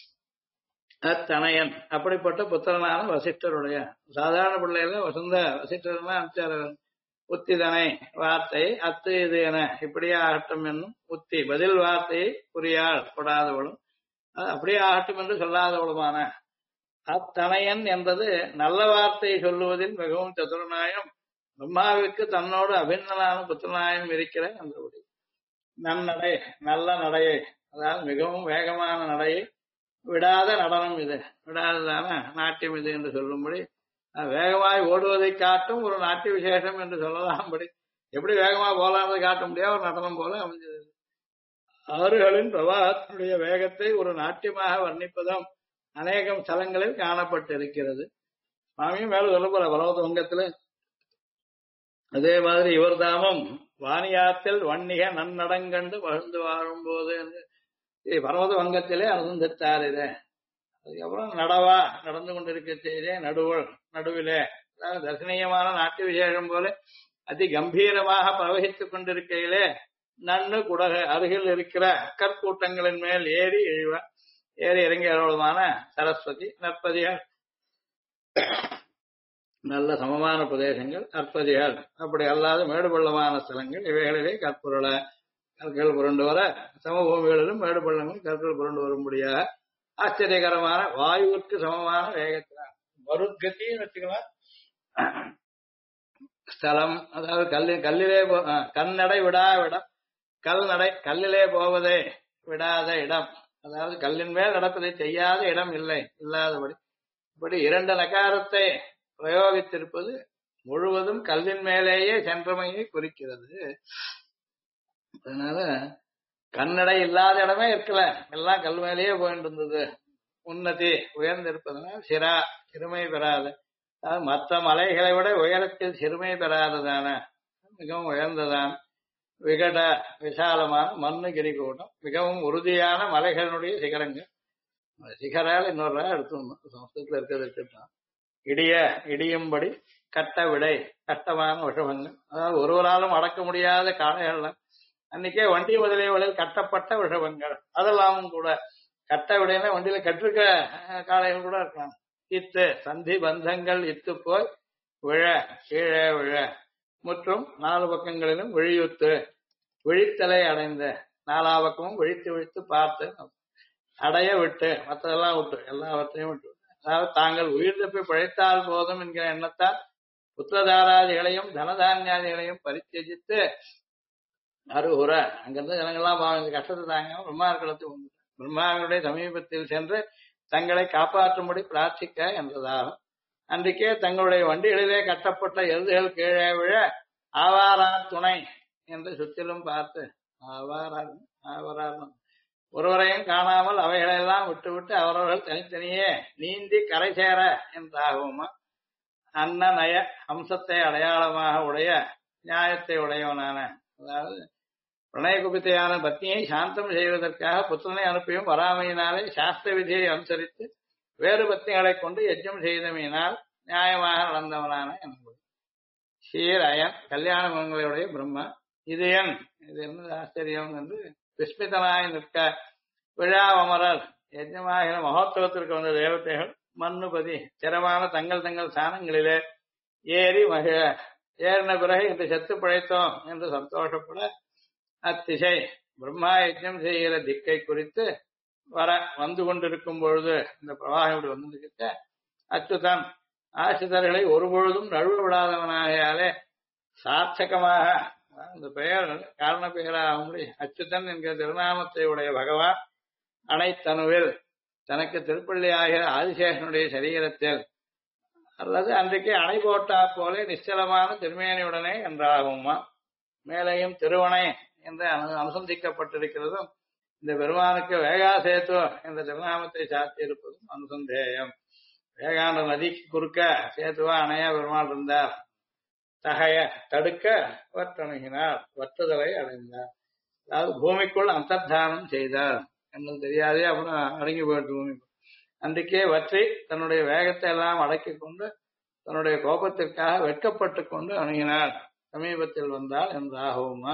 அத்தனையன் அப்படிப்பட்ட புத்திரனான வசிஷ்டருடைய சாதாரண பிள்ளையில வசந்த வசிஷ்டர்னா அனுப்பிச்சார். உத்திதனை வார்த்தை அத்து இது என இப்படியே ஆகட்டும் என்னும் உத்தி பதில் வார்த்தையை புரியாள் கொடாதவளும் அப்படியே ஆகட்டும் என்று சொல்லாதவளுமான அத்தனையன் என்பது நல்ல வார்த்தையை சொல்லுவதில் மிகவும் சதுரநாயம். பிரம்மாவிற்கு தன்னோடு அபிநனான புத்திரநாயம் இருக்கிற அந்தபடி நன்னடை நல்ல நடையை, அதாவது மிகவும் வேகமான நடையை, விடாத நடனம் இது, விடாததான நாட்டியம் இது என்று சொல்லும்படி வேகமாய் ஓடுவதை காட்டும் ஒரு நாட்டிய விசேஷம் என்று சொல்லலாம்படி எப்படி வேகமா போலாம்னு காட்ட முடியாது ஒரு நடனம் போல அமைஞ்சது. ஆறுகளின் பிரவாகத்தினுடைய வேகத்தை ஒரு நாட்டியமாக வர்ணிப்பதும் அநேகம் ஸ்தலங்களில் காணப்பட்டிருக்கிறது. சுவாமியும் மேல சொல்ல போற பரவத வங்கத்துல அதே மாதிரி இவர் தாமும் வாணியாத்தில் வன்னிக நன்னடங்கண்டு வளர்ந்து வாழும்போது என்று பரவத வங்கத்திலே அனுசந்தித்தார். இத அதுக்கப்புறம் நடவா நடந்து கொண்டிருக்க செய்தே நடுவள் நடுவிலே, அதாவது தர்சனீயமான நாட்டிய விசேஷம் போல அதி கம்பீரமாக பிரவகித்துக் கொண்டிருக்கையிலே நன்னு குடக அருகில் இருக்கிற கற்கூட்டங்களின் மேல் ஏறி இறங்கி அருளமான சரஸ்வதி நற்பதிகள், நல்ல சமமான பிரதேசங்கள் அற்பதிகள், அப்படி அல்லாத மேடு பள்ளமான ஸ்தலங்கள் இவைகளிலே கற்புரள கற்கள் புரண்டு வர சமபூமிகளிலும் மேடு பள்ளங்கள் கற்கள் புரண்டு வரும்படியாக ஆச்சரியகரமான வாயுவிற்கு சமமான வேகத்தினால் மருத்கத்தின்னு வச்சுக்கலாம். ஸ்தலம் அதாவது கல்லிலே கண்ணடை விடாவிடம், கல்லிலே போவதே விடாத இடம், அதாவது கல்லின் மேல் நடப்பதை செய்யாத இடம் இல்லை இல்லாதபடி இப்படி இரண்டு நகாரத்தை பிரயோகித்திருப்பது முழுவதும் கல்லின் மேலேயே சென்றமையை குறிக்கிறது. அதனால கண்ணடை இல்லாத இடமே இருக்கல, எல்லாம் கல் மேலேயே போயிட்டு இருந்தது. உன்னதி உயர்ந்திருப்பதனால் சிறுமை பெறாது, அதாவது மற்ற மலைகளை விட உயரத்தில் சிறுமை பெறாததான மிகவும் உயர்ந்ததான விகட விசாலமான மண்ணு கிரிகூட்டம், மிகவும் உறுதியான மலைகளுடைய சிகரங்கள். சிகரால் இன்னொரு எடுத்து சமஸ்கிருதத்தில் இருக்கிறது இருக்கட்டும். இடியும்படி கட்ட விடை கட்டமான விஷபங்கள், அதாவது ஒருவராலும் அடக்க முடியாத காளைகள்லாம் அன்னைக்கே வண்டி முதலியவர்களில் கட்டப்பட்ட விஷபங்கள், அதெல்லாமும் கூட கட்ட விடையில வண்டியில கட்டிருக்க காளைகள் கூட இருக்கலாம். இத்து சந்தி பந்தங்கள் இத்து போய் விழ கீழே விழ மற்றும் நாலு பக்கங்களிலும் விழியுத்து விழித்தலை அடைந்த, நாலா பக்கமும் விழித்து பார்த்து அடைய விட்டு மற்றதெல்லாம் விட்டு எல்லாவற்றையும் விட்டு, அதாவது தாங்கள் உயிர் தப்பி பிழைத்தால் போதும் என்கிற எண்ணத்தால் புத்திரதாராதிகளையும் தனதானியாதிகளையும் பரித்தேஜித்து அருகுற அங்கிருந்து ஜனங்கள்லாம் இந்த கஷ்டத்தை தாங்க பிரம்மாக்களத்துக்கு வந்து பிரம்மாவினுடைய சமீபத்தில் சென்று தங்களை காப்பாற்றும்படி பிரார்த்திக்க என்றதாகும். அன்றைக்கே தங்களுடைய வண்டிகளிலே கட்டப்பட்ட எருதுகள் கீழே விழ ஆவாரார் துணை என்று சுற்றிலும் பார்த்து ஆவாரார் ஒருவரையும் காணாமல் அவைகளெல்லாம் விட்டுவிட்டு அவரவர்கள் தனித்தனியே நீந்தி கரை சேர என்றாகுமா. அன்னநய அம்சத்தை அடையாளமாக உடைய நியாயத்தை உடையவனான, அதாவது பிரணய குபித்தையான பத்னியை சாந்தம் செய்வதற்காக புத்திரனை அனுப்பியும் வராமையினாலே சாஸ்திர விதியை அனுசரித்து வேறு பத்னிகளை கொண்டு யஜ்ஞம் செய்தமையினால் நியாயமாக நடந்தவனான என்பது. சீர் அயன் கல்யாண மங்களுடைய பிரம்மா இது என் இது என்ன ஆச்சரியம் என்று விஸ்மிதனாய் நிற்க விழாவமரர் யஜ்ஞமாகிற மகோத்சவத்திற்கு வந்த தேவதைகள் மன்னுபதி சிரமான தங்கள் தங்கள் ஸ்தானங்களிலே ஏறி மகிழ ஏறின பிறகு இந்த செத்து பிழைத்தோம் என்று சந்தோஷப்பட அத்திசை பிரம்மா யஜ்ஞம் செய்கிற திக்கை குறித்து வந்து கொண்டிருக்கும் பொழுது இந்த பிரவாகம் இப்படி வந்திருக்க அச்சுதன் ஆசிரியர்களை ஒருபொழுதும் நழுவ விடாதவனாகையாலே சார்த்தகமாக இந்த பெயர் காரண பெயராகும்படி அச்சுதன் என்கிற திருநாமத்தை உடைய பகவான் அனைத்தனுவில் தனக்கு திருப்பள்ளி ஆகிற ஆதிசேஷனுடைய சரீரத்தில் அல்லது அன்றைக்கு அணை போட்டா போல நிச்சலமான திருமேனியுடனே என்றாகுமா மேலையும் திருவணை என்று அனுசந்திக்கப்பட்டிருக்கிறதும் இந்த பெருமானுக்கு வேகாசேத்து என்ற திருநாமத்தை சாத்தி இருப்பதும் அனுசந்தேயம். வேகாண்ட நதிக்கு குறுக்க சேத்துவா அணையா பெருமாள் இருந்தார். தகைய தடுக்க வற்றணுகினார், வற்றுதலை அடைந்தார். அதாவது பூமிக்குள் அந்தர்தானம் செய்தார் என்னது தெரியாதே அப்புறம் அடங்கி போயிட்டு பூமி அன்றைக்கே வற்றி தன்னுடைய வேகத்தை எல்லாம் அடக்கி கொண்டு தன்னுடைய கோபத்திற்காக வெட்கப்பட்டு கொண்டு அணுகினார். சமீபத்தில் வந்தால் என்றாகுமா.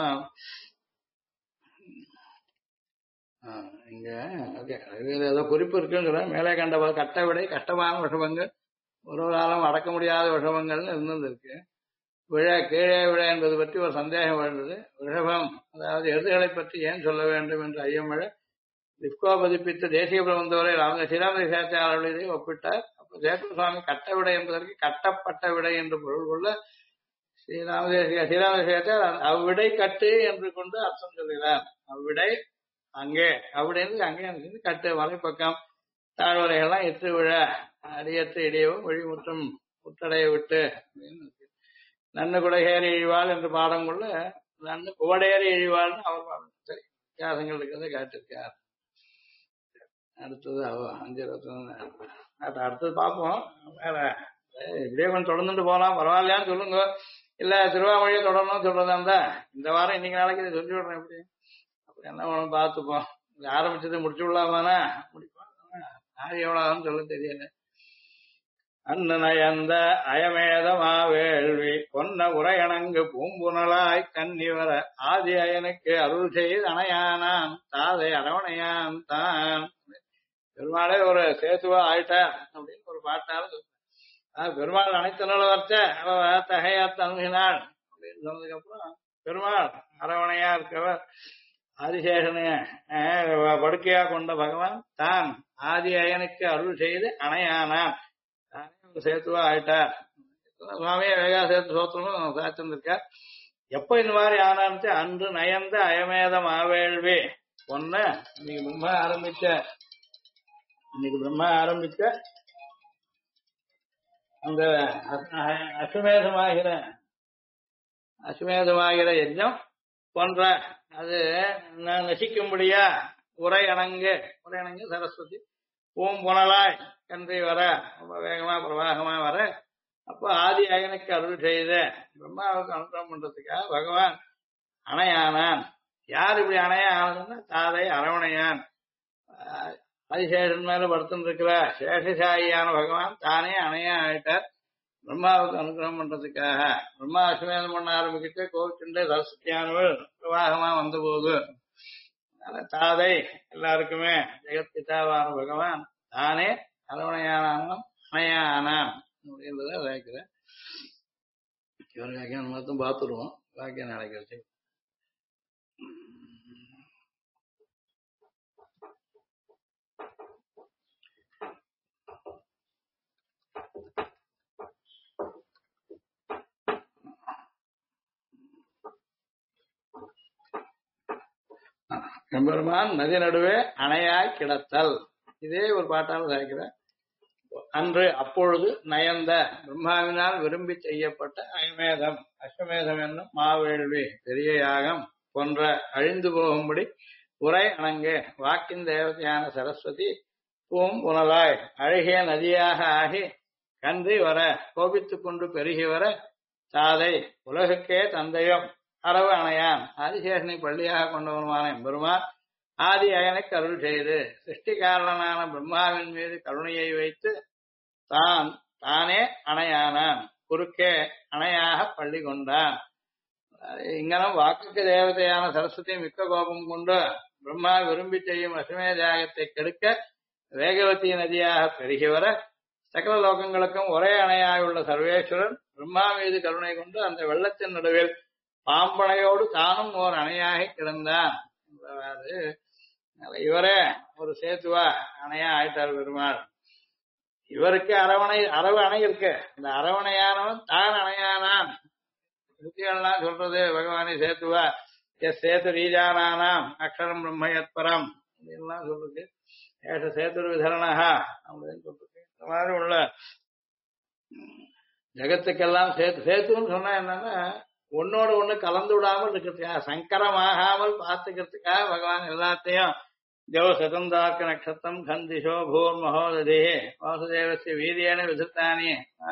இங்க ஏதோ குறிப்பு இருக்குங்கிற மேலே கண்ட கட்ட விடை கஷ்டமான விஷமங்கள் ஒரு காலம் அடக்க முடியாத விஷமங்கள் இருந்திருக்கு. விழ கீழே விழ என்பது பற்றி ஒரு சந்தேகம் எழுந்தது. ரிஷபம் அதாவது எருதுகளை பற்றி ஏன் சொல்ல வேண்டும் என்று ஐயம் விழ லிப்கோ பதிப்பித்து தேசிய பிரபந்தவரை ஸ்ரீராம சேத்தியாளர்களை ஒப்பிட்டார். அப்ப சேத்து சுவாமி கட்ட விடை என்பதற்கு கட்டப்பட்ட விடை என்று பொருள் கொள்ள ஸ்ரீராம சேத்தியார் அவ்விடை கட்டு என்று கொண்டு அர்த்தம் சொல்கிறார். அவ்விடை அங்கே அப்படின்னு அங்கே கட்டு வலைப்பக்கம் தாழ்வரைகள்லாம் எட்டு விழ அடியத்து இடையவும் வழிமுற்றம் முற்றடைய விட்டு அப்படின்னு நன்னு குடகேறி இழிவாள் என்று பாடம் கொள்ள நன்னு குவடேறி இழிவாள்னு அவர் பாடம். சரி, வித்தியாசங்கள் இருக்கிறத காட்டிருக்கார். அடுத்தது 5:21 அடுத்தது பார்ப்போம். வேற இப்படியே கொஞ்சம் தொடர்ந்துட்டு போலாம், பரவாயில்லையான்னு சொல்லுங்க. இல்ல திருவாமொழியை தொடரணும்னு சொல்றதா இருந்தா இந்த வாரம் இன்னைக்கு நாளைக்கு இதை சொல்லி விடுறேன். எப்படி அப்படி என்ன வேணும் பார்த்துப்போம். ஆரம்பிச்சது முடிச்சு விடலாமானா முடிப்போம். நாள் எவ்வளவுன்னு சொல்ல தெரியல. அன்னநயந்த அயமேதமா வேள்வி பொன்ன உரையணங்கு பூம்புனலாய் கன்னிவர ஆதி அயனுக்கு அருள் செய்து அணையானான் தாதை அரவணையான் தான். பெருமாளே ஒரு சேத்துவா ஆயிட்டார் அப்படின்னு ஒரு பாட்டாலும் பெருமாள் அனைத்து நாள் வரைச்ச அவ தகையா தங்குகினாள் அப்படின்னு சொன்னதுக்கு அப்புறம் பெருமாள் அரவணையா இருக்கவர் ஆதிசேஷனு படுக்கையா கொண்ட பகவான் தான் ஆதி அயனுக்கு அருள் செய்து அணையானான் சேத்துவா ஆயிட்டார். சுவாமியே வேகா சேத்து சோத்திரமும் சாத்திருந்திருக்கார். எப்ப இந்த மாதிரி ஆனான்னு அன்று நயந்த அயமேதம் ஆவேள்வி பொண்ண இன்னைக்கு பிரம்மா ஆரம்பிச்ச அந்த அசுமேதமாகிற யஜ்ஞம் போன்ற அது நசிக்கும்படியா உரையணங்கு சரஸ்வதி பூம்புணலாய் கன்றி வர ரொம்ப வேகமா பிரவாகமா வர அப்போ ஆதி அயனுக்கு அருள் செய்த பிரம்மாவுக்கு அனுகிரகம் பண்றதுக்காக பகவான் அணையானான். யார் இப்படி அணையா ஆனதுன்னா தாதை அரவணையான். ஆதிசேஷன் மேல படுத்துன்னு இருக்கிற சேஷசாயியான பகவான் தானே அணையா ஆயிட்டார் பிரம்மாவுக்கு அனுகிரகம் பண்றதுக்காக. பிரம்மா அசுமேதம் பண்ண ஆரம்பிக்கிட்டு கோவிச்சுண்டே சரஸ்வதியானவள் பிரவாகமா வந்த போது தாதை எல்லாருக்குமே ஜெகத்பிதாவான பகவான் தானே அரவணையானான் அணையானான் அப்படின்றத விளைக்கிறேன். இவர் வியாக்கியானம் மட்டும் பார்த்துருவோம். வியாக்கியானம் நடக்கிறது. எம்பெருமான் நதி நடுவே அணையாய் கிடத்தல் இதே ஒரு பாட்டால் சாய்க்கிறேன். அன்று அப்பொழுது நயந்த பிரம்மாவினால் விரும்பி செய்யப்பட்ட அயமேதம் அஸ்வமேதம் என்னும் மாவேள்வி பெரிய யாகம் போன்ற அழிந்து போகும்படி உரை அணங்கு வாக்கின் தேவதையான சரஸ்வதி பூம் புனலாய் அழகிய நதியாக ஆகி கன்றி வர கோபித்துக் கொண்டு பெருகி வர தாதை உலகுக்கே தந்தையும் அரவு அணையான் ஆதிசேஷனை பள்ளியாக கொண்டவனுமான எம்பெருமான் ஆதி அயனுக்கு அருள் செய்து சிருஷ்டி காரணனான பிரம்மாவின் மீது கருணையை வைத்து தானே அணையானான். குறுக்கே அணையாக பள்ளி கொண்டான். இங்கனம் வாக்குக்கு தேவதையான சரஸ்வதி மிக்க கோபம் கொண்டு பிரம்மா விரும்பி செய்யும் அசுமேத யாகத்தை கெடுக்க வேகவதி நதியாக பெருகி வர சகல லோகங்களுக்கும் ஒரே அணையாக உள்ள சர்வேஸ்வரன் பிரம்மா மீது கருணை கொண்டு அந்த வெள்ளத்தின் நடுவில் பாம்பனையோடு தானும் ஓர் அணையாகி கிடந்தான் என்றவாறு இவரே ஒரு சேத்துவா அணையா ஆயிட்டார் பெருமாள். இவருக்கு அரவு அணை இருக்கு. இந்த அரவணையானவன் தான் அணையானான். யுக்திகள்லாம் சொல்றது பகவானே சேத்துவா எஸ் சேது ரீஜானானாம் அக்ஷரம் பிரம்மயத்பரம் இதெல்லாம் சொல்றது. ஏஷ சேது விதரணா அப்படின்னு சொல்றது. இந்த மாதிரி உள்ள ஜகத்துக்கெல்லாம் சேத்துன்னு சொன்னா என்னன்னா ஒன்னோட ஒண்ணு கலந்து விடாமல் இருக்கிறதுக்காக சங்கரமாகாமல் பார்த்துக்கிறதுக்காக பகவான் எல்லாத்தையும் தேவ சதந்தாக்க நட்சத்திரம் கந்திஷோ பூர் மகோததே வாசுதேவசிய வீரியன விசித்தானி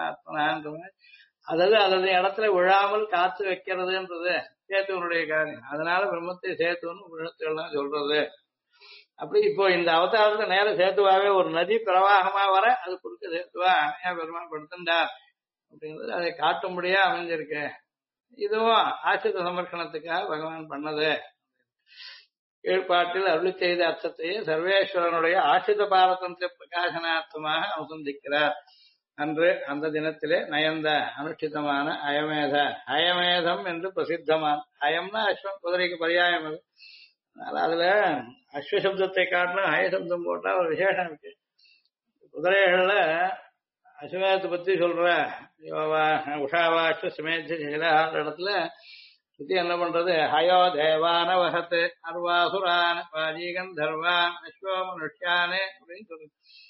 அதாவது இடத்துல விழாமல் காத்து வைக்கிறதுன்றது சேத்துவனுடைய காரியம். அதனால பிரம்மத்தை சேத்துவன்னு விழுத்துகள்லாம் சொல்றது. அப்படி இப்போ இந்த அவதாரத்துல நேர சேத்துவாவே ஒரு நதி பிரவாகமா வர அது குறுக்க சேத்துவா அணையா பெருமான் படுத்துண்டார் அப்படிங்கிறது அதை காட்டும்படியா அமைஞ்சிருக்கு. இதுவும் ஆசிரித சமர்ப்பணத்துக்காக பகவான் பண்ணது. கீழ்பாட்டில் அருளி செய்த அர்த்தத்தையே சர்வேஸ்வரனுடைய ஆசிரித பாரதந்திர பிரகாசனார்த்தமாக அனுசந்திக்கிறார். அன்று அந்த தினத்திலே நயந்த அனுஷ்டிதமான அயமேதம் என்று பிரசித்தமான அயம்னா அஸ்வம் குதிரைக்கு பரியாயம். அது அதுல அஸ்வசப்தத்தை காட்டிலும் அயசப்தம் போட்டா ஒரு விசேஷம் இருக்கு. குதிரைகள்ல அஸ்வமேதத்தை பத்தி சொல்ற உஷாவா அஸ்வமேத இடத்துல சுத்தி என்ன பண்றது ஹயோ தேவான வகத்து அர்வாசுரான் வாஜீகன் தர்வான் அஸ்வோ மனுஷ்யானே அப்படின்னு சொல்றது.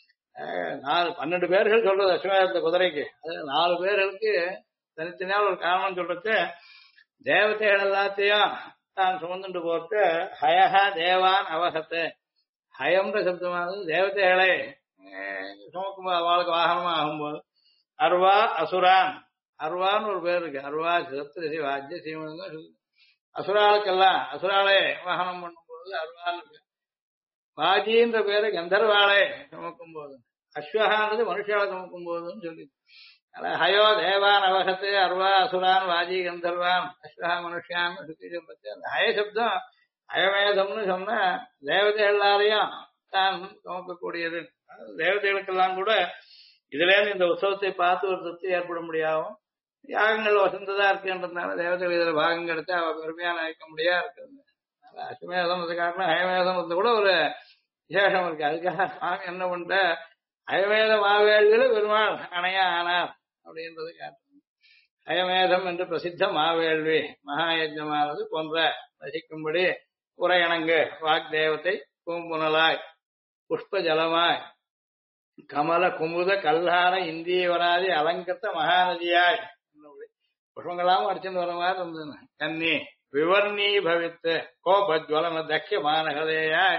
12 பேர்கள் சொல்றது அஸ்வமேத குதிரைக்கு. அது 4 பேர்களுக்கு தனித்தனியாக ஒரு காரணம் சொல்றது. தேவதைகள் எல்லாத்தையும் தான் சுமந்துட்டு போட்டு ஹயஹா தேவான் அவகத்து ஹயம்ன்ற சப்தமானது தேவதைகளை சுமக்கும் அவளுக்கு வாகனமா ஆகும்போது அர்வா அசுரான் அர்வான்னு ஒரு பேர் இருக்கு. அர்வா சப்தரிசி வாஜ்ய சீமங்க அசுராளுக்கெல்லாம் அசுராளே வாகனம் பண்ணும்போது அர்வான்னு பேர். வாஜின்ற பேரு கந்தர்வாளே சுமக்கும் போது அஸ்வகான்றது மனுஷாவை சுமக்கும் போதுன்னு சொல்லி ஹயோ தேவான் அவகத்து அர்வா அசுரான் வாஜி கந்தர்வான் அஸ்வகா மனுஷான் சுத்தி பத்தி அந்த ஹய சப்தம் அயமேதம்னு சொன்னா தேவதை எல்லாரையும் தான் சுமக்கக்கூடியது. தேவதைகளுக்கெல்லாம் கூட இதுல இருந்து இந்த உற்சவத்தை பார்த்து ஒரு திருப்தி ஏற்பட முடியாவும் யாகங்கள் வசந்ததா இருக்குன்றதுனால தேவதைகள் இதுல பாகம் கிடைச்சா அவ பெருமையா நினைக்க முடியா இருக்குது. அஸ்வமேதம் காரணம் அயமேதம் கூட ஒரு விசேஷம் இருக்கு. அதுக்காக சுவாமி என்ன பண்ற அயமேத மாவேள்வியில பெருமாள் அணையா ஆனார் அப்படின்றது காட்டுறது. அயமேதம் என்று பிரசித்த மாவேள்வி மகாயஜமானது போன்ற ரசிக்கும்படி உரையணங்கு வாக்தேவத்தை பூம்புனலாய் புஷ்ப ஜலமாய் கமல குமுத கல்லார இந்தியவராதி அலங்கத்த மகாநதியாய் புஷ்பங்களாம் அடிச்சுட்டு வர மாதிரி இருந்தது. கன்னி விவர்ணீ பவித்து கோபஜ்வலன தக்கியமான கதையாய்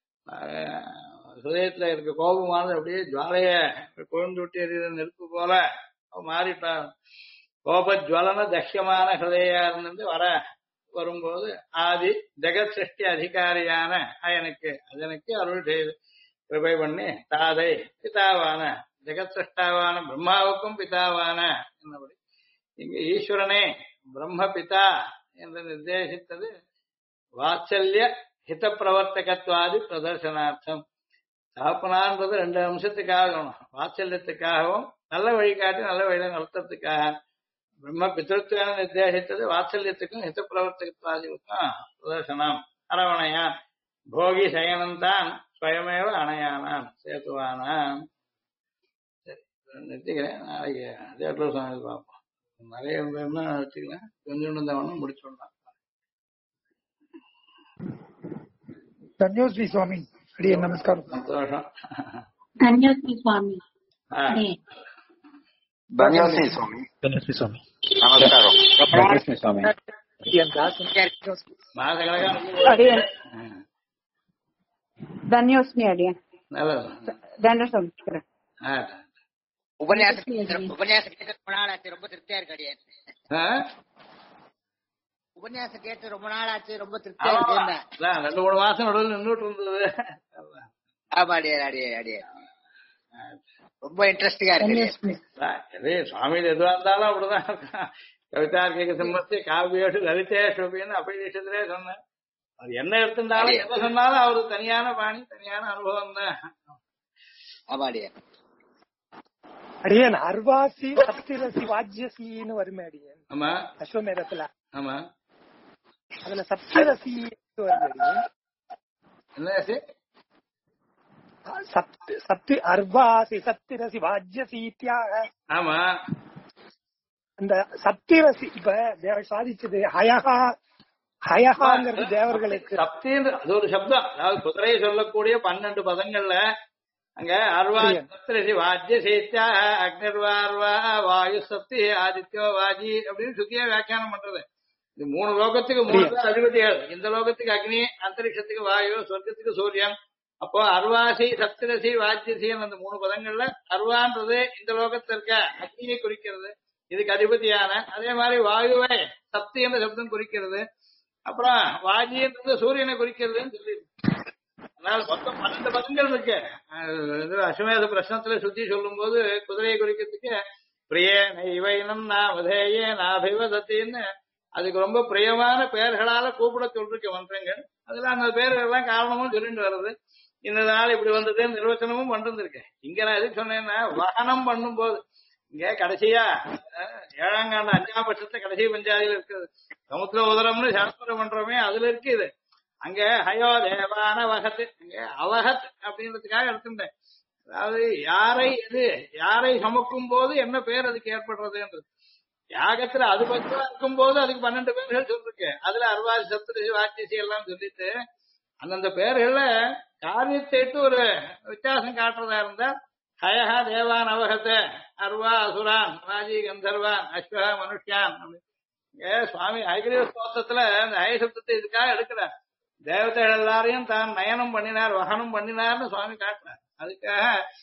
ஹிருதயத்துல இருக்க கோபமானது அப்படியே ஜுவாலைய கொழுந்து விட்டு எறிகிற நெருப்பு போல மாறிட்டார். கோபஜ்வலன தக்கியமான ஹிருதயா இருந்து வரும்போது ஆதி ஜெகத் சிருஷ்டி அதிகாரியான அதனுக்கு அருள் செய்து கிருபை பண்ணி தாதை பிதாவான ஜெகத் சிருஷ்டாவான பிரம்மாவுக்கும் பிதாவான என்னபடி இங்கு ஈஸ்வரனே பிரம்ம பிதா என்று நிர்தேசித்தது வாத்சல்ய ஹித பிரவர்த்தகத்வாதி பிரதர்சனார்த்தம். தகப்பனான்றது 2 அம்சத்துக்காக வாத்சல்யத்துக்காகவும் நல்ல வழிகாட்டி நல்ல வழியில நடத்துறதுக்காக. பிரம்ம பித்ருத்வன நிர்தேசித்தது வாத்சல்யத்துக்கும் ஹித பிரவர்த்தகத்வாதிக்கும் பிரதர்சனம். அரவணையான் போகி சயனந்தான் ஸ்வயமேவ அணையானான் சேத்துவானான். சரி நிறுத்திக்கிறேன். நாளைக்கு தேட்டர் சுவாமி பார்ப்போம். நிறைய இருந்ததுன்னா வச்சுக்கலாம். கொஞ்சம் இருந்தவனும் முடிச்சுடலாம். ಧನ್ಯೋಸ್ಮಿ ಸ್ವಾಮಿ. ಅಡಿಯ ನಮಸ್ಕಾರ. ಸಂತೋಷம். ಧನ್ಯೋಸ್ಮಿ ಸ್ವಾಮಿ. ಧನ್ಯೋಸ್ಮಿ ಸ್ವಾಮಿ. ಧನ್ಯೋಸ್ಮಿ ಸ್ವಾಮಿ. ನಮಸ್ಕಾರ. ಧನ್ಯೋಸ್ಮಿ ಸ್ವಾಮಿ. ಧನ್ಯೋಸ್ಮಿ ಅಡಿಯ நல்லது. ಧನ್ಯೋಸ್ಮಿ. உபன்யாசம் கேட்டு ரொம்ப நாள் ஆச்சு, ரொம்ப திருப்தியா இருக்கு அடியே. உபன்யாசம் கேட்டு ரொம்ப நாள் ஆச்சு, ரொம்ப திருப்தியா இருக்கு. 2-3 மாசம் நடுவில் நின்றுட்டு இருந்தது. ஆமா அடியே அடியே அடியே ரொம்ப இன்ட்ரெஸ்டிங்கா இருக்கு. சுவாமியில் எதுவா இருந்தாலும் அப்படிதான் இருக்கும். கவிதார்க்கிக சம்பத்தி காவியோடு லலிதேஷ் அப்படின்னு அப்படி விஷயத்திலே சொன்னேன். அவர் என்ன எடுத்துட்டாலும் எதை சொன்னாலும் அவருக்கு தனியான பாணி தனியான அனுபவம் தான். ஆமா அடியன். அடியன் அர்வாசி சப்திரசி வாஜ்யசின்னு வருமே அடியன். ஆமா அஸ்வமேதத்துல. ஆமா அதுல சப்திரசி வருது அடியன். என்ன சப்தி அர்வாசி சப்திரசி வாஜ்யசீத்யாக. ஆமா அந்த சப்திரசி இப்ப தேவர் சாதிச்சது ஹயஹா ஹயஹாங்கிறது தேவர்களுக்கு. சப்தின்னு அது ஒரு சப்தம். அதாவது குதிரை சொல்லக்கூடிய 12 பதங்கள்ல அங்க அர்வா சப்தரிசி வாஜ்ய சேத்தியா அக்னிர்வார்வா வாயு சப்தி ஆதித்யோ வாஜி அப்படின்னு சுத்தியா வியாக்கியானம் பண்றது. இது 3 லோகத்துக்கு 3 பேர் அதிபதிகள். இந்த லோகத்துக்கு அக்னி, அந்தரிக்ஷத்துக்கு வாயு, சொர்க்கத்துக்கு சூரியன். அப்போ அர்வாசி சப்தரசி வாஜ்யசின்னு அந்த 3 பதங்கள்ல அர்வான்றது இந்த லோகத்துல இருக்க அக்னியை குறிக்கிறது, இதுக்கு அதிபதியான. அதே மாதிரி வாயுவை சப்தி என்ற சப்தம் குறிக்கிறது. அப்புறம் வாஜின்றது சூரியனை குறிக்கிறதுன்னு சொல்லி அதனால மொத்தம் 12 பதங்கள் இருக்கு. அஸ்வமேத பிரശ്னத்துல சுத்தி சொல்லும் போது குதிரையை குறிக்கிறதுக்கு பிரியே இவைனம் நாமதேயே நாபிவதத்தின்னு அதுக்கு ரொம்ப பிரியமான பெயர்களால கூப்பிட சொல்லிருக்க மந்திரங்கள். அதுல அந்த பேர்கள் எல்லாம் காரணமும் சொல்லிட்டு வருது. இந்த நாள் இப்படி வந்தது நிர்வச்சனமும் பண்ணிருந்திருக்கேன். இங்க நான் எதுக்கு சொன்னேன்னா வாகனம் பண்ணும் போது இங்க கடைசியா 7ஆம் காண்ட 5ஆம் பட்சத்துல கடைசி பஞ்சாதியில இருக்குது சமுத்திர உதரம்னு சாஸ்திரம் பண்றோமே அதுல இருக்கு இது. அங்க ஹயோ தேவான வகத்து அங்க அவகத் அப்படின்றதுக்காக எடுத்துட்டேன். அதாவது யாரை சமக்கும் போது என்ன பேர் அதுக்கு ஏற்படுறதுன்றது. யாகத்துல அது பக்கம் இருக்கும் போது அதுக்கு 12 பேர்கள் சொல்லிருக்கு. அதுல அர்வாசி சப்தரிசி வாஜ்யசி எல்லாம் சொல்லிட்டு அந்தந்த பேர்கள்ல காரியத்தைட்டு ஒரு வித்தியாசம் காட்டுறதா இருந்தா ஹயஹா தேவான் அவகத்த அர்வா அசுரான் வாஜி கந்தர்வான் அஸ்வா மனுஷ்யான். சுவாமி ஹயகிரீவ ஸ்தோத்திரத்துல அந்த ஹய சப்தத்தை இதுக்காக எடுக்கிறார். தேவதைகள் எல்லாரையும் தான் நயனம் பண்ணினார் வகனம் பண்ணினார்னு சுவாமி காட்டுறார். அதுக்காக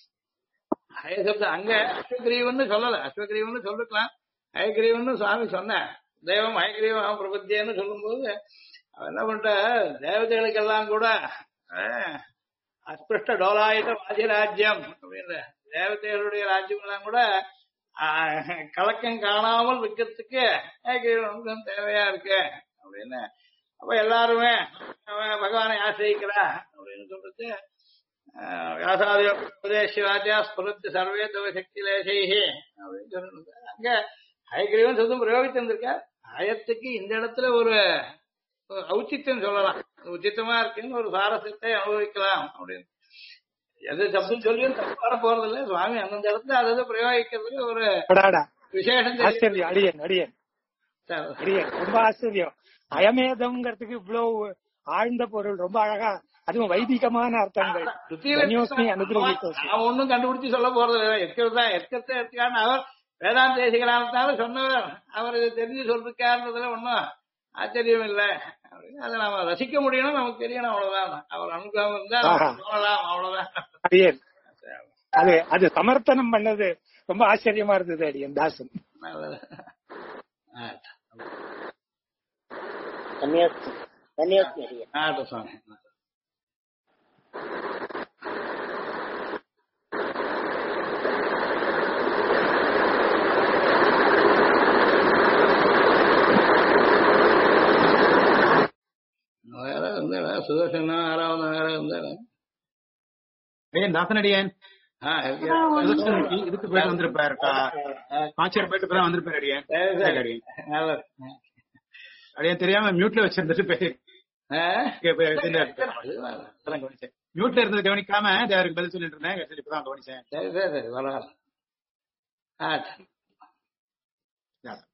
ஹய சப்தம் அங்க அஸ்வகிரீவன்னு சொல்லல, அஸ்வகிரீவன்னு சொல்லிருக்கலாம், ஹயகிரீவன்னு சுவாமி சொன்னார். தெய்வம் ஹயகிரீவம் பிரபத்தியன்னு சொல்லும் போது அவன் என்ன பண்ற தேவதைகளுக்கெல்லாம் கூட அஸ்பிருஷ்ட டோலாயுத வாஜிராஜ்யம் அப்படின்ற தேவதைகளுடைய ராஜ்யம் எல்லாம் கூட கலக்கம் காணாமல் வைக்கிறதுக்கு தேவையா இருக்கு அப்படின்னு. அப்ப எல்லாருமே பகவானை ஆசிரியிக்கிறா அப்படின்னு சொல்றது வியாசாதிய உபதேசிவாச்சா ஸ்புரத்து சர்வே தவ சக்தி லேசைஹி அப்படின்னு சொல்றது. அங்க ஹயகிரீவன் சொல்லும் பிரயோகித்திருந்திருக்க ஹயத்துக்கு இந்த இடத்துல ஒரு ஔச்சித்தியம் சொல்லலாம். உச்சித்தமா இருக்குன்னு ஒரு சாரசத்தை அனுபவிக்கலாம் அப்படின்னு. எது சப்தம் சொல்லியும் தப்பார போறது இல்லை. சுவாமி அந்தந்த இடத்துல அதை பிரயோகிக்கிறதுக்கு ஒரு விசேஷம். ஆச்சரியம் அடியன் அடியன் அடியன் ரொம்ப ஆச்சரியம். அயமேதம்ங்கிறதுக்கு இவ்வளவு ஆழ்ந்த பொருள் ரொம்ப அழகா, அதுவும் வைதிகமான அர்த்தங்கள். அவன் ஒன்னும் கண்டுபிடிச்சு சொல்ல போறது இல்லை. எக்கத்தை எடுத்துக்கான்னு அவர் வேதாந்த தேசிகரானத்தாலும் சொன்னவர். அவர் இதை தெரிஞ்சு சொல்லிருக்காருன்றதுல ஒன்னும் ஆச்சரியம் இல்லை. அதை நாம ரசிக்க முடியணும், நமக்கு தெரியணும், அவ்வளவுதான். அவர் அனுகிரகம் இருந்தா சொல்லலாம், அவ்வளவுதான். அது சமர்ப்பணம் பண்ணது ரொம்ப ஆச்சரியமா இருந்தது அடியன் தாசன். சுவாமி சுதர்சனா 6வது நகரம் இருந்தாரு தாசனடியன் இதுக்கு போயிட்டு வந்திருப்பாரு. காஞ்சியார் போயிட்டு இப்பதான் வந்திருப்பாரு அடியன். அடியன் தெரியாம மியூட்ல வச்சிருந்துட்டு மியூட்ல இருந்தது கவனிக்காம அவருக்கு பதில் சொல்லிட்டு இருந்தேன். இப்பதான் கவனிச்சேன். சரி சரி சரி வரலாம்.